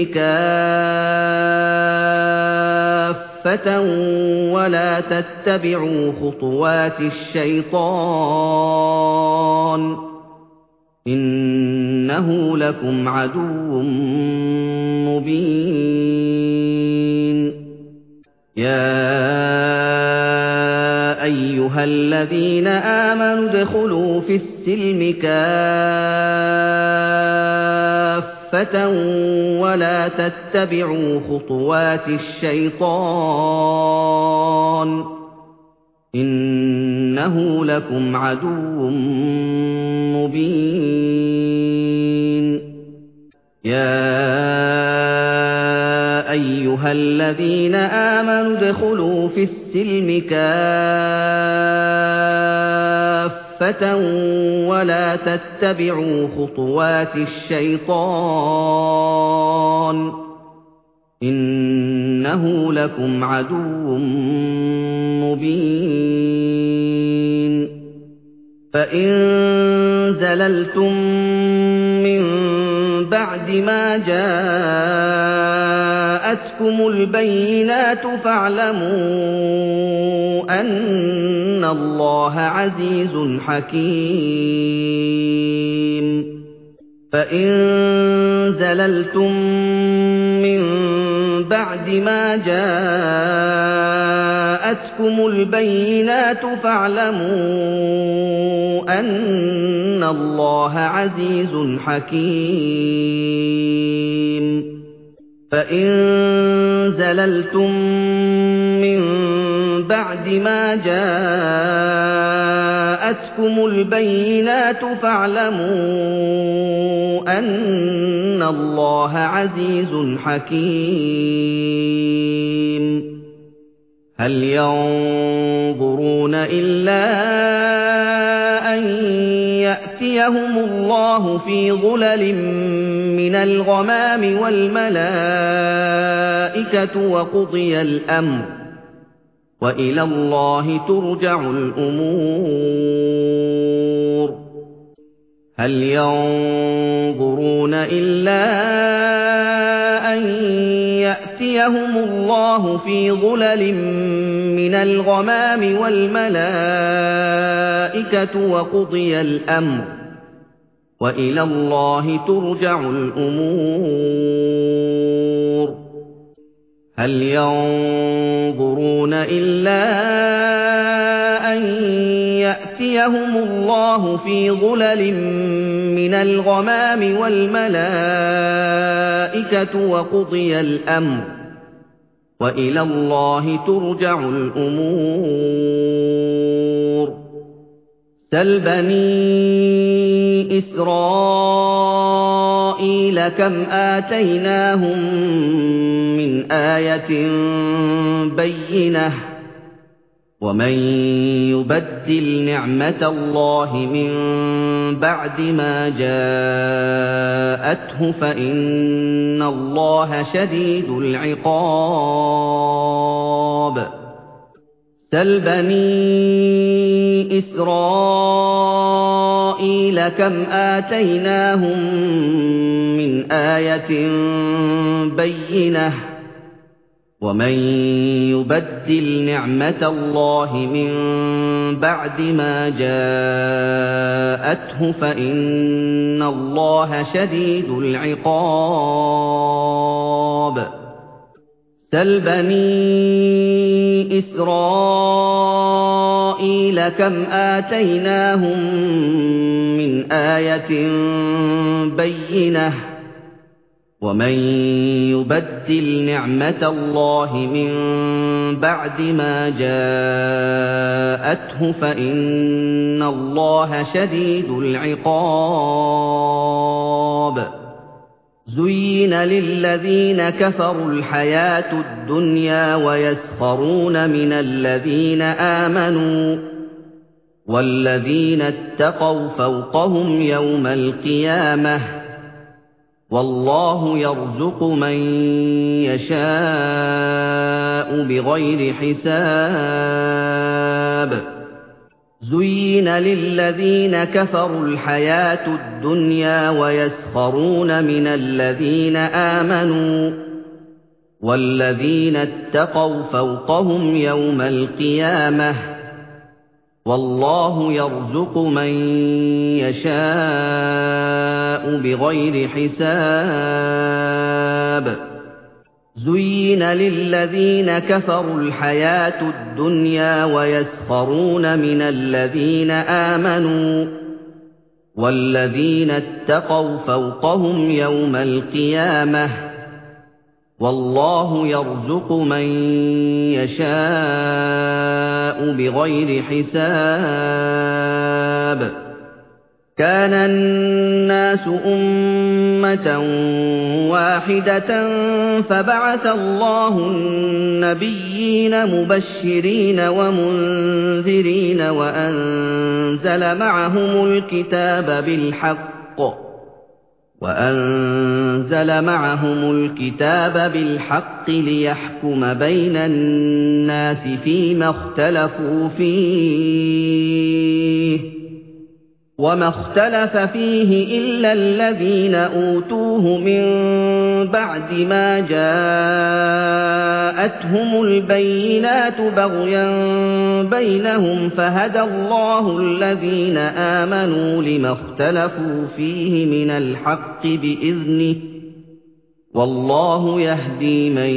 كَافَّةً وَلَا تَتَّبِعُوا خُطُوَاتِ الشَّيْطَانِ ۚ إِنَّهُ لَكُمْ عَدُوٌّ مُّبِينٌ. يَا أَيُّهَا الَّذِينَ آمَنُوا ادْخُلُوا فِي السِّلْمِ كَافَّةً وَلَا تَتَّبِعُوا خُطُوَاتِ الشَّيْطَانِ ۚ إِنَّهُ لَكُمْ عَدُوٌّ مُّبِينٌ. يَا أَيُّهَا الَّذِينَ آمَنُوا ادْخُلُوا فِي السِّلْمِ كَافَّةً وَلَا تَتَّبِعُوا خُطُوَاتِ الشَّيْطَانِ ۚ إِنَّهُ لَكُمْ عَدُوٌّ مُّبِينٌ. فَإِن زَلَلْتُم مِّن بَعْدِ مَا جَاءَتْكُمُ الْبَيِّنَاتُ فَاعْلَمُوا أَنَّ اللَّهَ عَزِيزٌ حَكِيمٌ. فَإِن زَلَلْتُم مِّن بَعْدِ مَا جَاءَتْكُمُ الْبَيِّنَاتُ فَاعْلَمُوا أَنَّ اللَّهَ عَزِيزٌ حَكِيمٌ. فَإِن زَلَلْتُم مِّن بَعْدِ مَا جَاءَتْكُمُ الْبَيِّنَاتُ فَاعْلَمُوا أَنَّ اللَّهَ عَزِيزٌ حَكِيمٌ. هَلْ يَنظُرُونَ إِلَّا أَن يَأْتِيَهُمُ اللَّهُ فِي ظُلَلٍ مِّنَ الْغَمَامِ وَالْمَلَائِكَةُ وَقُضِيَ الْأَمْرُ ۚ وَإِلَى اللَّهِ تُرْجَعُ الْأُمُورُ. هَلْ يَنظُرُونَ إِلَّا أَن يَأْتِيَهُمُ اللَّهُ فِي ظُلَلٍ مِّنَ الْغَمَامِ وَالْمَلَائِكَةُ وَقُضِيَ الْأَمْرُ ۚ وَإِلَى اللَّهِ تُرْجَعُ الْأُمُورُ. هَلْ يَنظُرُونَ إِلَّا أَن يَأْتِيَهُمُ اللَّهُ فِي ظُلَلٍ مِّنَ الْغَمَامِ وَالْمَلَائِكَةُ وَقُضِيَ الْأَمْرُ ۚ وَإِلَى اللَّهِ تُرْجَعُ الْأُمُورُ. سَلْ بَنِي إِسْرَائِيلَ كَمْ آتَيْنَاهُم مِّنْ آيَةٍ بَيِّنَةٍ ۗ وَمَن يُبَدِّلْ نِعْمَةَ اللَّهِ مِن بَعْدِ مَا جَاءَتْهُ فَإِنَّ اللَّهَ شَدِيدُ الْعِقَابِ. سَلْ بَنِي إِسْرَائِيلَ كَمْ آتَيْنَاهُم مِّنْ آيَةٍ بَيِّنَةٍ ۗ وَمَن يُبَدِّلْ نِعْمَةَ اللَّهِ مِن بَعْدِ مَا جَاءَتْهُ فَإِنَّ اللَّهَ شَدِيدُ الْعِقَابِ. سَلْ بَنِي إِسْرَائِيلَ كَمْ آتَيْنَاهُم مِّنْ آيَةٍ بَيِّنَةٍ ۗ وَمَن يُبَدِّلْ نِعْمَةَ اللَّهِ مِن بَعْدِ مَا جَاءَتْهُ فَإِنَّ اللَّهَ شَدِيدُ الْعِقَابِ. زُيِّنَ لِلَّذِينَ كَفَرُوا الْحَيَاةُ الدُّنْيَا وَيَسْخَرُونَ مِنَ الَّذِينَ آمَنُوا وَالَّذِينَ اتَّقَوْا فَوْقَهُمْ يَوْمَ الْقِيَامَةِ ۗ وَاللَّهُ يَرْزُقُ مَن يَشَاءُ بِغَيْرِ حِسَابٍ زُيِّنَ لِلَّذِينَ كَفَرُوا الْحَيَاةُ الدُّنْيَا وَيَسْخَرُونَ مِنَ الَّذِينَ آمَنُوا وَالَّذِينَ اتَّقَوْا فَوْقَهُمْ يَوْمَ الْقِيَامَةِ ۗ وَاللَّهُ يَرْزُقُ مَن يَشَاءُ بِغَيْرِ حِسَابٍ زُيِّنَ لِلَّذِينَ كَفَرُوا الْحَيَاةُ الدُّنْيَا وَيَسْخَرُونَ مِنَ الَّذِينَ آمَنُوا وَالَّذِينَ اتَّقَوْا فَوْقَهُمْ يَوْمَ الْقِيَامَةِ ۗ وَاللَّهُ يَرْزُقُ مَن يَشَاءُ بِغَيْرِ حِسَابٍ كَانَ النَّاسُ أُمَّةً وَاحِدَةً فَبَعَثَ اللَّهُ النَّبِيِّينَ مُبَشِّرِينَ وَمُنذِرِينَ وَأَنزَلَ مَعَهُمُ الْكِتَابَ بِالْحَقِّ وَأَنزَلَ مَعَهُمُ الْكِتَابَ بِالْحَقِّ لِيَحْكُمَ بَيْنَ النَّاسِ فِيمَا اخْتَلَفُوا فِيهِ وَمَا اخْتَلَفَ فِيهِ إِلَّا الَّذِينَ أُوتُوهُ مِن بَعْدِ مَا جَاءَتْهُمُ الْبَيِّنَاتُ بَغْيًا بَيْنَهُمْ فَهَدَى اللَّهُ الَّذِينَ آمَنُوا لِمَا اخْتَلَفُوا فِيهِ مِنَ الْحَقِّ بِإِذْنِهِ ۗ وَاللَّهُ يَهْدِي مَن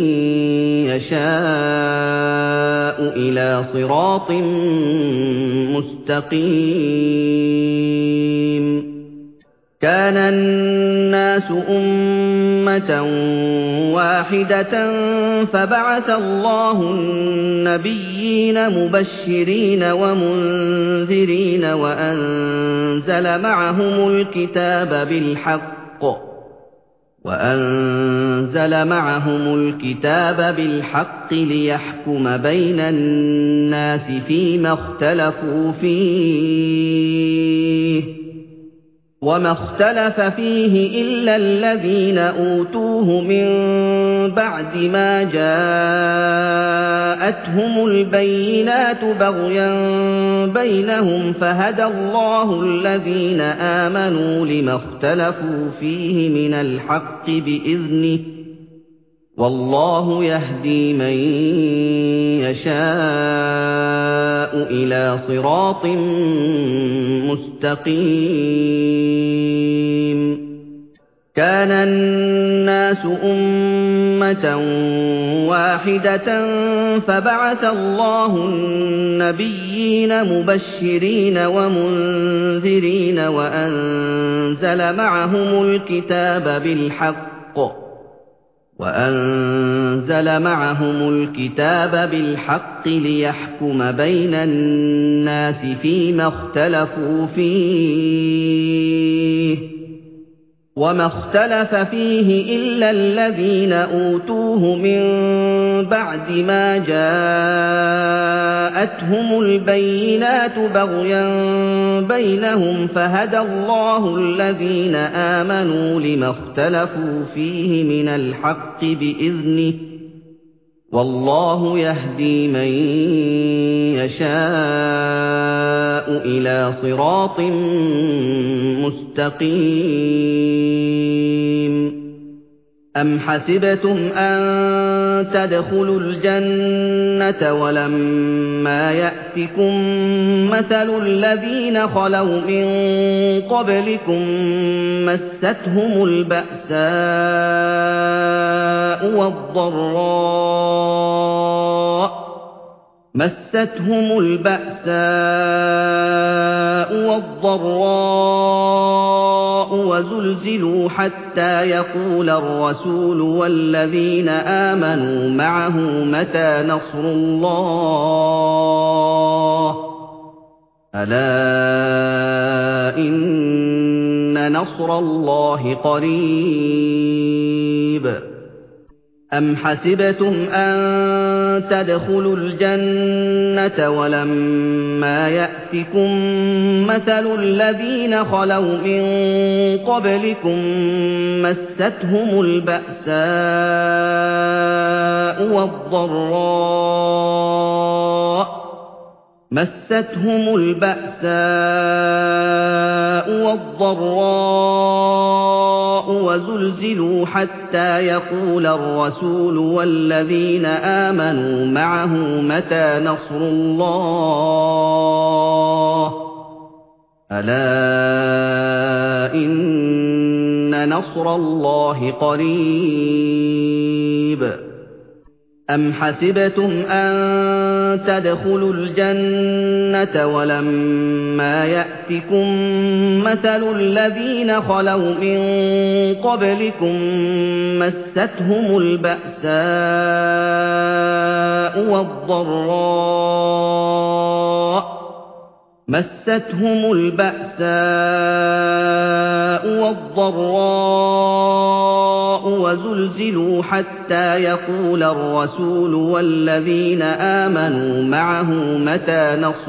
يَشَاءُ إِلَىٰ صِرَاطٍ مُّسْتَقِيمٍ كَانَ النَّاسُ أُمَّةً وَاحِدَةً فَبَعَثَ اللَّهُ النَّبِيِّينَ مُبَشِّرِينَ وَمُنذِرِينَ وَأَنزَلَ مَعَهُمُ الْكِتَابَ بِالْحَقِّ وَأَنزَلَ مَعَهُمُ الْكِتَابَ بِالْحَقِّ لِيَحْكُمَ بَيْنَ النَّاسِ فِيمَا اخْتَلَفُوا فِيهِ وَمَا اخْتَلَفَ فِيهِ إِلَّا الَّذِينَ أُوتُوهُ مِن بَعْدِ مَا جَاءَتْهُمُ الْبَيِّنَاتُ بَغْيًا بَيْنَهُمْ فَهَدَى اللَّهُ الَّذِينَ آمَنُوا لِمَا اخْتَلَفُوا فِيهِ مِنَ الْحَقِّ بِإِذْنِهِ ۗ وَاللَّهُ يَهْدِي مَن يَشَاءُ إِلَىٰ صِرَاطٍ مُّسْتَقِيمٍ كَانَ النَّاسُ أُمَّةً وَاحِدَةً فَبَعَثَ اللَّهُ النَّبِيِّينَ مُبَشِّرِينَ وَمُنذِرِينَ وَأَنزَلَ مَعَهُمُ الْكِتَابَ بِالْحَقِّ وَأَنزَلَ مَعَهُمُ الْكِتَابَ بِالْحَقِّ لِيَحْكُمَ بَيْنَ النَّاسِ فِيمَا اخْتَلَفُوا فِيهِ وَمَا اخْتَلَفَ فِيهِ إِلَّا الَّذِينَ أُوتُوهُ مِن بَعْدِ مَا جَاءَتْهُمُ الْبَيِّنَاتُ بَغْيًا بَيْنَهُمْ فَهَدَى اللَّهُ الَّذِينَ آمَنُوا لِمَا اخْتَلَفُوا فِيهِ مِنَ الْحَقِّ بِإِذْنِهِ ۗ وَاللَّهُ يَهْدِي مَن يَشَاءُ إِلَىٰ صِرَاطٍ مُّسْتَقِيمٍ أَمْ حَسِبْتُمْ أَن تَدْخُلُوا الْجَنَّةَ وَلَمَّا يَأْتِكُم مَّثَلُ الَّذِينَ خَلَوْا مِن قَبْلِكُم مَّسَّتْهُمُ الْبَأْسَاءُ وَالضَّرَّاءُ مَسَّتْهُمُ الْبَأْسَاءُ وَالضَّرَّاءُ وَزُلْزِلُوا حَتَّىٰ يَقُولَ الرَّسُولُ وَالَّذِينَ آمَنُوا مَعَهُ مَتَىٰ نَصْرُ اللَّهِ ۗ أَلَا إِنَّ إِنَّ نَصْرَ اللَّهِ قَرِيبٌ أَمْ حَسِبْتُمْ أَن تَدْخُلُوا الْجَنَّةَ وَلَمَّا يَأْتِكُم مَّثَلُ الَّذِينَ خَلَوْا مِن قَبْلِكُم مَّسَّتْهُمُ الْبَأْسَاءُ وَالضَّرَّاءُ مَسَّتْهُمُ الْبَأْسَاءُ وَالضَّرَّاءُ وَزُلْزِلُوا حَتَّىٰ يَقُولَ الرَّسُولُ وَالَّذِينَ آمَنُوا مَعَهُ مَتَىٰ نَصْرُ اللَّهِ ۗ أَلَا إِنَّ نَصْرَ اللَّهِ قَرِيبٌ أَمْ حَسِبْتُمْ أَن تَدْخُلُوا الْجَنَّةَ وَلَمَّا يَأْتِكُم مَّثَلُ الَّذِينَ خَلَوْا مِن قَبْلِكُم مَّسَّتْهُمُ الْبَأْسَاءُ وَالضَّرَّاءُ مَسَّتْهُمُ الْبَأْسَاءُ وَالضَّرَّاءُ وَزُلْزِلُوا حَتَّىٰ يَقُولَ الرَّسُولُ وَالَّذِينَ آمَنُوا مَعَهُ مَتَىٰ نَصْرُ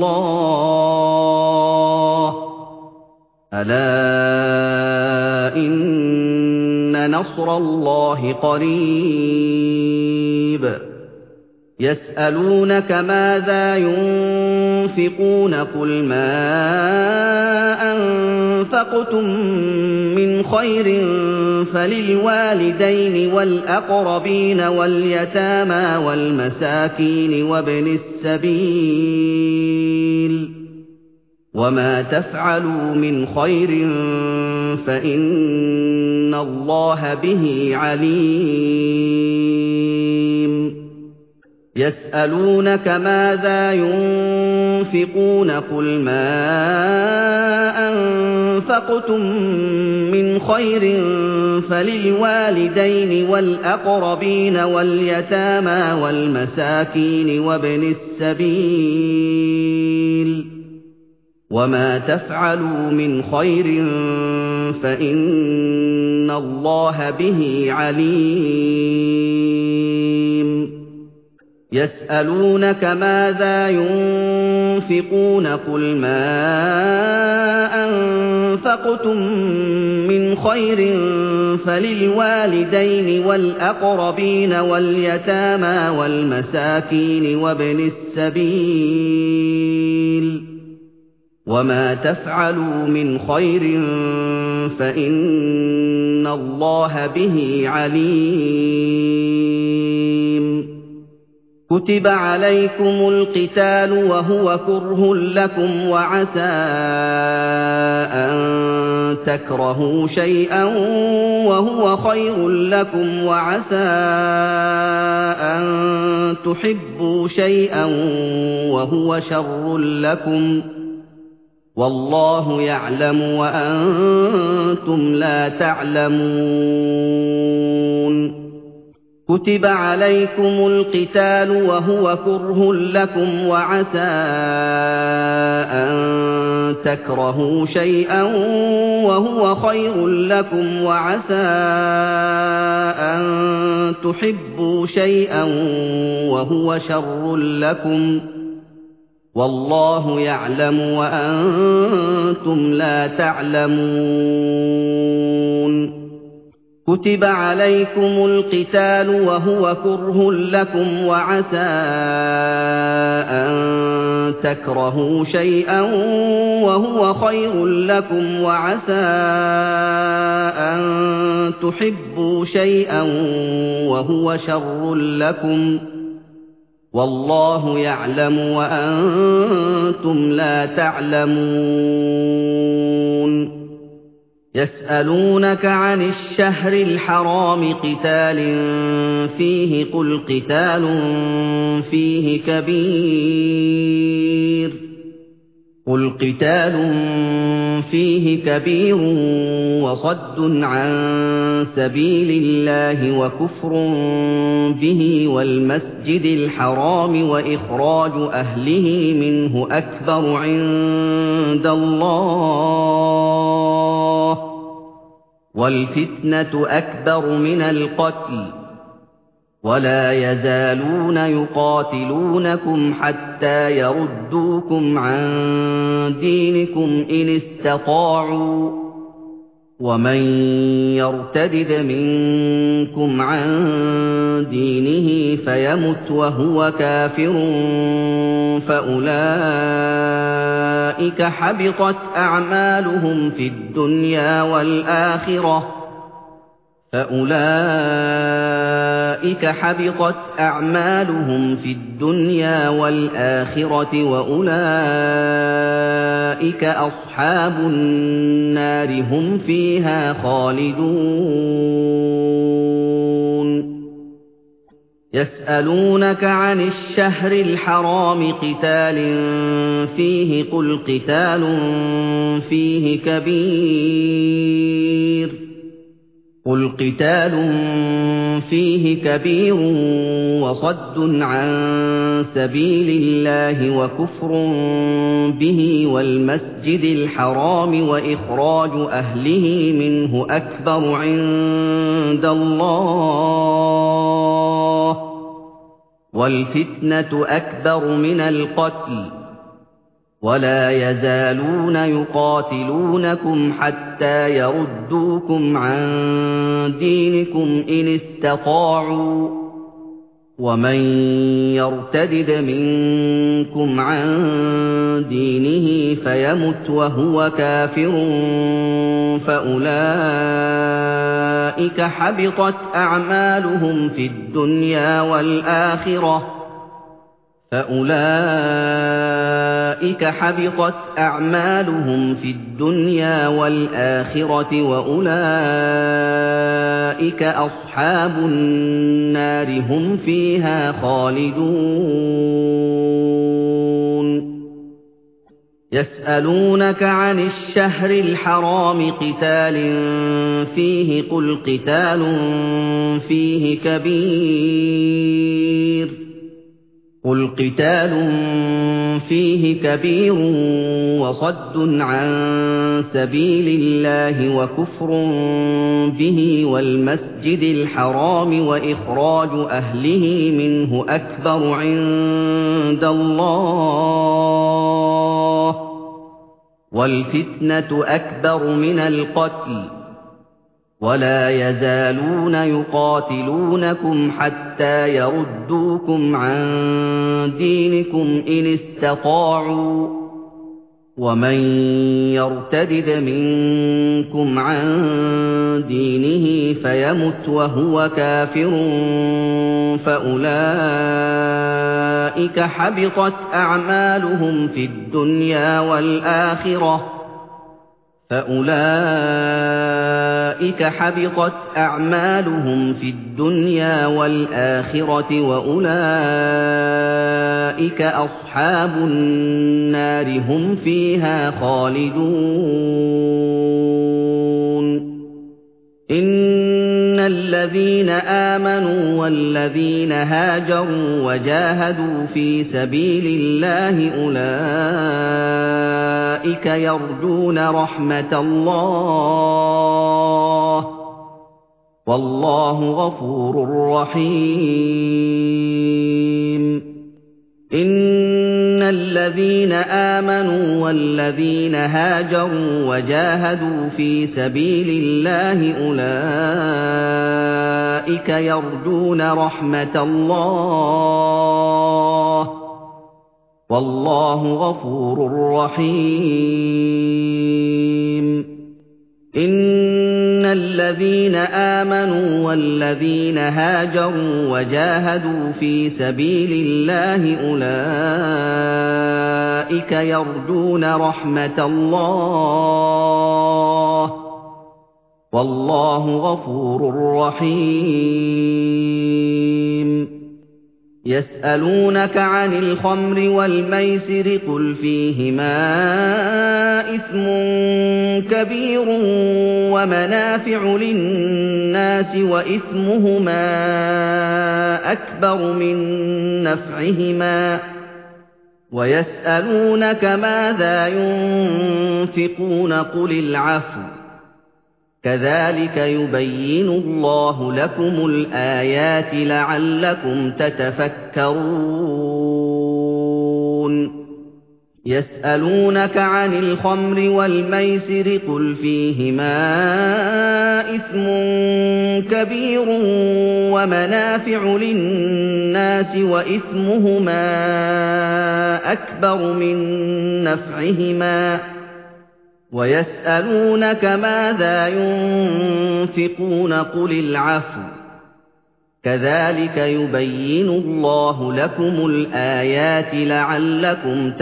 اللَّهِ ۗ أَلَا إِنَّ نَصْرَ اللَّهِ قَرِيبٌ يَسْأَلُونَكَ مَاذَا يُنفِقُونَ قُلْ مَا أَنفَقْتُم مِّنْ خَيْرٍ فَلِلْوَالِدَيْنِ وَالْأَقْرَبِينَ وَالْيَتَامَىٰ وَالْمَسَاكِينِ وَابْنِ السَّبِيلِ ۗ وَمَا تَفْعَلُوا مِنْ خَيْرٍ فَإِنَّ اللَّهَ بِهِ عَلِيمٌ يَسْأَلُونَكَ مَاذَا يُنفِقُونَ قُلْ مَا أَنفَقْتُم مِّنْ خَيْرٍ فَلِلْوَالِدَيْنِ وَالْأَقْرَبِينَ وَالْيَتَامَىٰ وَالْمَسَاكِينِ وَابْنِ السَّبِيلِ ۗ وَمَا تَفْعَلُوا مِنْ خَيْرٍ فَإِنَّ اللَّهَ بِهِ عَلِيمٌ يَسْأَلُونَكَ مَاذَا يُنفِقُونَ قُلْ مَا أَنفَقْتُم مِّنْ خَيْرٍ فَلِلْوَالِدَيْنِ وَالْأَقْرَبِينَ وَالْيَتَامَىٰ وَالْمَسَاكِينِ وَابْنِ السَّبِيلِ ۗ وَمَا تَفْعَلُوا مِنْ خَيْرٍ فَإِنَّ اللَّهَ بِهِ عَلِيمٌ كُتِبَ عَلَيْكُمُ الْقِتَالُ وَهُوَ كُرْهٌ لَّكُمْ وَعَسَىٰ أَن تَكْرَهُوا شَيْئًا وَهُوَ خَيْرٌ لَّكُمْ وَعَسَىٰ أَن تُحِبُّوا شَيْئًا وَهُوَ شَرٌّ لَّكُمْ ۗ وَاللَّهُ يَعْلَمُ وَأَنتُمْ لَا تَعْلَمُونَ كُتِبَ عَلَيْكُمُ الْقِتَالُ وَهُوَ كُرْهٌ لَّكُمْ وَعَسَىٰ أَن تَكْرَهُوا شَيْئًا وَهُوَ خَيْرٌ لَّكُمْ وَعَسَىٰ أَن تُحِبُّوا شَيْئًا وَهُوَ شَرٌّ لَّكُمْ ۗ وَاللَّهُ يَعْلَمُ وَأَنتُمْ لَا تَعْلَمُونَ كُتِبَ عَلَيْكُمُ الْقِتَالُ وَهُوَ كُرْهٌ لَّكُمْ وَعَسَىٰ أَن تَكْرَهُوا شَيْئًا وَهُوَ خَيْرٌ لَّكُمْ وَعَسَىٰ أَن تُحِبُّوا شَيْئًا وَهُوَ شَرٌّ لَّكُمْ ۗ وَاللَّهُ يَعْلَمُ وَأَنتُمْ لَا تَعْلَمُونَ يَسْأَلُونَكَ عَنِ الشَّهْرِ الْحَرَامِ قِتَالٍ فِيهِ قُلْ قِتَالٌ فِيهِ كَبِيرٌ قُلْ قِتَالٌ فِيهِ كَبِيرٌ وَصَدٌّ عَن سَبِيلِ اللَّهِ وَكُفْرٌ بِهِ وَالْمَسْجِدِ الْحَرَامِ وَإِخْرَاجُ أَهْلِهِ مِنْهُ أَكْبَرُ عِندَ اللَّهِ وَالْفِتْنَةُ أَكْبَرُ مِنَ الْقَتْلِ ۗ وَلَا يَزَالُونَ يُقَاتِلُونَكُمْ حَتَّىٰ يَرُدُّوكُمْ عَن دِينِكُمْ إِنِ اسْتَطَاعُوا ۚ وَمَن يَرْتَدِدْ مِنكُمْ عَن دِينِهِ فَيَمُتْ وَهُوَ كَافِرٌ فَأُولَٰئِكَ حَبِطَتْ أَعْمَالُهُمْ فِي الدُّنْيَا وَالْآخِرَةِ فَأُولَٰئِكَ حَبِطَتْ أَعْمَالُهُمْ فِي الدُّنْيَا وَالْآخِرَةِ وَأُولَٰئِكَ أَصْحَابُ النَّارِ هُمْ فِيهَا خَالِدُونَ يَسْأَلُونَكَ عَنِ الشَّهْرِ الْحَرَامِ قِتَالٍ فِيهِ ۖ قُلْ قِتَالٌ فِيهِ كَبِيرٌ قُلْ قِتَالٌ فِيهِ كَبِيرٌ وَصَدٌّ عَن سَبِيلِ اللَّهِ وَكُفْرٌ بِهِ وَالْمَسْجِدِ الْحَرَامِ وَإِخْرَاجُ أَهْلِهِ مِنْهُ أَكْبَرُ عِندَ اللَّهِ ۚ وَالْفِتْنَةُ أَكْبَرُ مِنَ الْقَتْلِ ۗ وَلَا يَزَالُونَ يُقَاتِلُونَكُمْ حَتَّىٰ يَرُدُّوكُمْ عَن دِينِكُمْ إِنِ اسْتَطَاعُوا ۚ وَمَن يَرْتَدِدْ مِنكُمْ عَن دِينِهِ فَيَمُتْ وَهُوَ كَافِرٌ فَأُولَٰئِكَ حَبِطَتْ أَعْمَالُهُمْ فِي الدُّنْيَا وَالْآخِرَةِ فَأُولَٰئِكَ حَبِطَتْ أَعْمَالُهُمْ فِي الدُّنْيَا وَالْآخِرَةِ وَأُولَٰئِكَ أَصْحَابُ النَّارِ هُمْ فِيهَا خَالِدُونَ يَسْأَلُونَكَ عَنِ الشَّهْرِ الْحَرَامِ قِتَالٍ فِيهِ ۖ قُلْ قِتَالٌ فِيهِ كَبِيرٌ قُلْ قِتَالٌ فِيهِ كَبِيرٌ وَصَدٌّ عَن سَبِيلِ اللَّهِ وَكُفْرٌ بِهِ وَالْمَسْجِدِ الْحَرَامِ وَإِخْرَاجُ أَهْلِهِ مِنْهُ أَكْبَرُ عِندَ اللَّهِ ۚ وَالْفِتْنَةُ أَكْبَرُ مِنَ الْقَتْلِ ۗ وَلَا يَزَالُونَ يُقَاتِلُونَكُمْ حَتَّىٰ يَرُدُّوكُمْ عَن دِينِكُمْ إِنِ اسْتَطَاعُوا ۚ وَمَن يَرْتَدِدْ مِنكُمْ عَن دِينِهِ فَيَمُتْ وَهُوَ كَافِرٌ فَأُولَٰئِكَ حَبِطَتْ أَعْمَالُهُمْ فِي الدُّنْيَا وَالْآخِرَةِ فَأُولَٰئِكَ حَبِطَتْ أَعْمَالُهُمْ فِي الدُّنْيَا وَالْآخِرَةِ وَأُولَٰئِكَ أَصْحَابُ النَّارِ هُمْ فِيهَا خَالِدُونَ إِنَّ الَّذِينَ آمَنُوا وَالَّذِينَ هَاجَرُوا وَجَاهَدُوا فِي سَبِيلِ اللَّهِ أُولَٰئِكَ يَرْجُونَ رَحْمَتَ اللَّهِ ۗ وَاللَّهُ غَفُورٌ رَّحِيمٌ إِنَّ الَّذِينَ آمَنُوا وَالَّذِينَ هَاجَرُوا وَجَاهَدُوا فِي سَبِيلِ اللَّهِ أُولَٰئِكَ يَرْجُونَ رَحْمَتَ اللَّهِ ۗ وَاللَّهُ غَفُورٌ رَّحِيمٌ إِنَّ الَّذِينَ آمَنُوا وَالَّذِينَ هَاجَرُوا وَجَاهَدُوا فِي سَبِيلِ اللَّهِ أُولَٰئِكَ يَرْجُونَ رَحْمَتَ اللَّهِ ۗ وَاللَّهُ غَفُورٌ رَّحِيمٌ يَسْأَلُونَكَ عَنِ الْخَمْرِ وَالْمَيْسِرِ ۖ قُلْ فِيهِمَا إِثْمٌ كَبِيرٌ وَمَنَافِعُ لِلنَّاسِ وَإِثْمُهُمَا أَكْبَرُ مِن نَّفْعِهِمَا ۗ وَيَسْأَلُونَكَ مَاذَا يُنفِقُونَ ۖ قُلِ الْعَفْوَ ۗ كَذَٰلِكَ يُبَيِّنُ اللَّهُ لَكُمُ الْآيَاتِ لَعَلَّكُمْ تَتَفَكَّرُونَ يَسْأَلُونَكَ عَنِ الْخَمْرِ وَالْمَيْسِرِ قُلْ فِيهِمَا إِثْمٌ كَبِيرٌ وَمَنَافِعُ لِلنَّاسِ وَإِثْمُهُمَا أَكْبَرُ مِن نَّفْعِهِمَا وَيَسْأَلُونَكَ مَاذَا يُنفِقُونَ قُلِ الْعَفْوَ ۗ كَذَٰلِكَ يُبَيِّنُ اللَّهُ لَكُمُ الْآيَاتِ لَعَلَّكُمْ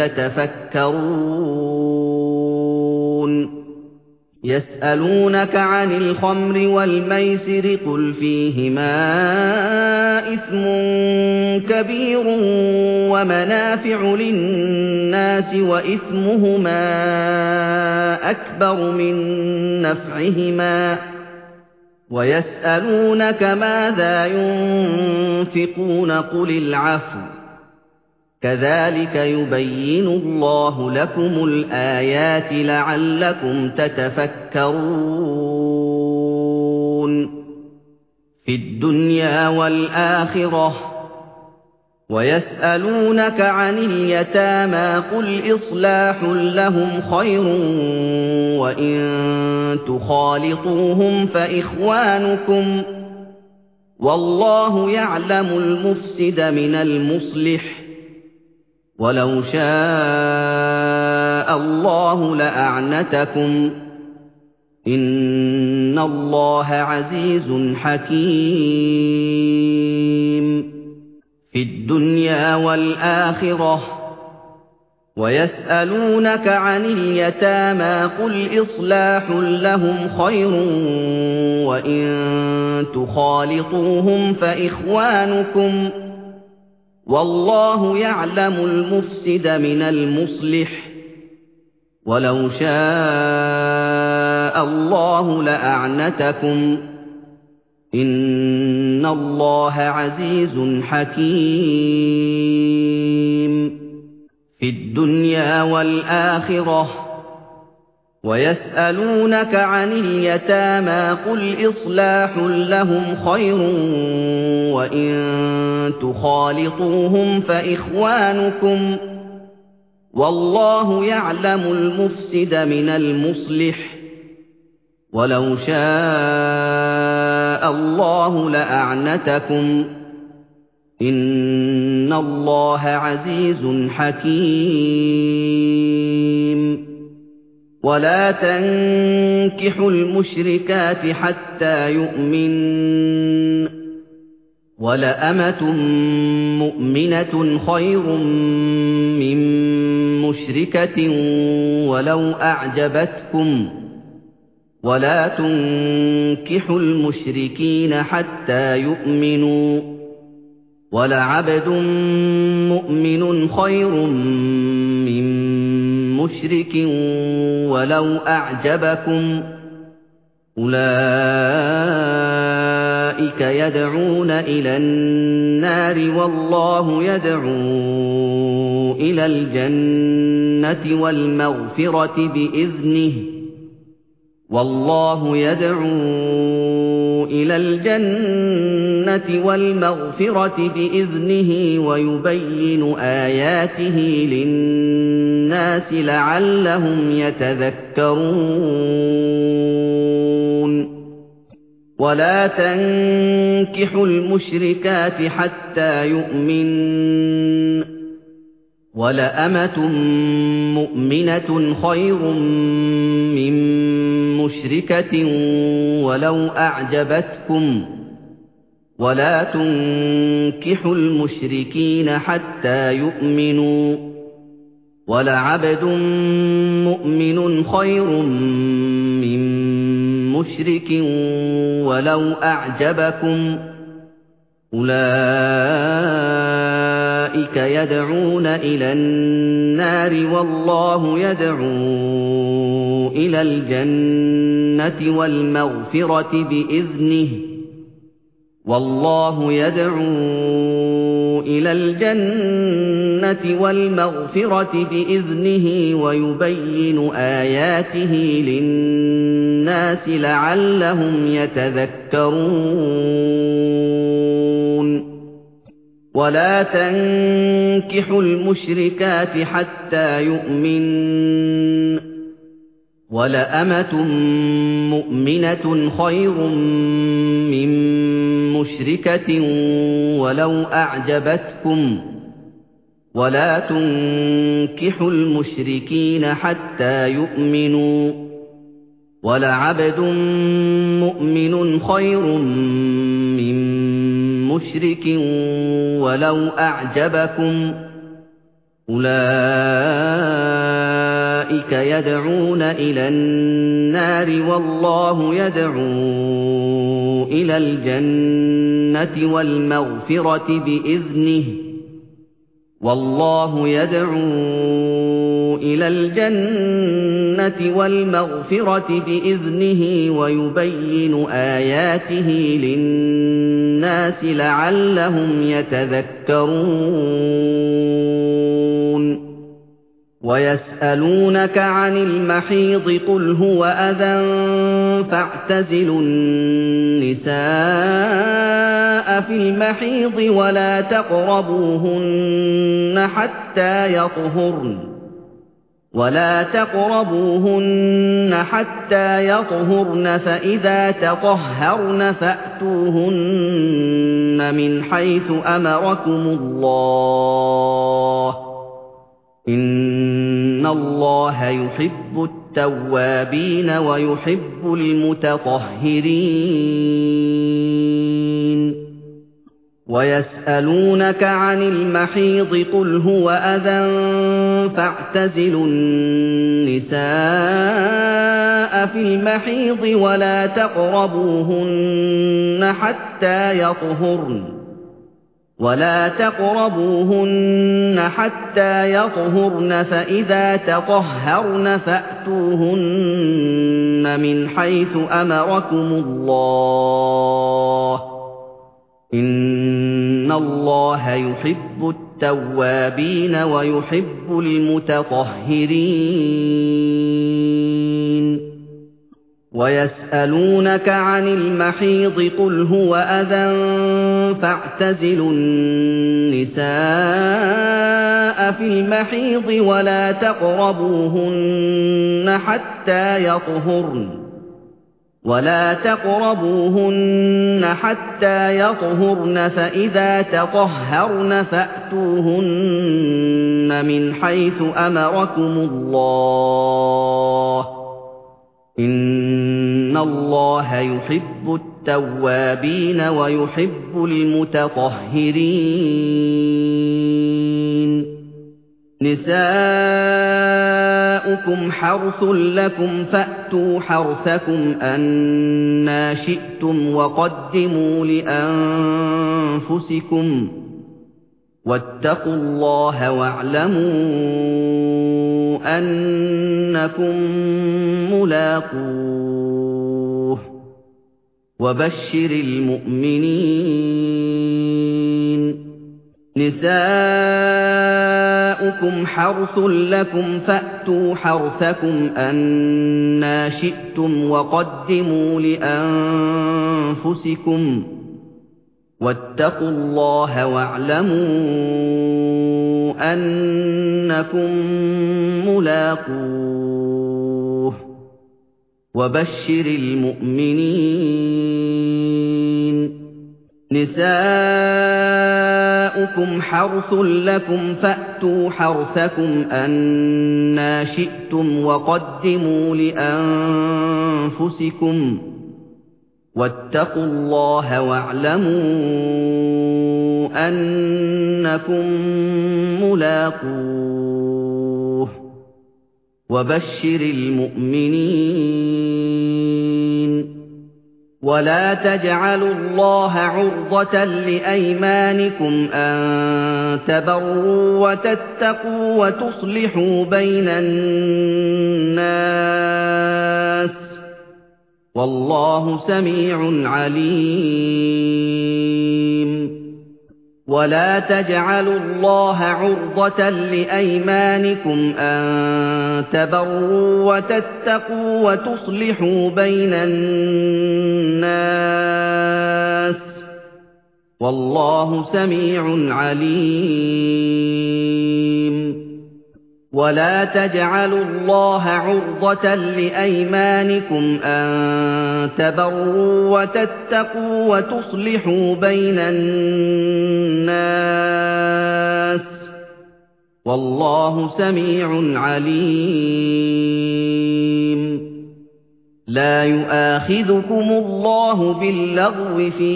تَتَفَكَّرُونَ يَسْأَلُونَكَ عَنِ الْخَمْرِ وَالْمَيْسِرِ قُلْ فِيهِمَا إِثْمٌ كَبِيرٌ وَمَنَافِعُ لِلنَّاسِ وَإِثْمُهُمَا أَكْبَرُ مِن نَّفْعِهِمَا وَيَسْأَلُونَكَ مَاذَا يُنفِقُونَ قُلِ الْعَفْوَ ۗ كَذَٰلِكَ يُبَيِّنُ اللَّهُ لَكُمُ الْآيَاتِ لَعَلَّكُمْ تَتَفَكَّرُونَ فِي الدُّنْيَا وَالْآخِرَةِ ۗ وَيَسْأَلُونَكَ عَنِ الْيَتَامَىٰ قُلْ إِصْلَاحٌ لَّهُمْ خَيْرٌ وَإِن تُخَالِطُوهُمْ فَإِخْوَانُكُمْ ۚ وَاللَّهُ يَعْلَمُ الْمُفْسِدَ مِنَ الْمُصْلِحِ ۚ وَلَوْ شَاءَ اللَّهُ لَأَعْنَتَكُمْ ۚ إِنَّ اللَّهَ عَزِيزٌ حَكِيمٌ في الدُّنْيَا وَالْآخِرَةِ ۗ وَيَسْأَلُونَكَ عَنِ الْيَتَامَىٰ قُلْ إِصْلَاحٌ لَّهُمْ خَيْرٌ وَإِن تُخَالِطُوهُمْ فَإِخْوَانُكُمْ ۚ وَاللَّهُ يَعْلَمُ الْمُفْسِدَ مِنَ الْمُصْلِحِ ۚ وَلَوْ شَاءَ اللَّهُ لَأَعْنَتَكُمْ ۚ إِنَّ اللَّهَ عَزِيزٌ حَكِيمٌ في الدُّنْيَا وَالْآخِرَةِ ۗ وَيَسْأَلُونَكَ عَنِ الْيَتَامَىٰ قُلْ إِصْلَاحٌ لَّهُمْ خَيْرٌ وَإِن تُخَالِطُوهُمْ فَإِخْوَانُكُمْ ۚ وَاللَّهُ يَعْلَمُ الْمُفْسِدَ مِنَ الْمُصْلِحِ ۚ وَلَوْ شَاءَ اللَّهُ لَأَعْنَتَكُمْ ۚ إِنَّ اللَّهَ عَزِيزٌ حَكِيمٌ وَلَا تَنكِحُوا الْمُشْرِكَاتِ حَتَّىٰ يُؤْمِنَّ ۚ وَلَأَمَةٌ مُّؤْمِنَةٌ خَيْرٌ مِّن مُّشْرِكَةٍ وَلَوْ أَعْجَبَتْكُمْ ۗ وَلَا تُنكِحُوا الْمُشْرِكِينَ حَتَّىٰ يُؤْمِنُوا ۚ وَلَعَبْدٌ مُّؤْمِنٌ خَيْرٌ مِّن مُّشْرِكٍ وَلَوْ أَعْجَبَكُمْ ۗ أُولَٰئِكَ يَدْعُونَ إِلَى النَّارِ وَاللَّهُ يَدْعُو إِلَى الْجَنَّةِ وَالْمَغْفِرَةِ بِإِذْنِهِ وَاللَّهُ يَدْعُو إِلَى الْجَنَّةِ وَالْمَغْفِرَةِ بِإِذْنِهِ وَيُبَيِّنُ آيَاتِهِ لِلنَّاسِ لَعَلَّهُمْ يَتَذَكَّرُونَ وَلَا تَنكِحُوا الْمُشْرِكَاتِ حَتَّىٰ يُؤْمِنَّ ۚ وَلَأَمَةٌ مُّؤْمِنَةٌ خَيْرٌ مِّن مُّشْرِكَةٍ وَلَوْ أَعْجَبَتْكُمْ ۗ وَلَا تُنكِحُوا الْمُشْرِكِينَ حَتَّىٰ يُؤْمِنُوا ۚ وَلَعَبْدٌ مُّؤْمِنٌ خَيْرٌ مِّن مُّشْرِكٍ وَلَوْ أَعْجَبَكُمْ ۗ أُولَٰئِكَ يَدْعُونَ إِلَى النَّارِ وَاللَّهُ يَدْعُو إِلَى الْجَنَّةِ وَالْمَغْفِرَةِ بِإِذْنِهِ وَاللَّهُ يَدْعُو إلى الجنة والمغفرة بإذنه ويبين آياته للناس لعلهم يتذكرون ولا تنكحوا المشركات حتى يؤمنن ولأمة مؤمنة خير من مشركة ولو أعجبتكم ولا تنكحوا المشركين حتى يؤمنوا ولعبد مؤمن خير من مشرك ولو أعجبكم أولئك يدعون إلى النار والله يدعو إلى الجنة والمغفرة بإذنه والله يدعو إلى الجنة والمغفرة بإذنه ويبين آياته للناس لعلهم يتذكرون ويسألونك عن المحيض قل هو أذى فاعتزلوا النساء في المحيض ولا تقربوهن حتى يطهرن ولا تقربوهن حتى يطهرن فإذا تطهرن فأتوهن من حيث أمركم الله إن الله يحب التوابين ويحب المتطهرين ويسألونك عن المحيض قل هو أذى فاعتزلوا النساء في المحيض ولا تقربوهن حتى يطهرن ولا تقربوهن حتى يطهرن فإذا تطهرن فأتوهن من حيث أمركم الله إن الله يحب التوابين ويحب المتطهرين ويسألونك عن المحيض قل هو أذى فاعتزلوا النساء في المحيض ولا تقربوهن حتى يطهرن ولا تقربوهن حتى يطهرن فإذا تطهرن فأتوهن من حيث أمركم الله إن الله يحب التوابين ويحب المتطهرين نساؤكم حرث لكم فأتوا حرثكم أنى شئتم وقدموا لأنفسكم واتقوا الله واعلموا أنكم ملاقوه وبشر المؤمنين نساؤكم حرث لكم فأتوا حرثكم أنى شئتم وقدموا لأنفسكم واتقوا الله واعلموا أنكم ملاقوه وبشر المؤمنين نساؤكم حرث لكم فأتوا حرثكم أنى شئتم وقدموا لأنفسكم واتقوا الله واعلموا أنكم ملاقوه وبشر المؤمنين ولا تجعلوا الله عرضة لأيمانكم أن تبروا وتتقوا وتصلحوا بين الناس والله سميع عليم ولا تجعلوا الله عرضة لأيمانكم أن تبروا وتتقوا وتصلحوا بين الناس والله سميع عليم ولا تجعلوا الله عرضة لأيمانكم أن تبروا وتتقوا وتصلحوا بين الناس والله سميع عليم لا يؤاخذكم الله باللغو في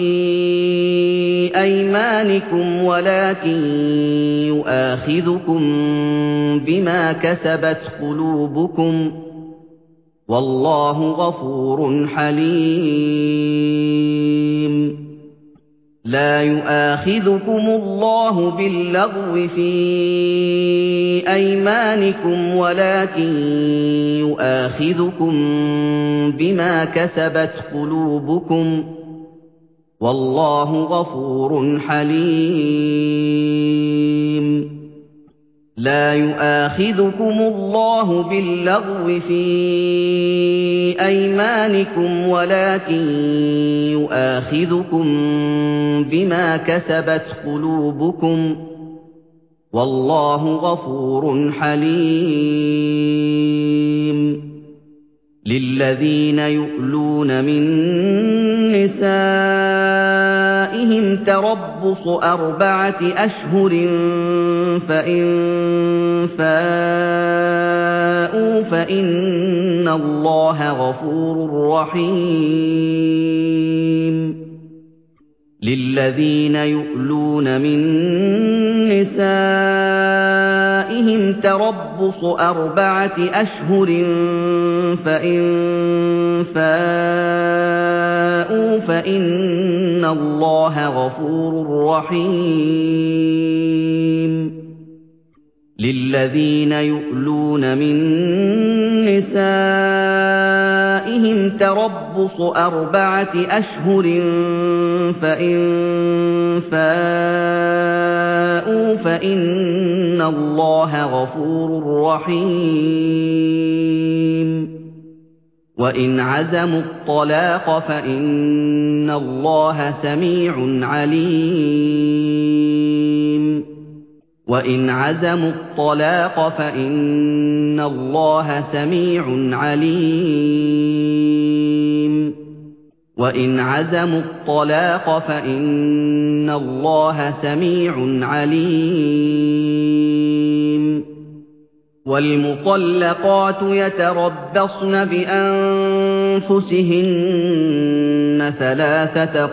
أيمانكم ولكن يؤاخذكم بما كسبت قلوبكم والله غفور حليم لا يؤاخذكم الله باللغو في أيمانكم ولكن يؤاخذكم بما كسبت قلوبكم والله غفور حليم لا يؤاخذكم الله باللغو في أيمانكم ولكن يؤاخذكم بما كسبت قلوبكم والله غفور حليم للذين يؤلون من نسائهم تربص أربعة أشهر فإن فاءوا فإن الله غفور رحيم للذين يؤلون من نسائهم تربص أربعة أشهر فإن فاءوا فإن الله غفور رحيم للذين يؤلون من نسائهم تربص أربعة أشهر فإن فاءوا فإن الله غفور رحيم وإن عزموا الطلاق فإن الله سميع عليم وإن عزموا الطلاق فإن الله سميع عليم وإن عزموا الطلاق فإن الله سميع عليم والمطلقات يتربصن بأنفسهن ثلاثة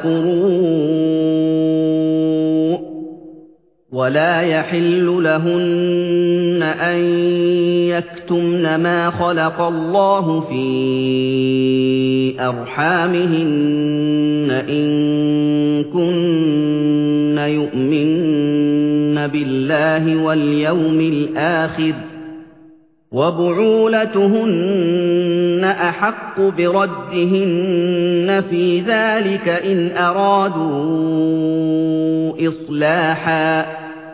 قروء ولا يحل لهن أن يكتمن ما خلق الله في أرحامهن إن كن يؤمن بالله واليوم الآخر وبعولتهن أحق بردهن في ذلك إن أرادوا إصلاحا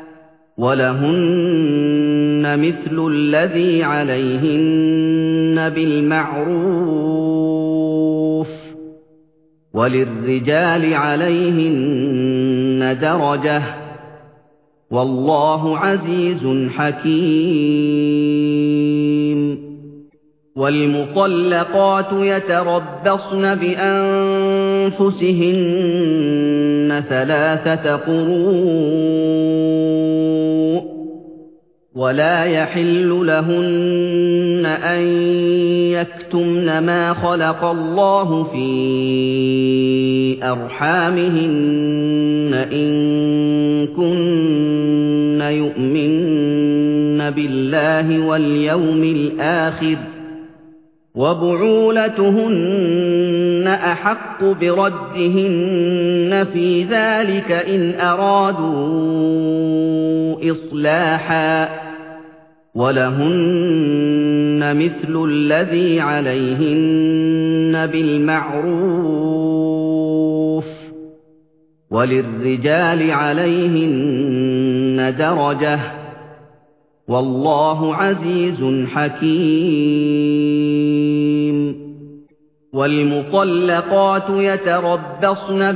ولهن مثل الذي عليهن بالمعروف وللرجال عليهن درجة والله عزيز حكيم والمطلقات يتربصن بأنفسهن ثلاثة قروء ولا يحل لهن أن يكتمن ما خلق الله في أرحامهن إن كن يؤمن بالله واليوم الآخر وبعولتهن أحق بردهن في ذلك إن أرادوا إصلاحا ولهن مثل الذي عليهن بالمعروف وَلِلرِّجَالِ عَلَيْهِنَّ دَرَجَةٌ ۗ وَاللَّهُ عَزِيزٌ حَكِيمٌ. وَالْمُطَلَّقَاتُ يَتَرَبَّصْنَ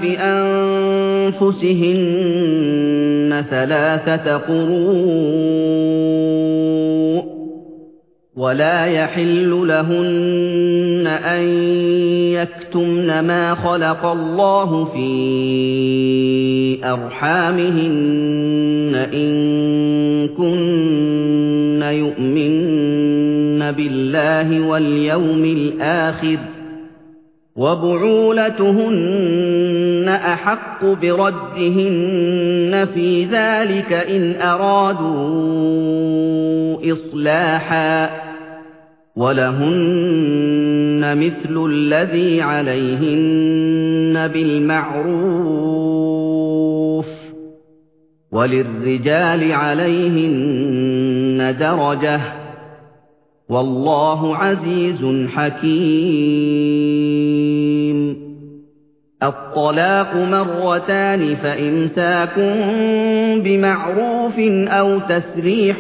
بِأَنفُسِهِنَّ ثَلَاثَةَ قُرُوءٍ ۚ وَلَا يَحِلُّ لَهُنَّ أَن يَكْتُمْنَ مَا خَلَقَ اللَّهُ فِي أَرْحَامِهِنَّ إِن كُنَّ يُؤْمِنَّ بِاللَّهِ وَالْيَوْمِ الْآخِرِ ۚ وَبُعُولَتُهُنَّ أَحَقُّ بِرَدِّهِنَّ فِي ذَٰلِكَ إِنْ أَرَادُوا إِصْلَاحًا ۚ وَلَهُنَّ مِثْلُ الَّذِي عَلَيْهِنَّ بِالْمَعْرُوفِ ۚ وَلِلرِّجَالِ عَلَيْهِنَّ دَرَجَةٌ ۗ وَاللَّهُ عَزِيزٌ حَكِيمٌ. الطَّلَاقُ مَرَّتَانِ ۖ فَإِمْسَاكٌ بِمَعْرُوفٍ أَوْ تَسْرِيحٌ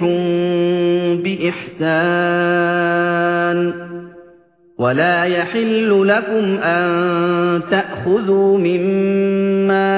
بِإِحْسَانٍ ۗ وَلَا يَحِلُّ لَكُمْ أَن تَأْخُذُوا مِمَّا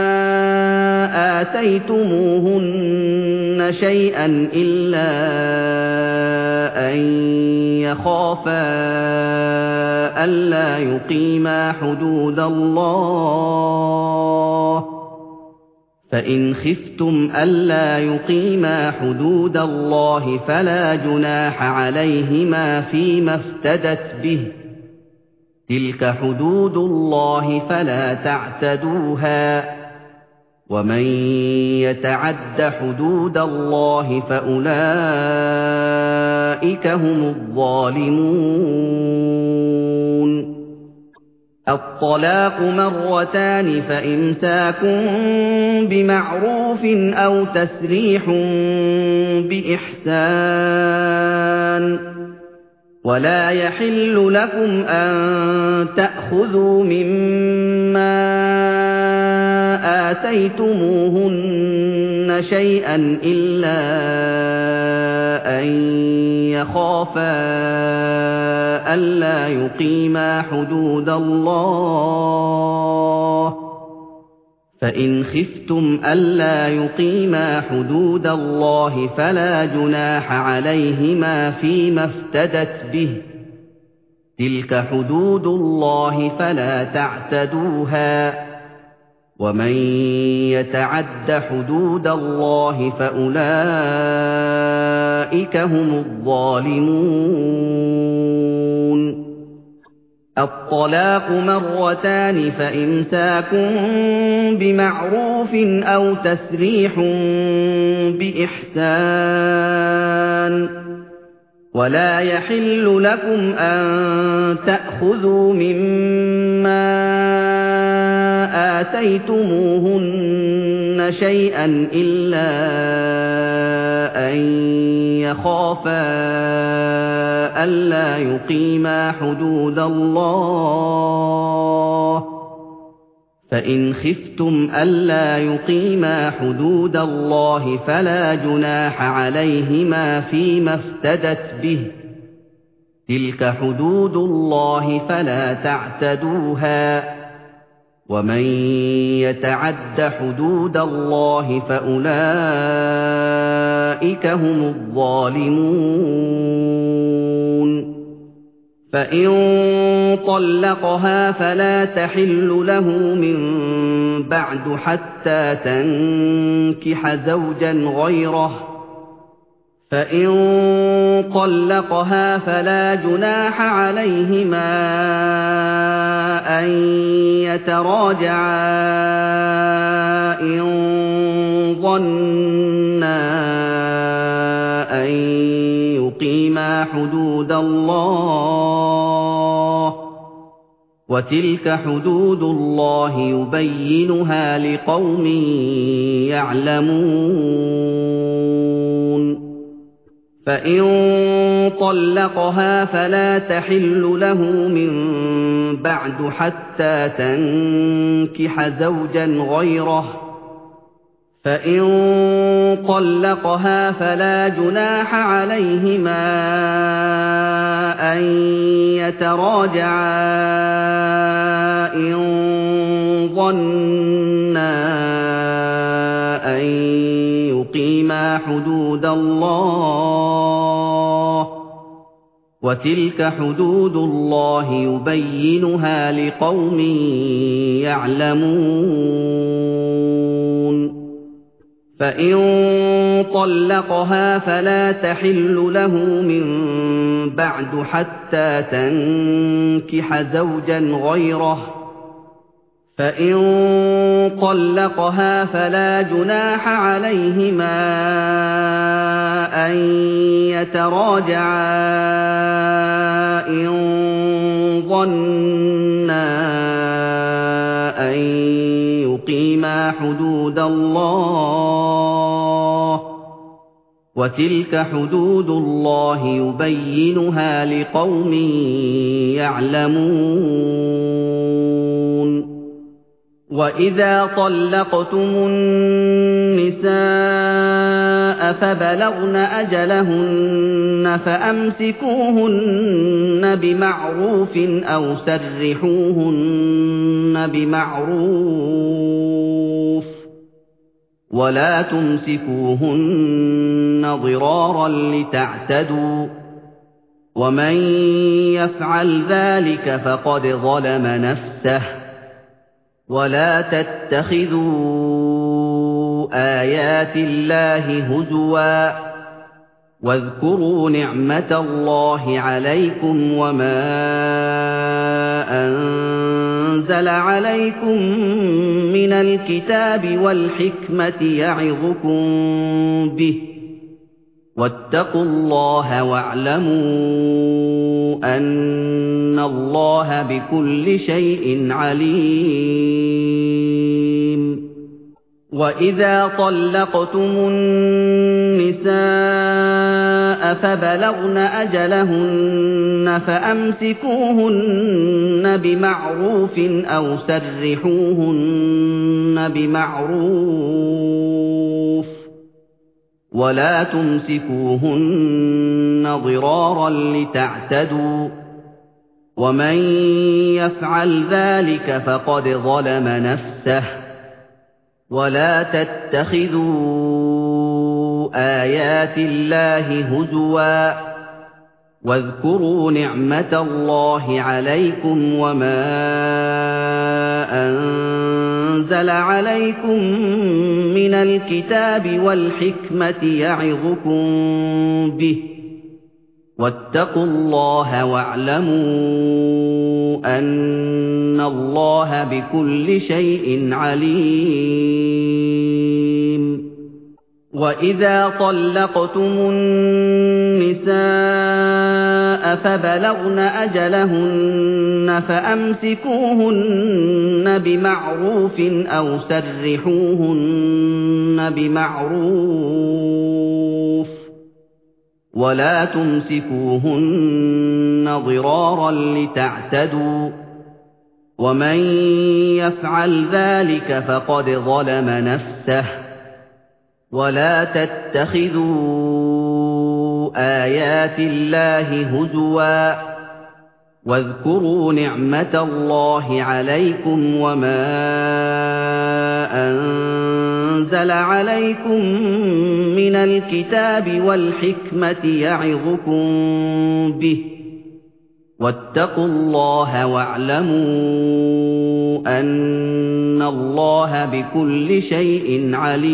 آتَيْتُمُوهُنَّ شَيْئًا إِلَّا أَن يَخَافَا أَلَّا يُقِيمَا حُدُودَ اللَّهِ ۖ فَإِنْ خِفْتُمْ أَلَّا يُقِيمَا حُدُودَ اللَّهِ فَلَا جُنَاحَ عَلَيْهِمَا فِيمَا افْتَدَتْ بِهِ ۗ تِلْكَ حُدُودُ اللَّهِ فَلَا تَعْتَدُوهَا ۚ وَمَن يَتَعَدَّ حُدُودَ اللَّهِ فَأُولَٰئِكَ هُمُ الظَّالِمُونَ. الطَّلَاقُ مَرَّتَانِ ۖ فَإِمْسَاكٌ بِمَعْرُوفٍ أَوْ تَسْرِيحٌ بِإِحْسَانٍ ۗ وَلَا يَحِلُّ لَكُمْ أَن تَأْخُذُوا مِمَّا آتَيْتُمُوهُنَّ شَيْئًا إِلَّا أَن يَخَافَا أَلَّا يُقِيمَا حُدُودَ اللَّهِ ۖ فَإِنْ خِفْتُمْ أَلَّا يُقِيمَا حُدُودَ اللَّهِ فَلَا جُنَاحَ عَلَيْهِمَا فِيمَا افْتَدَتْ بِهِ ۗ تِلْكَ حُدُودُ اللَّهِ فَلَا تَعْتَدُوهَا ۚ وَمَن يَتَعَدَّ حُدُودَ اللَّهِ فَأُولَٰئِكَ هُمُ الظَّالِمُونَ. الطَّلَاقُ مَرَّتَانِ ۖ فَإِمْسَاكٌ بِمَعْرُوفٍ أَوْ تَسْرِيحٌ بِإِحْسَانٍ ۗ وَلَا يَحِلُّ لَكُمْ أَن تَأْخُذُوا مِمَّا آتَيْتُمُوهُنَّ شَيْئًا إِلَّا أَن يَخَافَا أَلَّا يُقِيمَا حُدُودَ اللَّهِ ۖ فَإِنْ خِفْتُمْ أَلَّا يُقِيمَا حُدُودَ اللَّهِ فَلَا جُنَاحَ عَلَيْهِمَا فِيمَا افْتَدَتْ بِهِ ۗ تِلْكَ حُدُودُ اللَّهِ فَلَا تَعْتَدُوهَا ۚ وَمَن يَتَعَدَّ حُدُودَ اللَّهِ فَأُولَٰئِكَ هُمُ الظَّالِمُونَ. فَإِن طَلَّقَهَا فَلَا تَحِلُّ لَهُ مِن بَعْدُ حَتَّىٰ تَنكِحَ زَوْجًا غَيْرَهُ ۗ فَإِن طَلَّقَهَا فَلَا جُنَاحَ عَلَيْهِمَا أَن يَتَرَاجَعَا إِن ظَنَّا أَن يُقِيمَا حُدُودَ اللَّهِ ۗ وَتِلْكَ حُدُودُ اللَّهِ يُبَيِّنُهَا لِقَوْمٍ يَعْلَمُونَ. فإن طلقها فلا تحل له من بعد حتى تنكح زوجا غيره فإن طلقها فلا جناح عليهما أن يتراجعا إن ظنا أن يقيما حدود الله وتلك حدود الله يبينها لقوم يعلمون فإن طلقها فلا تحل له من بعد حتى تنكح زوجا غيره فإن طلقها فلا جناح عليهما أن يتراجعا إن ظنا أن يقيما حدود الله وتلك حدود الله يبينها لقوم يعلمون وإذا طلقتم النساء فبلغن أجلهن فأمسكوهن بمعروف أو سرحوهن بمعروف ولا تمسكوهن ضرارا لتعتدوا ومن يفعل ذلك فقد ظلم نفسه ولا تتخذوا آيات الله هزوا واذكروا نعمة الله عليكم وما أنزل عليكم من الكتاب والحكمة يعظكم به واتقوا الله واعلموا أن الله بكل شيء عليم وإذا طلقتم النساء فبلغن أجلهن فأمسكوهن بمعروف أو سرحوهن بمعروف ولا تمسكوهن ضرارا لتعتدوا ومن يفعل ذلك فقد ظلم نفسه ولا تتخذوا آيات الله هزوا واذكروا نعمة الله عليكم وما أنزل عليكم من الكتاب والحكمة يعظكم به واتقوا الله واعلموا أن الله بكل شيء عليم وإذا طلقتم النساء فبلغن أجلهن فأمسكوهن بمعروف أو سرحوهن بمعروف ولا تمسكوهن ضرارا لتعتدوا ومن يفعل ذلك فقد ظلم نفسه ولا تتخذوا آيات الله هزوا واذكروا نعمة الله عليكم وما أنزل عليكم من الكتاب والحكمة يعظكم به واتقوا الله واعلموا أن الله بكل شيء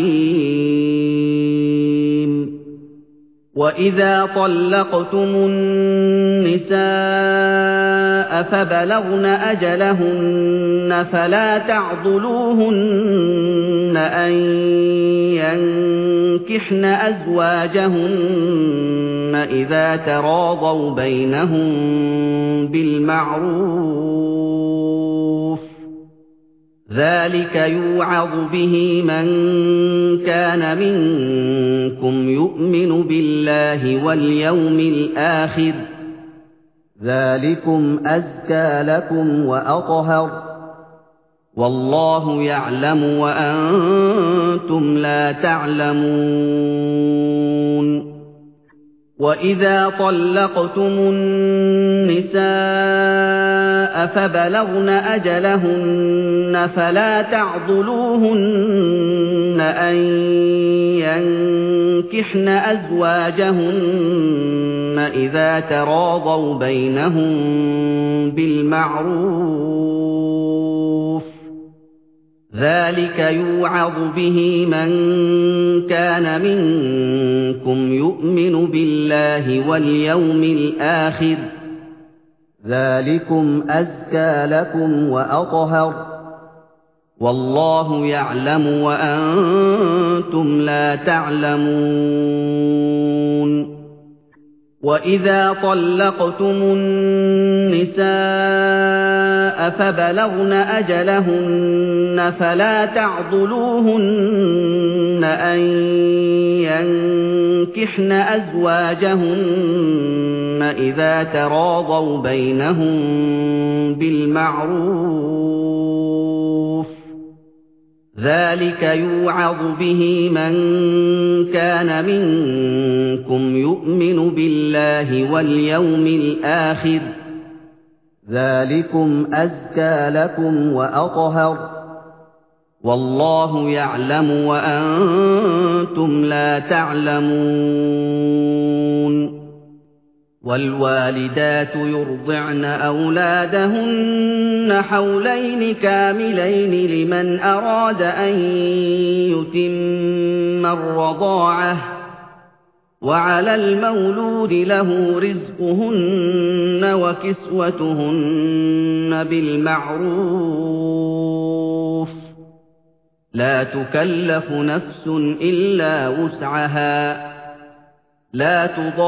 عليم وإذا طلقتم النساء فبلغن أجلهن فلا تعضلوهن أن ينكحن أزواجهن إذا تراضوا بينهم بالمعروف ذَلِكَ يُوعَظُ بِهِ مَن كَانَ مِنكُمْ يُؤْمِنُ بِاللَّهِ وَالْيَوْمِ الْآخِرِ ۚ ذَٰلِكُمْ أَزْكَىٰ لَكُمْ وَأَطْهَرُ ۗ وَاللَّهُ يَعْلَمُ وَأَنتُمْ لَا تَعْلَمُونَ وَإِذَا طَلَّقْتُمُ النِّسَاءَ فَبَلَغْنَ أَجَلَهُنَّ فَلَا تَعْضُلُوهُنَّ أَن يَنكِحْنَ أَزْوَاجَهُنَّ إِذَا تَرَاضَوْا بَيْنَهُم بِالْمَعْرُوفِ ۗ ذَلِكَ يُوعَظُ بِهِ مَن كَانَ مِنكُمْ يُؤْمِنُ بِاللَّهِ وَالْيَوْمِ الْآخِرِ ۚ ذَٰلِكُمْ أَزْكَىٰ لَكُمْ وَأَطْهَرُ ۗ وَاللَّهُ يَعْلَمُ وَأَنتُمْ لَا تَعْلَمُونَ وَإِذَا طَلَّقْتُمُ النِّسَاءَ فَبَلَغْنَ أَجَلَهُنَّ فَلَا تَعْضُلُوهُنَّ أَن يَنكِحْنَ أَزْوَاجَهُنَّ إِذَا تَرَاضَوْا بَيْنَهُم بِالْمَعْرُوفِ ۗ ذَلِكَ يُوعَظُ بِهِ مَن كَانَ مِنكُمْ يُؤْمِنُ بِاللَّهِ وَالْيَوْمِ الْآخِرِ ۚ ذَٰلِكُمْ أَزْكَىٰ لَكُمْ وَأَطْهَرُ ۗ وَاللَّهُ يَعْلَمُ وَأَنتُمْ لَا تَعْلَمُونَ وَالْوَالِدَاتُ يُرْضِعْنَ أَوْلَادَهُنَّ حَوْلَيْنِ كَامِلَيْنِ لِمَنْ أَرَادَ أَن يُتِمَّ الرَّضَاعَةَ ۚ وَعَلَى الْمَوْلُودِ لَهُ رِزْقُهُنَّ وَكِسْوَتُهُنَّ بِالْمَعْرُوفِ ۚ لَا تُكَلَّفُ نَفْسٌ إِلَّا وُسْعَهَا ۚ لَا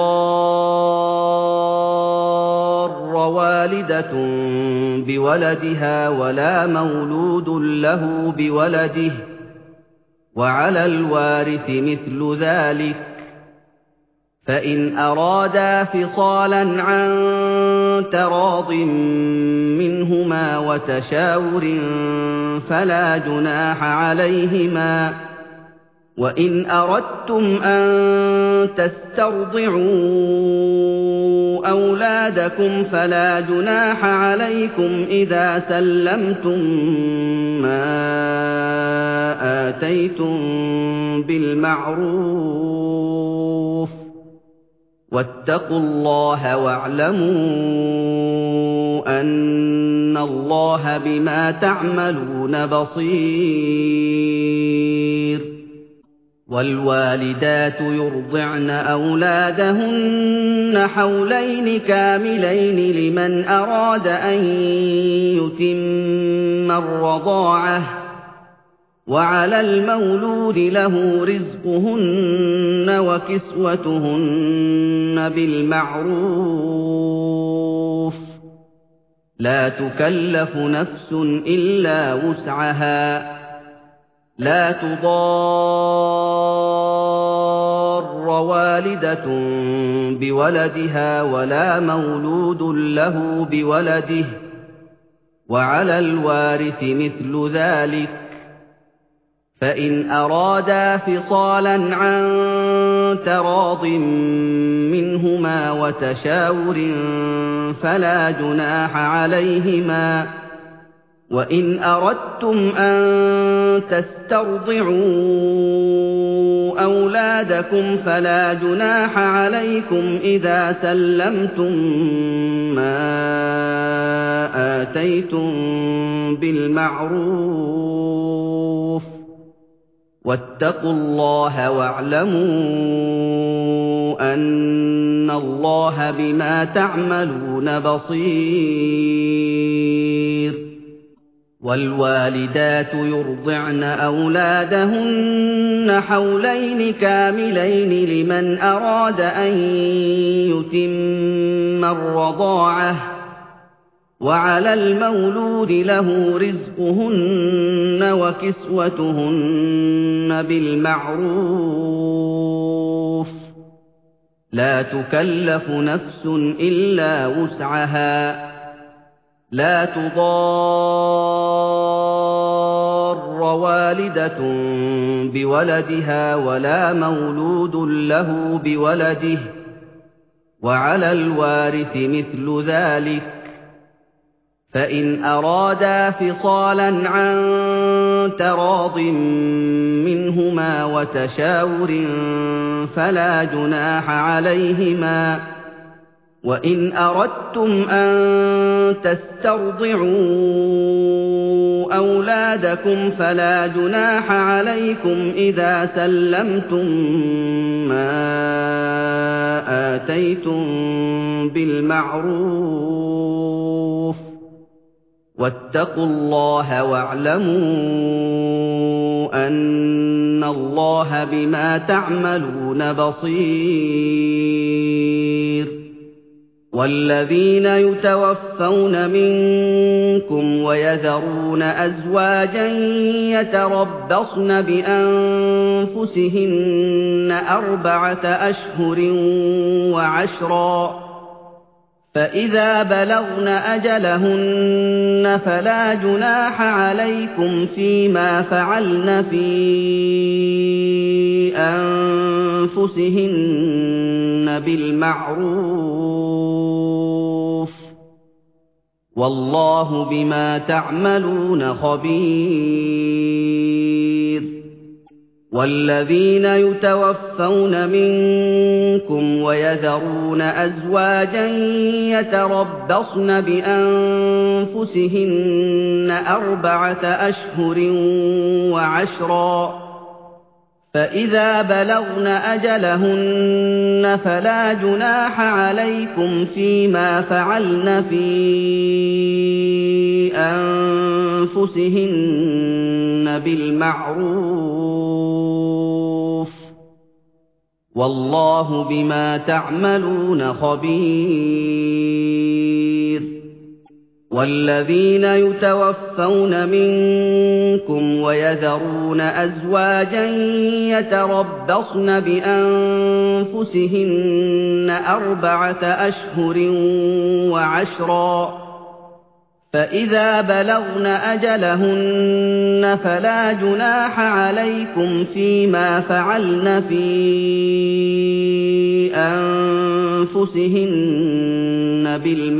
تُضَارَّ وَالِدَةٌ بِوَلَدِهَا وَلَا مَوْلُودٌ لَّهُ بِوَلَدِهِ ۚ وَعَلَى الْوَارِثِ مِثْلُ ذَٰلِكَ ۗ فَإِنْ أَرَادَا فِصَالًا عَن تَرَاضٍ مِّنْهُمَا وَتَشَاوُرٍ فَلَا جُنَاحَ عَلَيْهِمَا ۗ وَإِنْ أَرَدتُّمْ أَن تَسْتَرْضِعُوا أَوْلَادَكُمْ فَلَا جُنَاحَ عَلَيْكُمْ إِذَا سَلَّمْتُم مَّا آتَيْتُم بِالْمَعْرُوفِ ۗ وَاتَّقُوا اللَّهَ وَاعْلَمُوا أَنَّ اللَّهَ بِمَا تَعْمَلُونَ بَصِيرٌ وَالْوَالِدَاتُ يُرْضِعْنَ أَوْلَادَهُنَّ حَوْلَيْنِ كَامِلَيْنِ لِمَنْ أَرَادَ أَن يُتِمَّ الرَّضَاعَةَ ۚ وَعَلَى الْمَوْلُودِ لَهُ رِزْقُهُنَّ وَكِسْوَتُهُنَّ بِالْمَعْرُوفِ ۚ لَا تُكَلَّفُ نَفْسٌ إِلَّا وُسْعَهَا ۚ لَا تُضَارَّ وَالِدَةٌ بِوَلَدِهَا وَلَا مَوْلُودٌ لَّهُ بِوَلَدِهِ ۚ وَعَلَى الْوَارِثِ مِثْلُ ذَٰلِكَ ۗ فَإِنْ أَرَادَا فِصَالًا عَن تَرَاضٍ مِّنْهُمَا وَتَشَاوُرٍ فَلَا جُنَاحَ عَلَيْهِمَا ۗ وَإِنْ أَرَدتُّمْ أَن تَسْتَرْضِعُوا أَوْلَادَكُمْ فَلَا جُنَاحَ عَلَيْكُمْ إِذَا سَلَّمْتُم مَّا آتَيْتُم بِالْمَعْرُوفِ ۗ وَاتَّقُوا اللَّهَ وَاعْلَمُوا أَنَّ اللَّهَ بِمَا تَعْمَلُونَ بَصِيرٌ وَالْوَالِدَاتُ يُرْضِعْنَ أَوْلَادَهُنَّ حَوْلَيْنِ كَامِلَيْنِ لِمَنْ أَرَادَ أَن يُتِمَّ الرَّضَاعَةَ ۚ وعلى المولود له رزقهن وكسوتهن بالمعروف لا تكلف نفس إلا وسعها لا تضار والدة بولدها ولا مولود له بولده وعلى الوارث مثل ذلك فإن أرادا فصالا عن تراض منهما وتشاور فلا جناح عليهما وإن أردتم أن تسترضعوا أولادكم فلا جناح عليكم إذا سلمتم ما آتيتم بالمعروف واتقوا الله واعلموا أن الله بما تعملون بصير والذين يتوفون منكم ويذرون أزواجا يتربصن بأنفسهن أربعة أشهر وعشرا فإذا بلغن أجلهن فلا جناح عليكم فيما فعلن في أنفسهن بالمعروف والله بما تعملون خبير والذين يتوفون منكم ويذرون أزواجا يتربصن بأنفسهن أربعة أشهر وعشرا فإذا بلغن أجلهن فلا جناح عليكم فيما فعلن في أنفسهن بالمعروف والله بما تعملون خبير والذين يتوفون منكم ويذرون أزواجا يتربصن بأنفسهن أربعة أشهر وعشرا فإذا بلغن أجلهن فلا جناح عليكم فيما فعلن في أنفسهن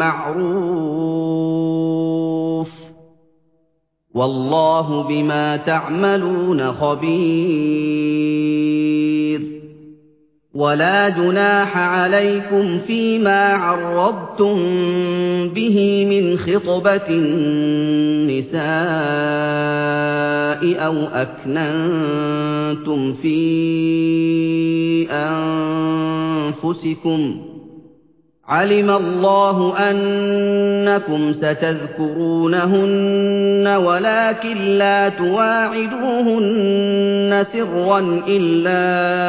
بالمعروف والله بما تعملون خبير ولا جناح عليكم فيما عرضتم به من خطبة النساء أو أكننتم في أنفسكم علم الله أنكم ستذكرونهن ولكن لا تواعدوهن سرا إلا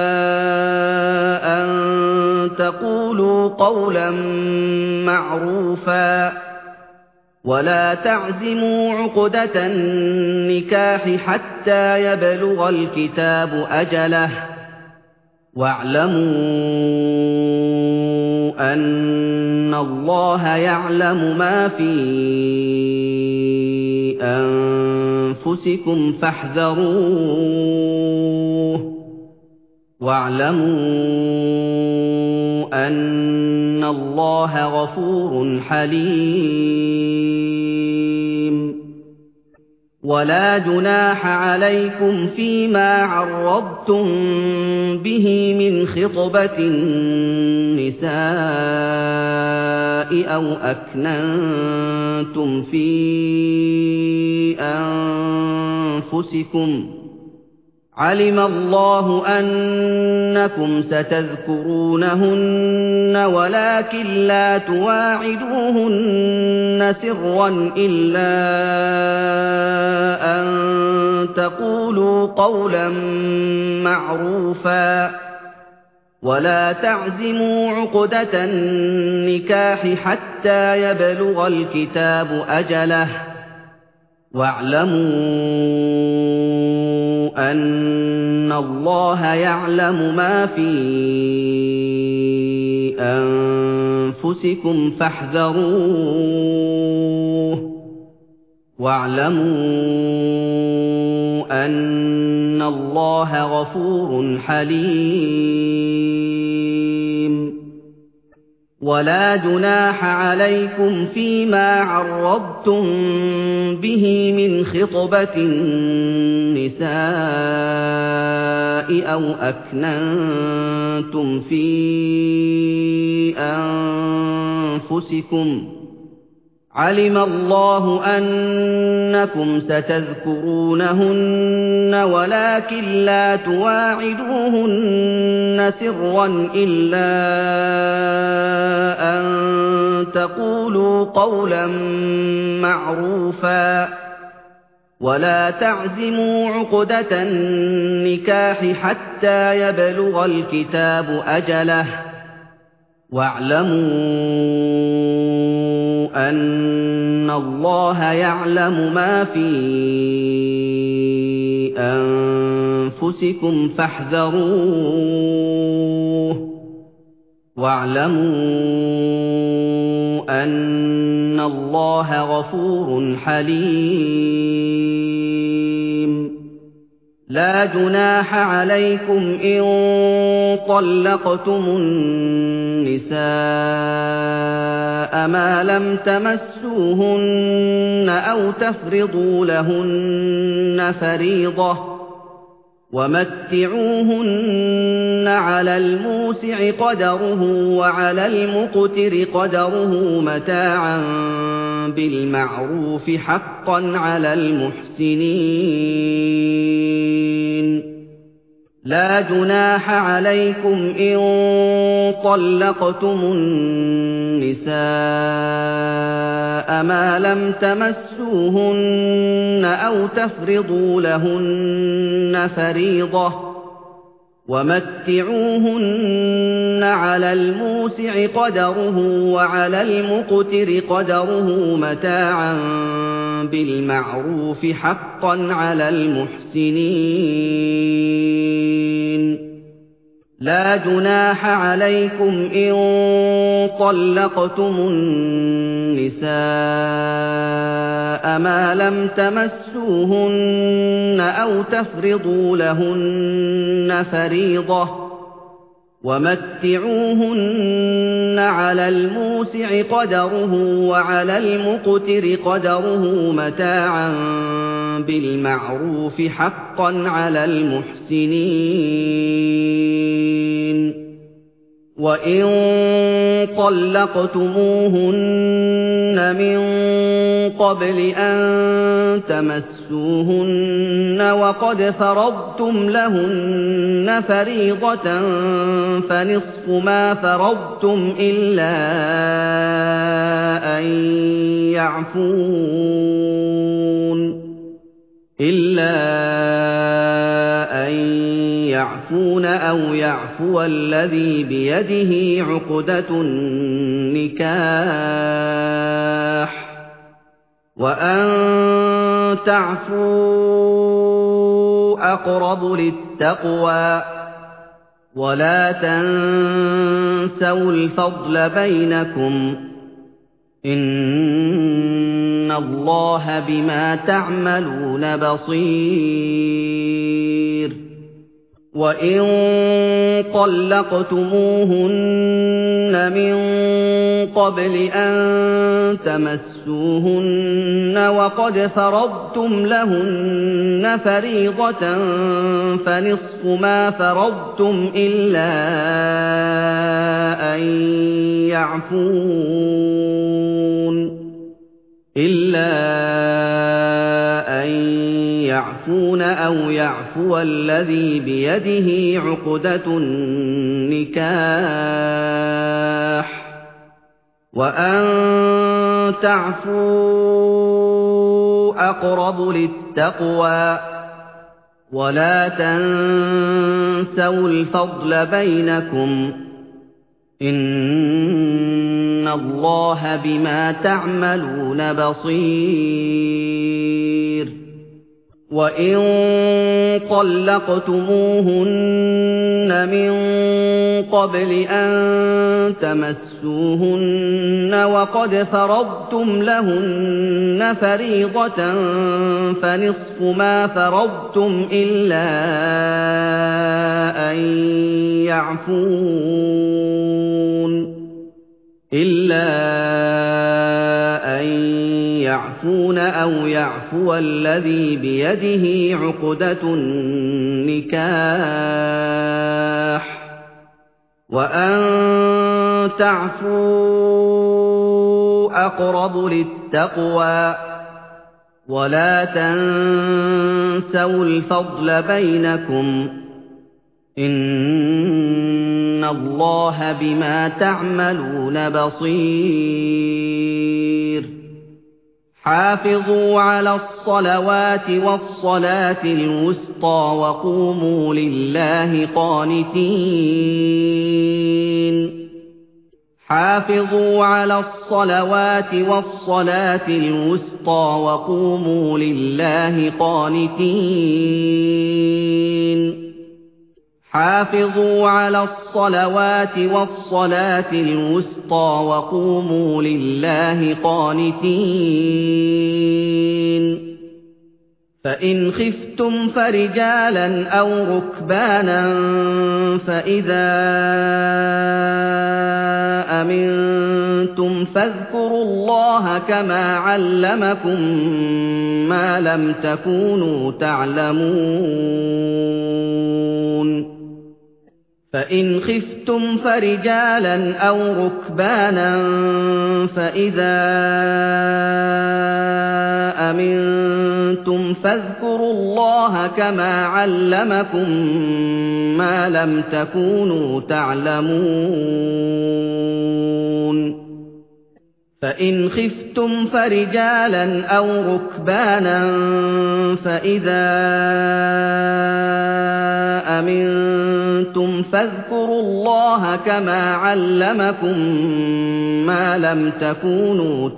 أن تقولوا قولا معروفا ولا تعزموا عقدة النكاح حتى يبلغ الكتاب أجله واعلموا أن الله يعلم ما في أنفسكم فاحذروه واعلموا أن الله غفور حليم ولا جناح عليكم فيما عرضتم به من خطبة النساء أو أكننتم في أنفسكم علم الله أنكم ستذكرونهن ولكن لا تواعدوهن سرا إلا أن تقولوا قولا معروفا ولا تعزموا عقدة النكاح حتى يبلغ الكتاب أجله واعلموا أن الله يعلم ما في أنفسكم فاحذروه واعلموا أن الله غفور حليم ولا جناح عليكم فيما عرضتم به من خطبة النساء أو أكننتم في أنفسكم علم الله أنكم ستذكرونهن ولكن لا تواعدوهن سرا إلا أن تقولوا قولا معروفا ولا تعزموا عقدة النكاح حتى يبلغ الكتاب أجله واعلموا أن الله يعلم ما في أنفسكم فاحذروه واعلموا أن الله غفور حليم لا جناح عليكم إن طلقتم النساء ما لم تمسوهن أو تفرضوا لهن فريضة ومتعوهن على الموسع قدره وعلى المقتر قدره متاعا بالمعروف حقا على المحسنين لا جناح عليكم إن طلقتم النساء ما لم تمسوهن أو تفرضوا لهن فريضة ومتعوهن على الموسع قدره وعلى المقتر قدره متاعا بالمعروف حقا على المحسنين لا جناح عليكم إن طلقتم النساء ما لم تمسوهن أو تفرضوا لهن فريضة ومتعوهن على الموسع قدره وعلى المقتر قدره متاعا بالمعروف حقا على المحسنين وإن طلقتموهن من قبل أن تمسوهن وقد فرضتم لهن فريضة فنصف ما فرضتم إلا أن يعفون إلا أن يعفون أو يعفو الذي بيده عقدة النكاح وأن تعفوا أقرب للتقوى ولا تنسوا الفضل بينكم إن الله بما تعملون بصير وإن طلقتموهن من قبل أن تمسوهن وقد فرضتم لهن فريضة فنصف ما فرضتم إلا أن يعفون إلا أن يعفون أو يعفو الذي بيده عقدة النكاح وأن تعفوا أقرب للتقوى ولا تنسوا تَنسَوُا الْفَضْلَ بَيْنَكُمْ إِنَّ اللَّهَ بِمَا تَعْمَلُونَ بَصِيرٌ وَإِن طَلَّقْتُمُوهُنَّ مِن قَبْلِ أَن تَمَسُّوهُنَّ وَقَدْ فَرَضْتُمْ لَهُنَّ فَرِيضَةً فَنِصْفُ مَا فَرَضْتُمْ إِلَّا أَن يَعْفُونَ إِلَّا أَن يَعْفُونَ أَوْ يَعْفُوَ الَّذِي بِيَدِهِ عُقْدَةُ النِّكَاحِ وَأَن تَعْفُوا أَقْرَبُ لِلتَّقْوَىٰ وَلَا تَنسَوُا الْفَضْلَ بَيْنَكُمْ إِنَّ اللَّهَ بِمَا تَعْمَلُونَ بَصِيرٌ حافظوا على الصلوات والصلاة الوسطى وقوموا لله قانتين حافظوا على الصلوات والصلاة الوسطى وقوموا لله قانتين حافظوا على الصلوات والصلاة الوسطى وقوموا لله قانتين فإن خفتم فرجالا أو ركبانا فإذا أمنتم فاذكروا الله كما علمكم ما لم تكونوا تعلمون فإن خفتم فرجالا أو ركبانا فإذا أمنتم فاذكروا الله كما علمكم ما لم تكونوا تعلمون فإن خفتم فرجالا أو ركبانا فإذا أمنتم فاذكروا الله كما علمكم ما لم تكونوا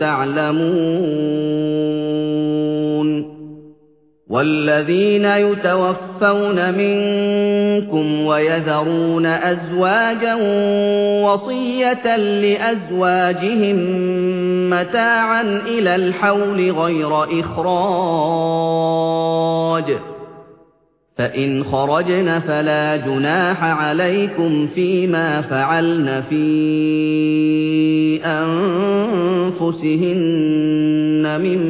تعلمون والذين يتوفون منكم ويذرون أزواجا وصية لأزواجهم متاعا إلى الحول غير إخراج فإن خرجن فلا جناح عليكم فيما فعلن في أنفسهن من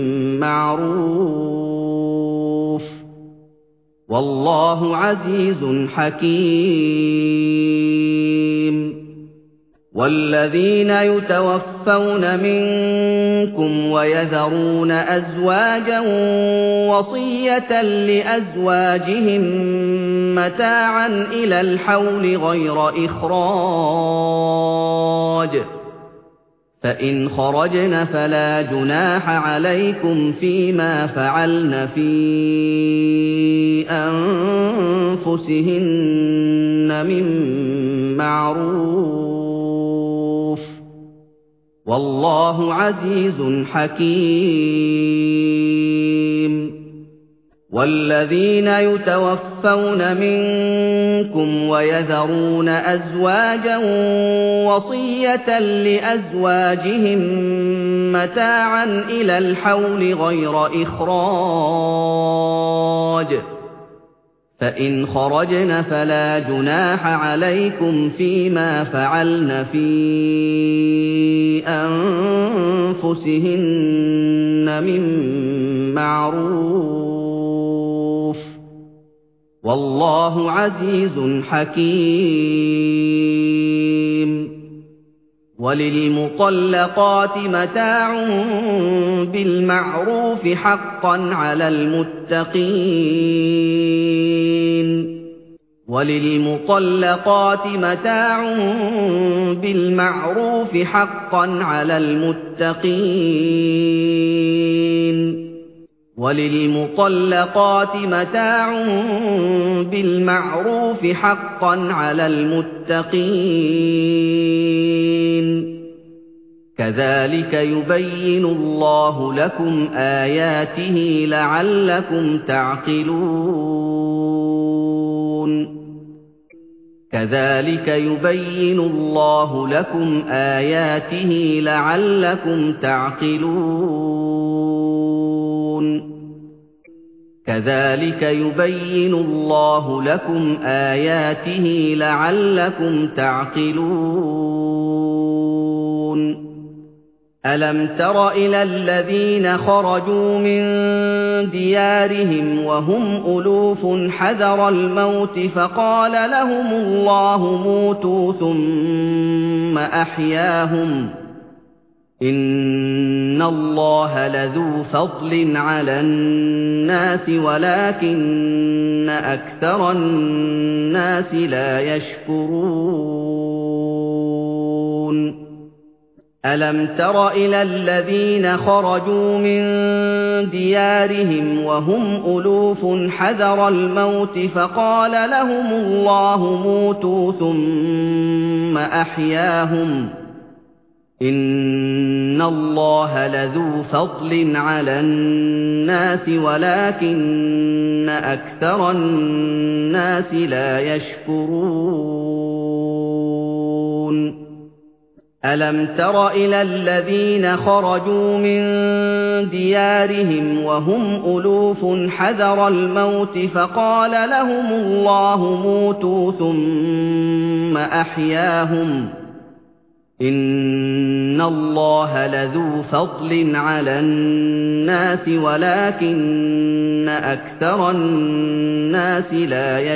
معروف والله عزيز حكيم والذين يتوفون منكم ويذرون أزواجا وصية لأزواجهم متاعا إلى الحول غير إخراج فإن خرجن فلا جناح عليكم فيما فعلن في أنفسهن من معروف والله عزيز حكيم والذين يتوفون منكم ويذرون أزواجا وصية لأزواجهم متاعا إلى الحول غير إخراج فإن خرجن فلا جناح عليكم فيما فعلن في أنفسهن من معروف والله عزيز حكيم وللمطلقات متاع بالمعروف حقا على المتقين وللمطلقات متاع بالمعروف حقا على المتقين وَلِلْمُطَلَّقَاتِ مَتَاعٌ بِالْمَعْرُوفِ حَقًّا عَلَى الْمُتَّقِينَ كَذَلِكَ يُبَيِّنُ اللَّهُ لَكُمْ آيَاتِهِ لَعَلَّكُمْ تَعْقِلُونَ كَذَلِكَ يُبَيِّنُ اللَّهُ لَكُمْ آيَاتِهِ لَعَلَّكُمْ تَعْقِلُونَ كَذَلِكَ يُبَيِّنُ اللَّهُ لَكُمْ آيَاتِهِ لَعَلَّكُمْ تَعْقِلُونَ أَلَمْ تَرَ إِلَى الَّذِينَ خَرَجُوا مِن دِيَارِهِمْ وَهُمْ أُلُوفٌ حَذَرَ الْمَوْتِ فَقَالَ لَهُمُ اللَّهُ مُوتُوا ثُمَّ أَحْيَاهُمْ ۚ إِنَّ اللَّهَ لَذُو فَضْلٍ عَلَى النَّاسِ وَلَٰكِنَّ أَكْثَرَ النَّاسِ لَا يَشْكُرُونَ أَلَمْ تَرَ إِلَى الَّذِينَ خَرَجُوا مِن دِيَارِهِمْ وَهُمْ أُلُوفٌ حَذَرَ الْمَوْتِ فَقَالَ لَهُمُ اللَّهُ مُوتُوا ثُمَّ أَحْيَاهُمْ ۚ إِنَّ اللَّهَ لَذُو فَضْلٍ عَلَى النَّاسِ وَلَٰكِنَّ أَكْثَرَ النَّاسِ لَا يَشْكُرُونَ أَلَمْ تَرَ إِلَى الَّذِينَ خَرَجُوا مِن دِيَارِهِمْ وَهُمْ أُلُوفٌ حَذَرَ الْمَوْتِ فَقَالَ لَهُمُ اللَّهُ مُوتُوا ثُمَّ أَحْيَاهُمْ ۚ إِنَّ اللَّهَ لَذُو فَضْلٍ عَلَى النَّاسِ وَلَٰكِنَّ أَكْثَرَ النَّاسِ لَا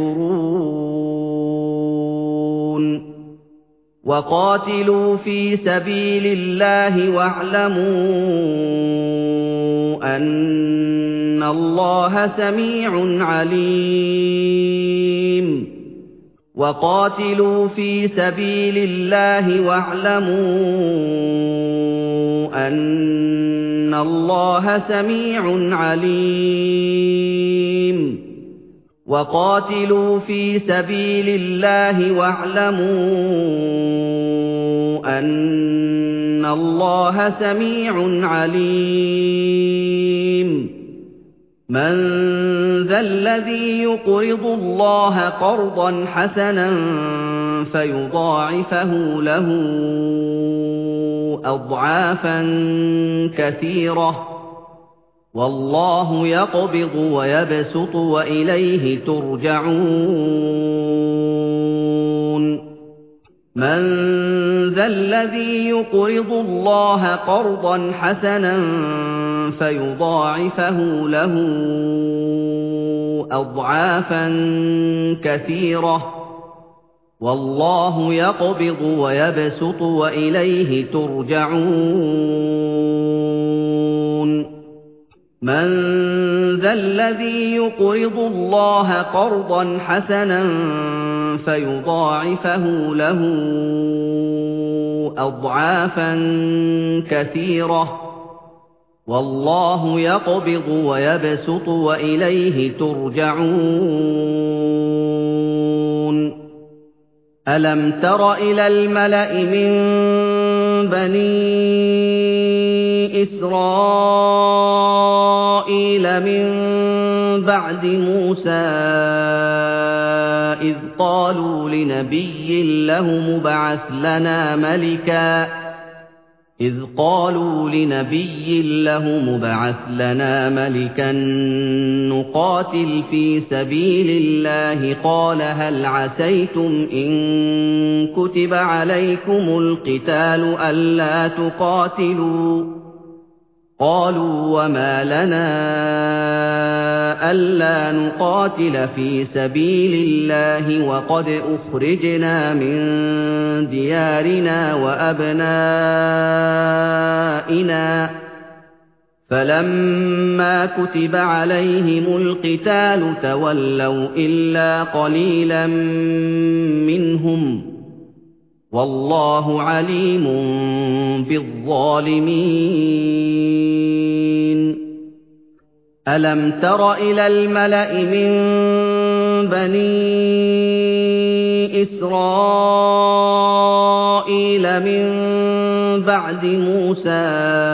يَشْكُرُونَ وَقَاتِلُوا فِي سَبِيلِ اللَّهِ وَاعْلَمُوا أَنَّ اللَّهَ سَمِيعٌ عَلِيمٌ وَقَاتِلُوا فِي سَبِيلِ اللَّهِ وَاعْلَمُوا أَنَّ اللَّهَ سَمِيعٌ عَلِيمٌ وَقَاتِلُوا فِي سَبِيلِ اللَّهِ وَاعْلَمُوا أَنَّ اللَّهَ سَمِيعٌ عَلِيمٌ مَّن ذَا الَّذِي يُقْرِضُ اللَّهَ قَرْضًا حَسَنًا فَيُضَاعِفَهُ لَهُ أَضْعَافًا كَثِيرَةً ۚ وَاللَّهُ يَقْبِضُ وَيَبْسُطُ وَإِلَيْهِ تُرْجَعُونَ مَن ذَا الَّذِي يُقْرِضُ اللَّهَ قَرْضًا حَسَنًا فَيُضَاعِفَهُ لَهُ أَضْعَافًا كَثِيرَةً ۚ وَاللَّهُ يَقْبِضُ وَيَبْسُطُ وَإِلَيْهِ تُرْجَعُونَ مَن ذَا الَّذِي يُقْرِضُ اللَّهَ قَرْضًا حَسَنًا فَيُضَاعِفَهُ لَهُ أَضْعَافًا كَثِيرَةً ۚ وَاللَّهُ يَقْبِضُ وَيَبْسُطُ وَإِلَيْهِ تُرْجَعُونَ أَلَمْ تَرَ إِلَى الْمَلَإِ مِن بَنِي إِسْرَائِيلَ مِن بَعْدِ مُوسَىٰ إِذْ قَالُوا لِنَبِيٍّ لَّهُمُ ابْعَثْ لَنَا مَلِكًا إذ قالوا لنبي لهم ابعث لنا ملكا نقاتل في سبيل الله قال هل عسيتم إن كتب عليكم القتال ألا تقاتلوا قالوا وما لنا ألا نقاتل في سبيل الله وقد أخرجنا من ديارنا وأبنائنا فلما كتب عليهم القتال تولوا إلا قليلا منهم والله عليم بالظالمين أَلَمْ تَرَ إِلَى الْمَلَإِ مِن بَنِي إِسْرَائِيلَ مِن بَعْدِ مُوسَىٰ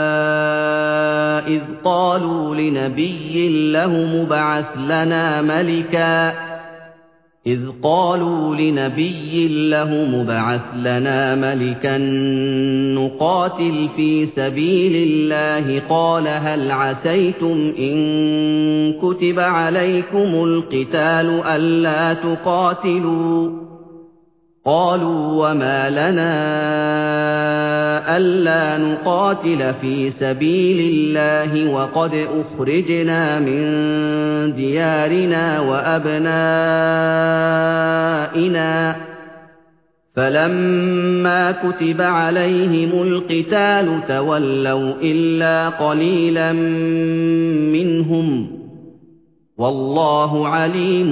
إِذْ قَالُوا لِنَبِيٍّ لَّهُمُ ابْعَثْ لَنَا مَلِكًا إذ قالوا لنبي لهم ابعث لنا ملكا نقاتل في سبيل الله قال هل عسيتم إن كتب عليكم القتال ألا تقاتلوا قالوا وما لنا ألا نقاتل في سبيل الله وقد أخرجنا من ديارنا وأبنائنا فلما كتب عليهم القتال تولوا إلا قليلا منهم والله عليم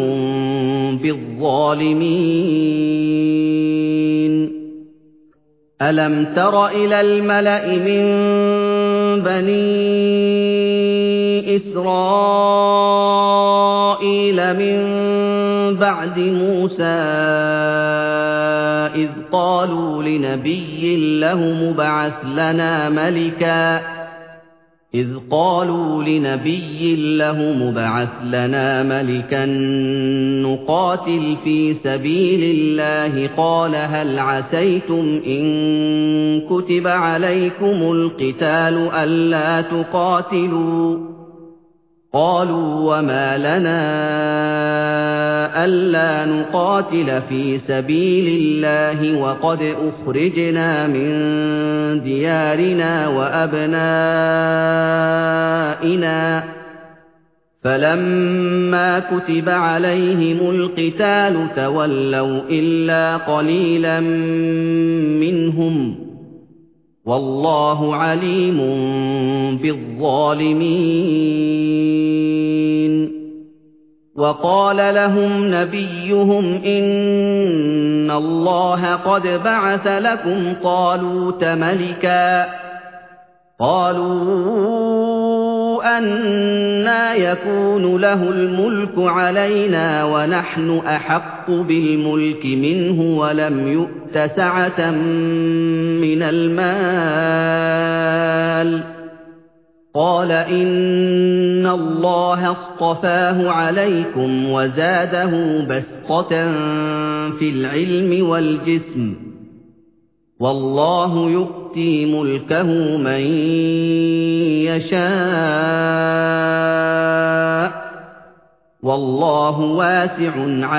بالظالمين ألم تر إلى الملأ من بني إسرائيل من بعد موسى إذ قالوا لنبي لهم ابعث لنا ملكا إذ قالوا لنبي لهم ابعث لنا ملكا نقاتل في سبيل الله قال هل عسيتم إن كتب عليكم القتال ألا تقاتلوا قالوا وما لنا ألا نقاتل في سبيل الله وقد أخرجنا من ديارنا وأبنائنا فلما كتب عليهم القتال تولوا إلا قليلا منهم والله عليم بالظالمين وقال لهم نبيهم إن الله قد بعث لكم طالوت ملكا قالوا أنى يكون له الملك علينا ونحن أحق بالملك منه ولم يؤت سعة من المال قال إن الله اصطفاه عليكم وزاده بسطة في العلم والجسم والله يؤتي ملكه من يشاء والله واسع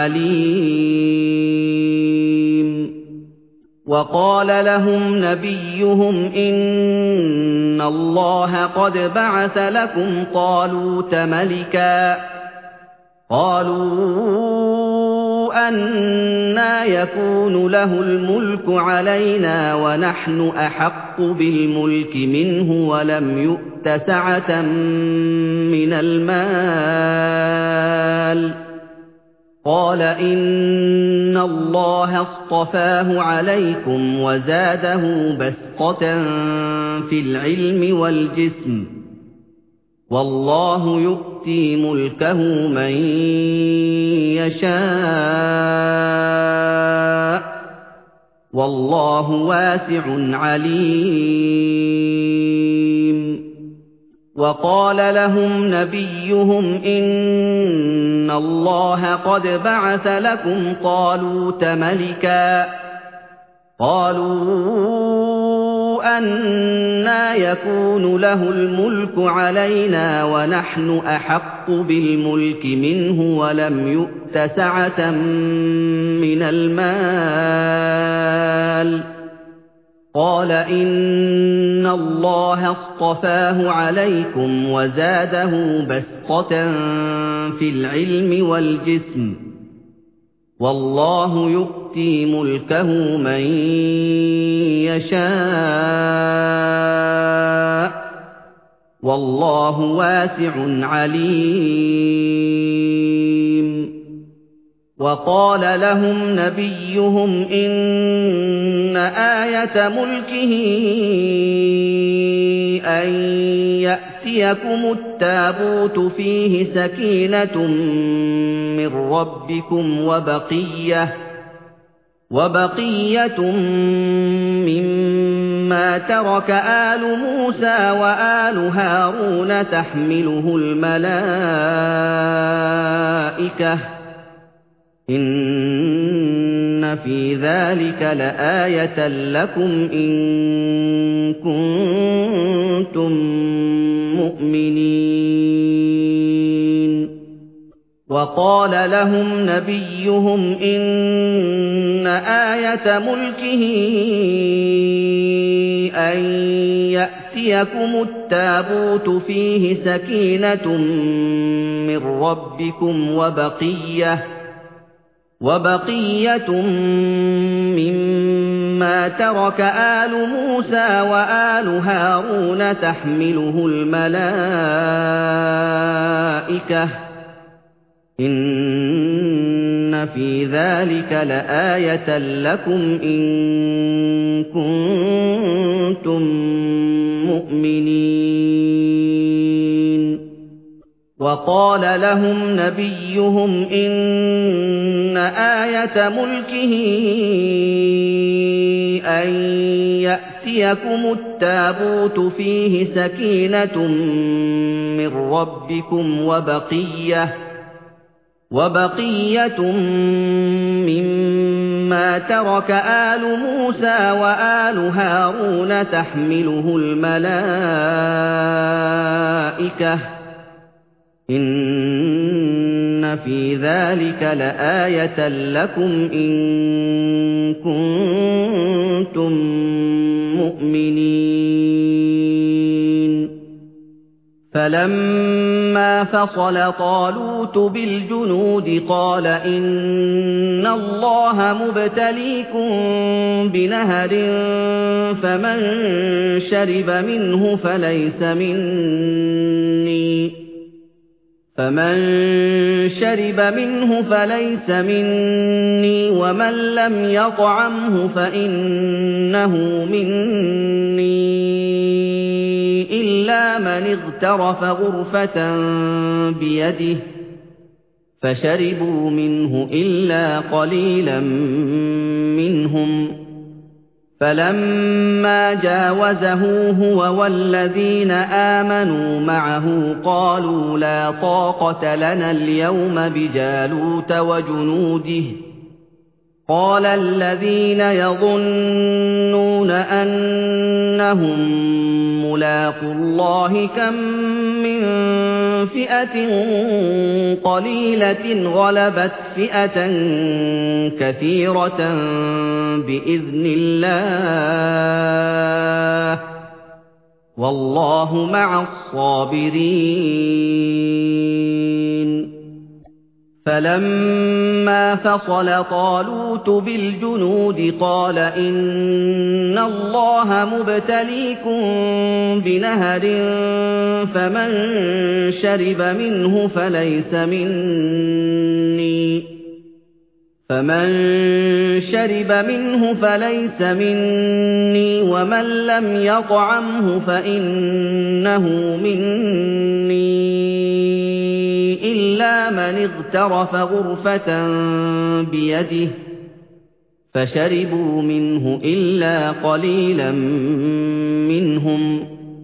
عليم وقال لهم نبيهم إن الله قد بعث لكم طالوت ملكا قالوا أنى يكون له الملك علينا ونحن أحق بالملك منه ولم يؤت سعة من المال قال إن الله اصطفاه عليكم وزاده بسطة في العلم والجسم والله يؤتي ملكه من يشاء والله واسع عليم وقال لهم نبيهم إن الله قد بعث لكم طالوت ملكا قالوا أنى يكون له الملك علينا ونحن أحق بالملك منه ولم يؤت سعة من المال قال إن الله اصطفاه عليكم وزاده بسطة في العلم والجسم والله يؤتي ملكه من يشاء والله واسع عليم وقال لهم نبيهم إن آية ملكه أن يأتيكم التابوت فيه سكينة من ربكم وبقية وبقية مما ترك آل موسى وآل هارون تحمله الملائكة إن في ذلك لآية لكم إن كنتم مؤمنين وقال لهم نبيهم إن آية ملكه أن يأتيكم التابوت فيه سكينة من ربكم وبقية وبقية مما ترك آل موسى وآل هارون تحمله الملائكة إن في ذلك لآية لكم إن كنتم مؤمنين وقال لهم نبيهم إن آية ملكه أن يأتيكم التابوت فيه سكينة من ربكم وبقية وبقية مما ترك آل موسى وآل هارون تحمله الملائكة إن في ذلك لآية لكم إن كنتم مؤمنين فلما فصل طالوت بالجنود قال إن الله مبتليكم بنهر فمن شرب منه فليس مني فمن شرب منه فليس مني ومن لم يطعمه فإنه مني إلا من اغترف غرفة بيده فشربوا منه إلا قليلا منهم فلما جاوزه هو والذين آمنوا معه قالوا لا طاقة لنا اليوم بجالوت وجنوده قال الذين يظنون أنهم ملاقو الله كم من فئة قليلة غلبت فئة كثيرة بإذن الله والله مع الصابرين فلما فصل طالوت بالجنود قال إن الله مبتليكم بنهر فمن شرب منه فليس مني فمن شرب منه فليس مني ومن لم يطعمه فإنه مني إلا من اغترف غرفة بيده فشربوا منه إلا قليلا منهم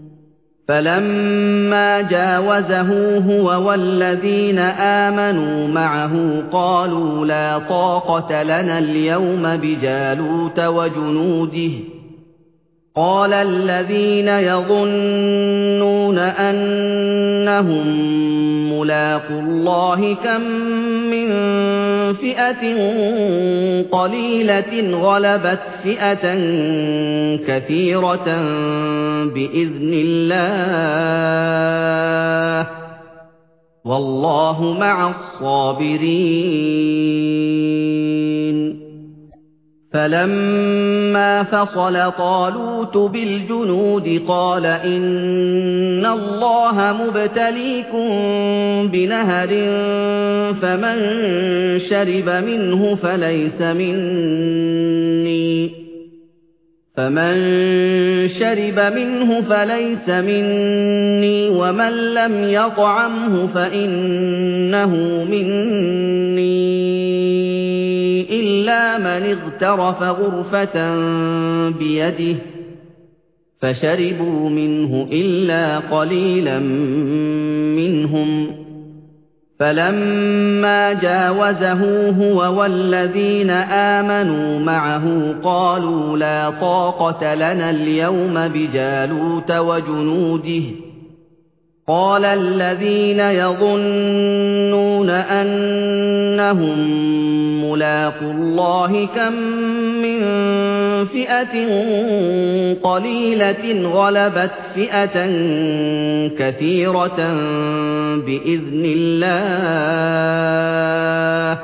فلما جاوزه هو والذين آمنوا معه قالوا لا طاقة لنا اليوم بجالوت وجنوده قال الذين يظنون أنهم ملاقو الله كم من فئة قليلة غلبت فئة كثيرة بإذن الله والله مع الصابرين فلما فصل طالوت بالجنود قال إن الله مبتليكم بنهر فمن شرب منه فليس مني فمن شرب منه فليس مني ومن لم يطعمه فإنه مني إلا من اغترف غرفة بيده فشربوا منه إلا قليلا منهم فلما جاوزه هو والذين آمنوا معه قالوا لا طاقة لنا اليوم بجالوت وجنوده قال الذين يظنون أنهم ملاقو الله كم من فئة قليلة غلبت فئة كثيرة بإذن الله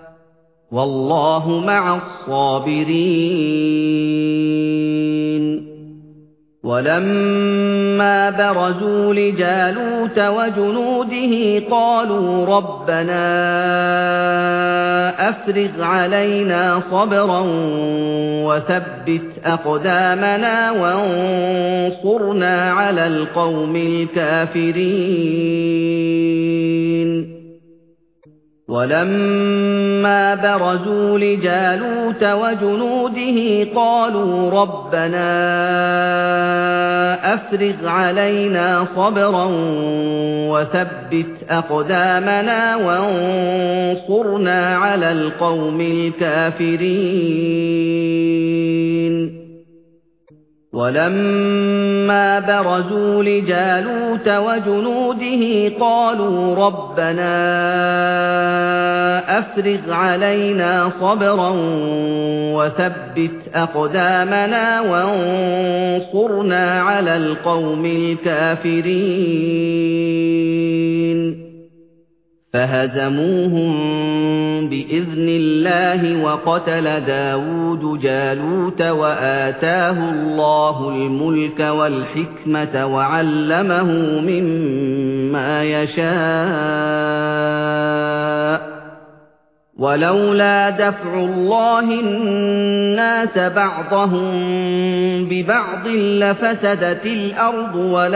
والله مع الصابرين ولما برزوا لجالوت وجنوده قالوا ربنا أفرغ علينا صبرا وثبت أقدامنا وانصرنا على القوم الكافرين ولما برزوا لجالوت وجنوده قالوا ربنا أفرغ علينا صبرا وثبت أقدامنا وانصرنا على القوم الكافرين ولما برزوا لجالوت وجنوده قالوا ربنا أفرغ علينا صبرا وثبت أقدامنا وانصرنا على القوم الكافرين فهزموهم بإذن الله وقتل داود جالوت وآتاه الله الملك والحكمة وعلمه مما يشاء ولولا دفع الله الناس بعضهم ببعض لفسدت الأرض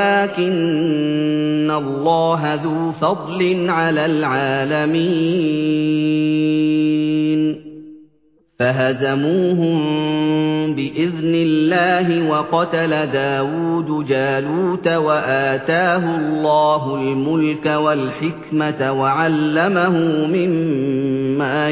ولكن الله ذو فضل على العالمين فهزموهم بإذن الله وقتل داود جالوت وآتاه الله الملك والحكمة وعلمه مما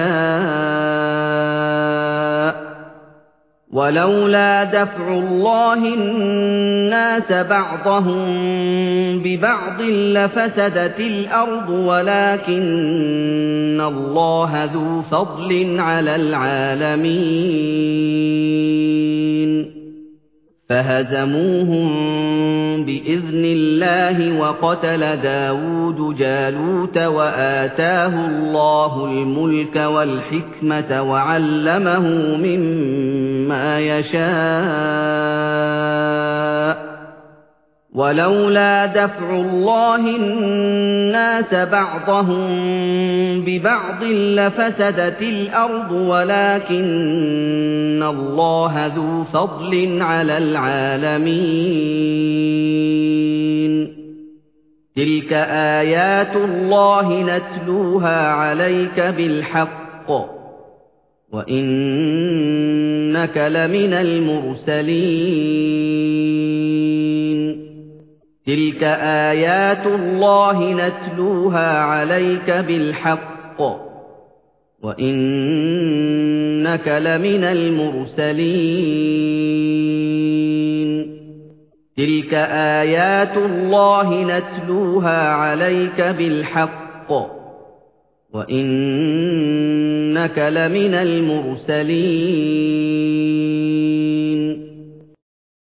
يشاء ولولا دفع الله الناس بعضهم ببعض لفسدت الأرض ولكن الله ذو فضل على العالمين فهزموهم بإذن الله وقتل داود جالوت وآتاه الله الملك والحكمة وعلمه مما يشاء ولولا دفع الله الناس بعضهم ببعض لفسدت الأرض ولكن الله ذو فضل على العالمين تلك آيات الله نتلوها عليك بالحق وإنك لمن المرسلين تلك آيات الله نتلوها عليك بالحق وإنك لمن المرسلين تلك آيات الله نتلوها عليك بالحق وإنك لمن المرسلين